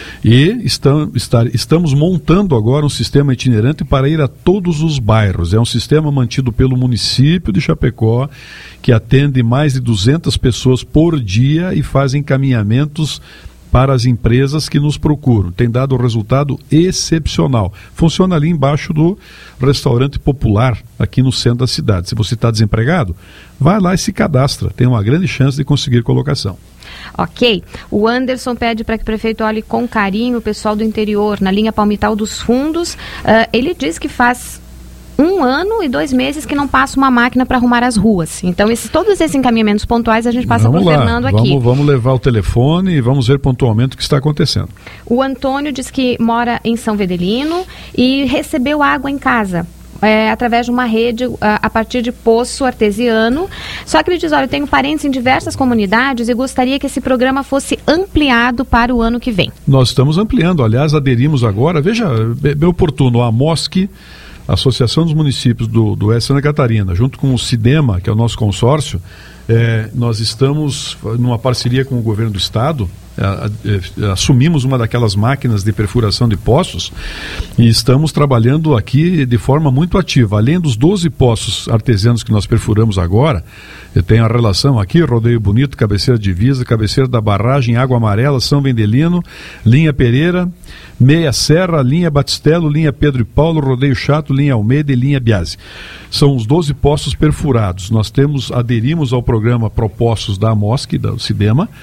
e Estamos, estamos montando agora um sistema itinerante para ir a todos os bairros. É um sistema mantido pelo município de Chapecó, que atende mais de duzentas pessoas por dia e faz encaminhamentos para as empresas que nos procuram. Tem dado um resultado excepcional. Funciona ali embaixo do restaurante popular, aqui no centro da cidade. Se você está desempregado, vai lá e se cadastra. Tem uma grande chance de conseguir colocação. Ok. O Anderson pede para que o prefeito olhe com carinho o pessoal do interior, na linha Palmital dos Fundos. Uh, ele diz que faz um ano e dois meses que não passa uma máquina para arrumar as ruas. Então, esses, todos esses encaminhamentos pontuais a gente passa para o Fernando aqui. Vamos, vamos levar o telefone e vamos ver pontualmente o que está acontecendo. O Antônio diz que mora em São Vedelino e recebeu água em casa. É, através de uma rede a, a partir de poço artesiano. Só que ele diz, olha, eu tenho parentes em diversas comunidades e gostaria que esse programa fosse ampliado para o ano que vem. Nós estamos ampliando, aliás, aderimos agora, veja, é bem oportuno, a MOSC, Associação dos Municípios do, do Oeste de Santa Catarina, junto com o CIDEMA, que é o nosso consórcio, é, nós estamos numa parceria com o governo do estado, a, a, a, assumimos uma daquelas máquinas de perfuração de poços e estamos trabalhando aqui de forma muito ativa. Além dos doze poços artesianos que nós perfuramos agora, eu tenho a relação aqui, Rodeio Bonito, Cabeceira Divisa, Cabeceira da Barragem, Água Amarela, São Vendelino, Linha Pereira, Meia Serra, Linha Batistelo, Linha Pedro e Paulo, Rodeio Chato, Linha Almeida e Linha Biase. São os doze poços perfurados. Nós temos, aderimos ao programa Propostos da MOSC, da CIDEMA,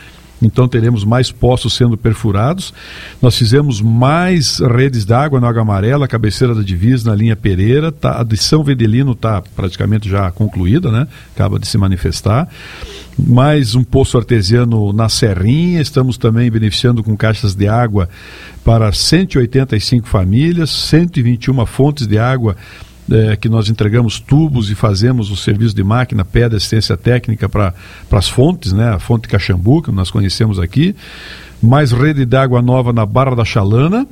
então teremos mais poços sendo perfurados. Nós fizemos mais redes d'água na Água Amarela, a cabeceira da divisa, na linha Pereira, tá, a de São Vedelino está praticamente já concluída, né? Acaba de se manifestar. Mais um poço artesiano na Serrinha, estamos também beneficiando com caixas de água para cento e oitenta e cinco famílias, cento e vinte e uma fontes de água é, que nós entregamos tubos e fazemos o serviço de máquina, pede assistência técnica para as fontes, né? A fonte Caxambu, que nós conhecemos aqui, mais rede de água nova na Barra da Chalana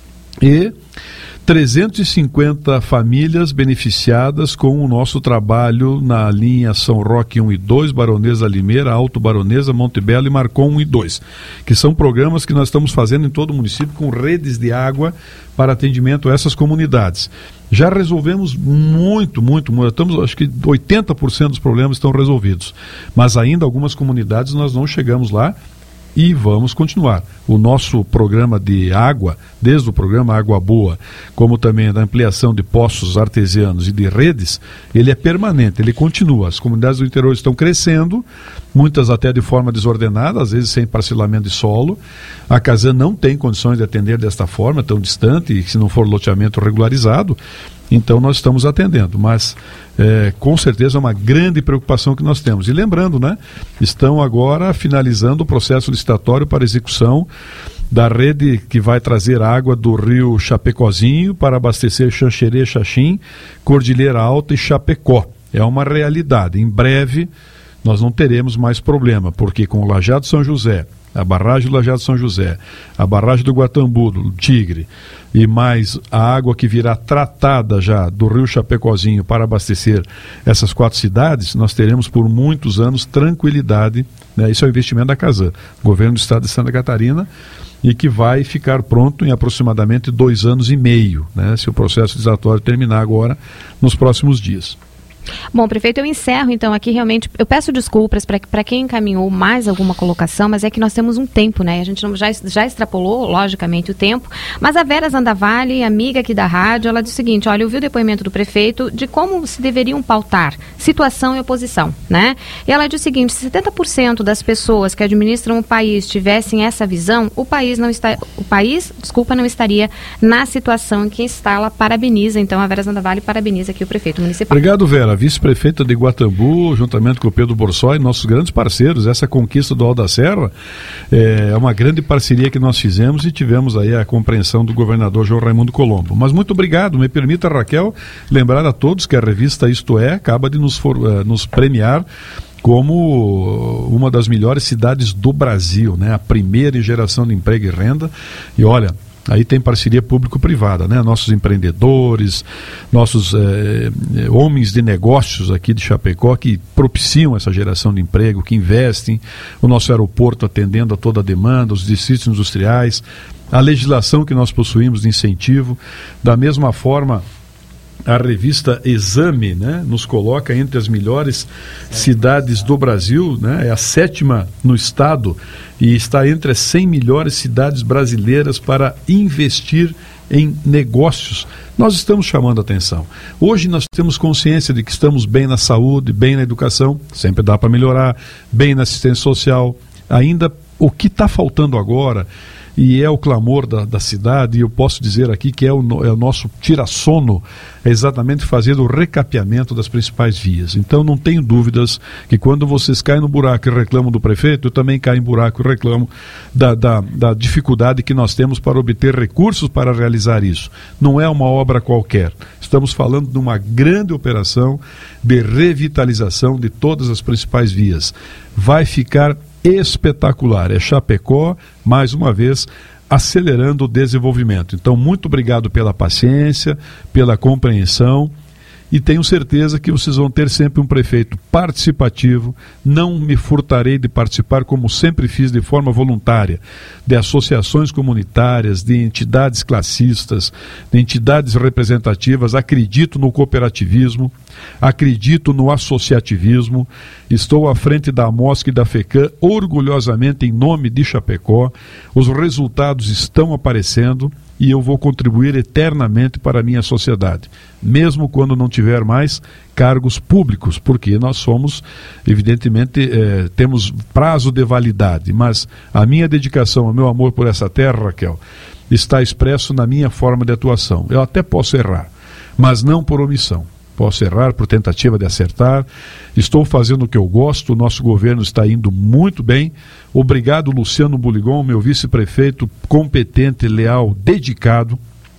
e trezentas e cinquenta famílias beneficiadas com o nosso trabalho na linha São Roque um e dois, Baronesa Limeira, Alto Baronesa, Monte Belo e Marcon um e dois, que são programas que nós estamos fazendo em todo o município com redes de água para atendimento a essas comunidades. Já resolvemos muito, muito, muito, estamos, acho que oitenta por cento dos problemas estão resolvidos, mas ainda algumas comunidades nós não chegamos lá. E vamos continuar. O nosso programa de água, desde o programa Água Boa, como também da ampliação de poços artesianos e de redes, ele é permanente, ele continua. As comunidades do interior estão crescendo, muitas até de forma desordenada, às vezes sem parcelamento de solo. A Casan não tem condições de atender desta forma, tão distante, e se não for loteamento regularizado, então nós estamos atendendo, mas é, com certeza é uma grande preocupação que nós temos. E lembrando, né, estão agora finalizando o processo licitatório para execução da rede que vai trazer água do rio Chapecozinho para abastecer Xanxerê, Xaxim, Cordilheira Alta e Chapecó. É uma realidade. Em breve nós não teremos mais problema, porque com o Lajeado São José, a barragem do Lajeado São José, a barragem do Guatambu, do Tigre, e mais a água que virá tratada já do rio Chapecozinho para abastecer essas quatro cidades, nós teremos por muitos anos tranquilidade, né? Isso é o investimento da Casan, governo do estado de Santa Catarina, e que vai ficar pronto em aproximadamente dois anos e meio, né? Se o processo licitatório terminar agora, nos próximos dias. Bom, prefeito, eu encerro então aqui realmente, eu peço desculpas para quem encaminhou mais alguma colocação, mas é que nós temos um tempo, né? A gente não, já, já extrapolou, logicamente, o tempo, mas a Vera Zandavalli, amiga aqui da rádio, ela diz o seguinte, olha, eu vi o depoimento do prefeito de como se deveriam pautar situação e oposição, né? E ela diz o seguinte, se setenta por cento das pessoas que administram o país tivessem essa visão, o país não está, o país, desculpa, não estaria na situação em que está. Ela parabeniza, então, a Vera Zandavalli parabeniza aqui o prefeito municipal. Obrigado, Vera. Vice-prefeita de Guatambu, juntamente com o Pedro Borsoi, nossos grandes parceiros. Essa conquista do Alto da Serra é uma grande parceria que nós fizemos e tivemos aí a compreensão do governador João Raimundo Colombo. Mas muito obrigado. Me permita, Raquel, lembrar a todos que a revista Isto É acaba de nos, for, uh, nos premiar como uma das melhores cidades do Brasil, né? A primeira em geração de emprego e renda. E olha, aí tem parceria público-privada, né? Nossos empreendedores, nossos eh, homens de negócios aqui de Chapecó que propiciam essa geração de emprego, que investem, o nosso aeroporto atendendo a toda a demanda, os distritos industriais, a legislação que nós possuímos de incentivo. Da mesma forma, a revista Exame, né, nos coloca entre as melhores cidades do Brasil, né, é a sétima no estado e está entre as cem melhores cidades brasileiras para investir em negócios. Nós estamos chamando a atenção. Hoje nós temos consciência de que estamos bem na saúde, bem na educação, sempre dá para melhorar, bem na assistência social. Ainda o que está faltando agora, e é o clamor da, da cidade, e eu posso dizer aqui que é o, é o nosso tira-sono, é exatamente fazer o recapeamento das principais vias. Então não tenho dúvidas que quando vocês caem no buraco e reclamam do prefeito, eu também caio em buraco e reclamo da, da, da dificuldade que nós temos para obter recursos para realizar isso. Não é uma obra qualquer. Estamos falando de uma grande operação de revitalização de todas as principais vias. Vai ficar espetacular. É Chapecó, mais uma vez, acelerando o desenvolvimento. Então, muito obrigado pela paciência, pela compreensão, e tenho certeza que vocês vão ter sempre um prefeito participativo. Não me furtarei de participar, como sempre fiz, de forma voluntária, de associações comunitárias, de entidades classistas, de entidades representativas. Acredito no cooperativismo, acredito no associativismo. Estou à frente da AMOSC e da FECAM, orgulhosamente em nome de Chapecó. Os resultados estão aparecendo. e eu vou contribuir eternamente para a minha sociedade, mesmo quando não tiver mais cargos públicos, porque nós somos, evidentemente, eh, temos prazo de validade, mas a minha dedicação, o meu amor por essa terra, Raquel, está expresso na minha forma de atuação. Eu até posso errar, mas não por omissão. Posso errar por tentativa de acertar. Estou fazendo o que eu gosto, o nosso governo está indo muito bem. Obrigado, Luciano Buligon, meu vice-prefeito, competente, leal, dedicado,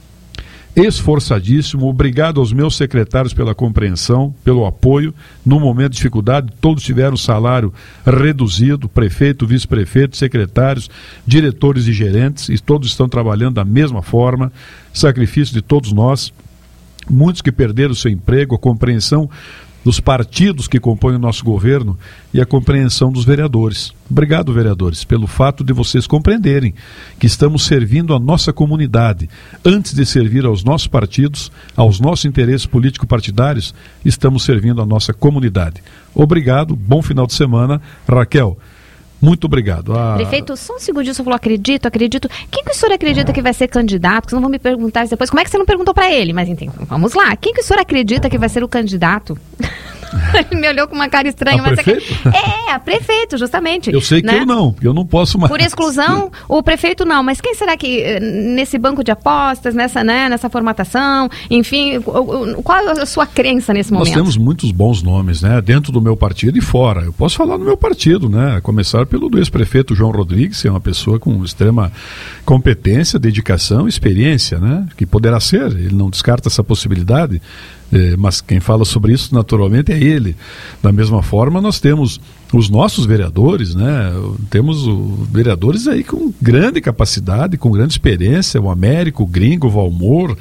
esforçadíssimo. Obrigado aos meus secretários pela compreensão, pelo apoio. No momento de dificuldade, todos tiveram salário reduzido, prefeito, vice-prefeito, secretários, diretores e gerentes, e todos estão trabalhando da mesma forma. Sacrifício de todos nós. Muitos que perderam o seu emprego, a compreensão dos partidos que compõem o nosso governo e a compreensão dos vereadores. Obrigado, vereadores, pelo fato de vocês compreenderem que estamos servindo a nossa comunidade. Antes de servir aos nossos partidos, aos nossos interesses político-partidários, estamos servindo a nossa comunidade. Obrigado, bom final de semana. Raquel, muito obrigado. Ah... Prefeito, só um segundinho, você falou acredito, acredito. Quem que o senhor acredita que vai ser candidato? Porque senão vão me perguntar depois. Como é que você não perguntou para ele? Mas então, vamos lá. Quem que o senhor acredita que vai ser o candidato? Ele me olhou com uma cara estranha. A mas prefeito? É, a prefeito, justamente. Eu sei que né? eu não, eu não posso mais. Por exclusão, o prefeito não. Mas quem será que, nesse banco de apostas, nessa, né, nessa formatação, enfim, qual é a sua crença nesse momento? Nós temos muitos bons nomes, né? Dentro do meu partido e fora. Eu posso falar no meu partido, né? A começar pelo do ex-prefeito João Rodrigues, que é uma pessoa com extrema competência, dedicação, experiência, né? Que poderá ser, ele não descarta essa possibilidade. É, mas quem fala sobre isso naturalmente é ele. Da mesma forma, nós temos os nossos vereadores, né? Temos o, vereadores aí com grande capacidade, com grande experiência, o Américo, o Gringo, o Valmor,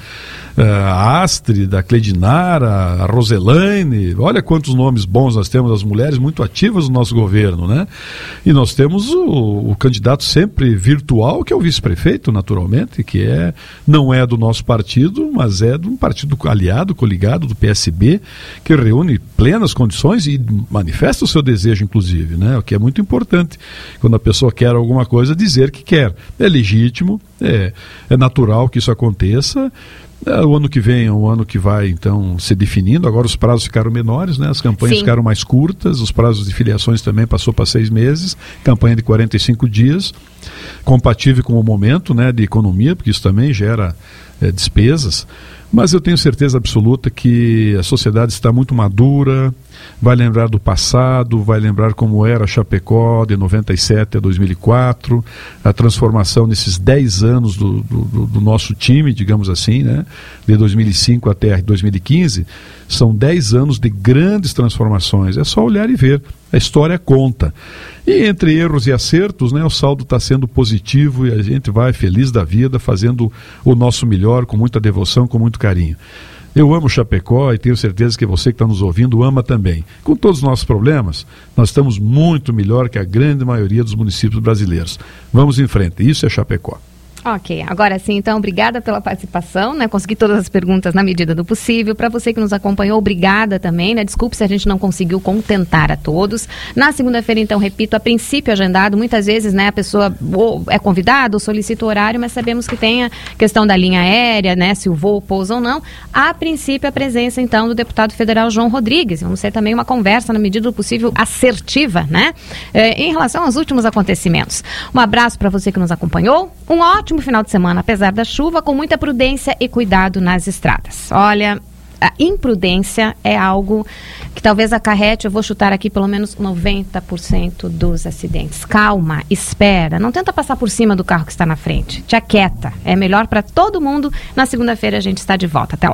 a Astrid, a Cledinara, a Roselaine. Olha quantos nomes bons nós temos, as mulheres muito ativas no nosso governo, né? E nós temos o, o candidato sempre virtual, que é o vice-prefeito, naturalmente, que é, não é do nosso partido, mas é de um partido aliado, coligado, do P S B, que reúne plenas condições e manifesta o seu desejo, inclusive, né? O que é muito importante, quando a pessoa quer alguma coisa, dizer que quer. É legítimo, é, é natural que isso aconteça. É, o ano que vem é um ano que vai, então, se definindo. Agora os prazos ficaram menores, né? As campanhas Sim. ficaram mais curtas, os prazos de filiações também passou para seis meses, campanha de quarenta e cinco dias, compatível com o momento, né, de economia, porque isso também gera é, despesas. Mas eu tenho certeza absoluta que a sociedade está muito madura, vai lembrar do passado, vai lembrar como era Chapecó de noventa e sete a dois mil e quatro, a transformação nesses dez anos do, do, do nosso time, digamos assim, né? De dois mil e cinco até dois mil e quinze, são dez anos de grandes transformações. É só olhar e ver, a história conta. E entre erros e acertos, né, o saldo está sendo positivo e a gente vai feliz da vida, fazendo o nosso melhor, com muita devoção, com muito carinho. Eu amo Chapecó e tenho certeza que você que está nos ouvindo ama também. Com todos os nossos problemas, nós estamos muito melhor que a grande maioria dos municípios brasileiros. Vamos em frente, isso é Chapecó. Ok, agora sim, então, obrigada pela participação, né? Consegui todas as perguntas na medida do possível. Para você que nos acompanhou, obrigada também, né? Desculpe se a gente não conseguiu contentar a todos. Na segunda-feira, então, repito, a princípio agendado, muitas vezes, né, a pessoa ou é convidada ou solicita o horário, mas sabemos que tem a questão da linha aérea, né? Se o voo pousa ou não. A princípio, a presença, então, do deputado federal João Rodrigues. Vamos ter também uma conversa, na medida do possível, assertiva, né? É, em relação aos últimos acontecimentos. Um abraço para você que nos acompanhou. Um ótimo Último final de semana, apesar da chuva, com muita prudência e cuidado nas estradas. Olha, a imprudência é algo que talvez acarrete, eu vou chutar aqui, pelo menos noventa por cento dos acidentes. Calma, espera, não tenta passar por cima do carro que está na frente. Te aquieta, é melhor para todo mundo. Na segunda-feira a gente está de volta. Até lá.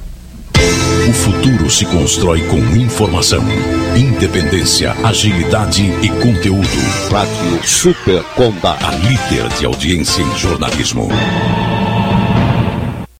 O futuro se constrói com informação, independência, agilidade e conteúdo. Rádio Super Condá, a líder de audiência em jornalismo.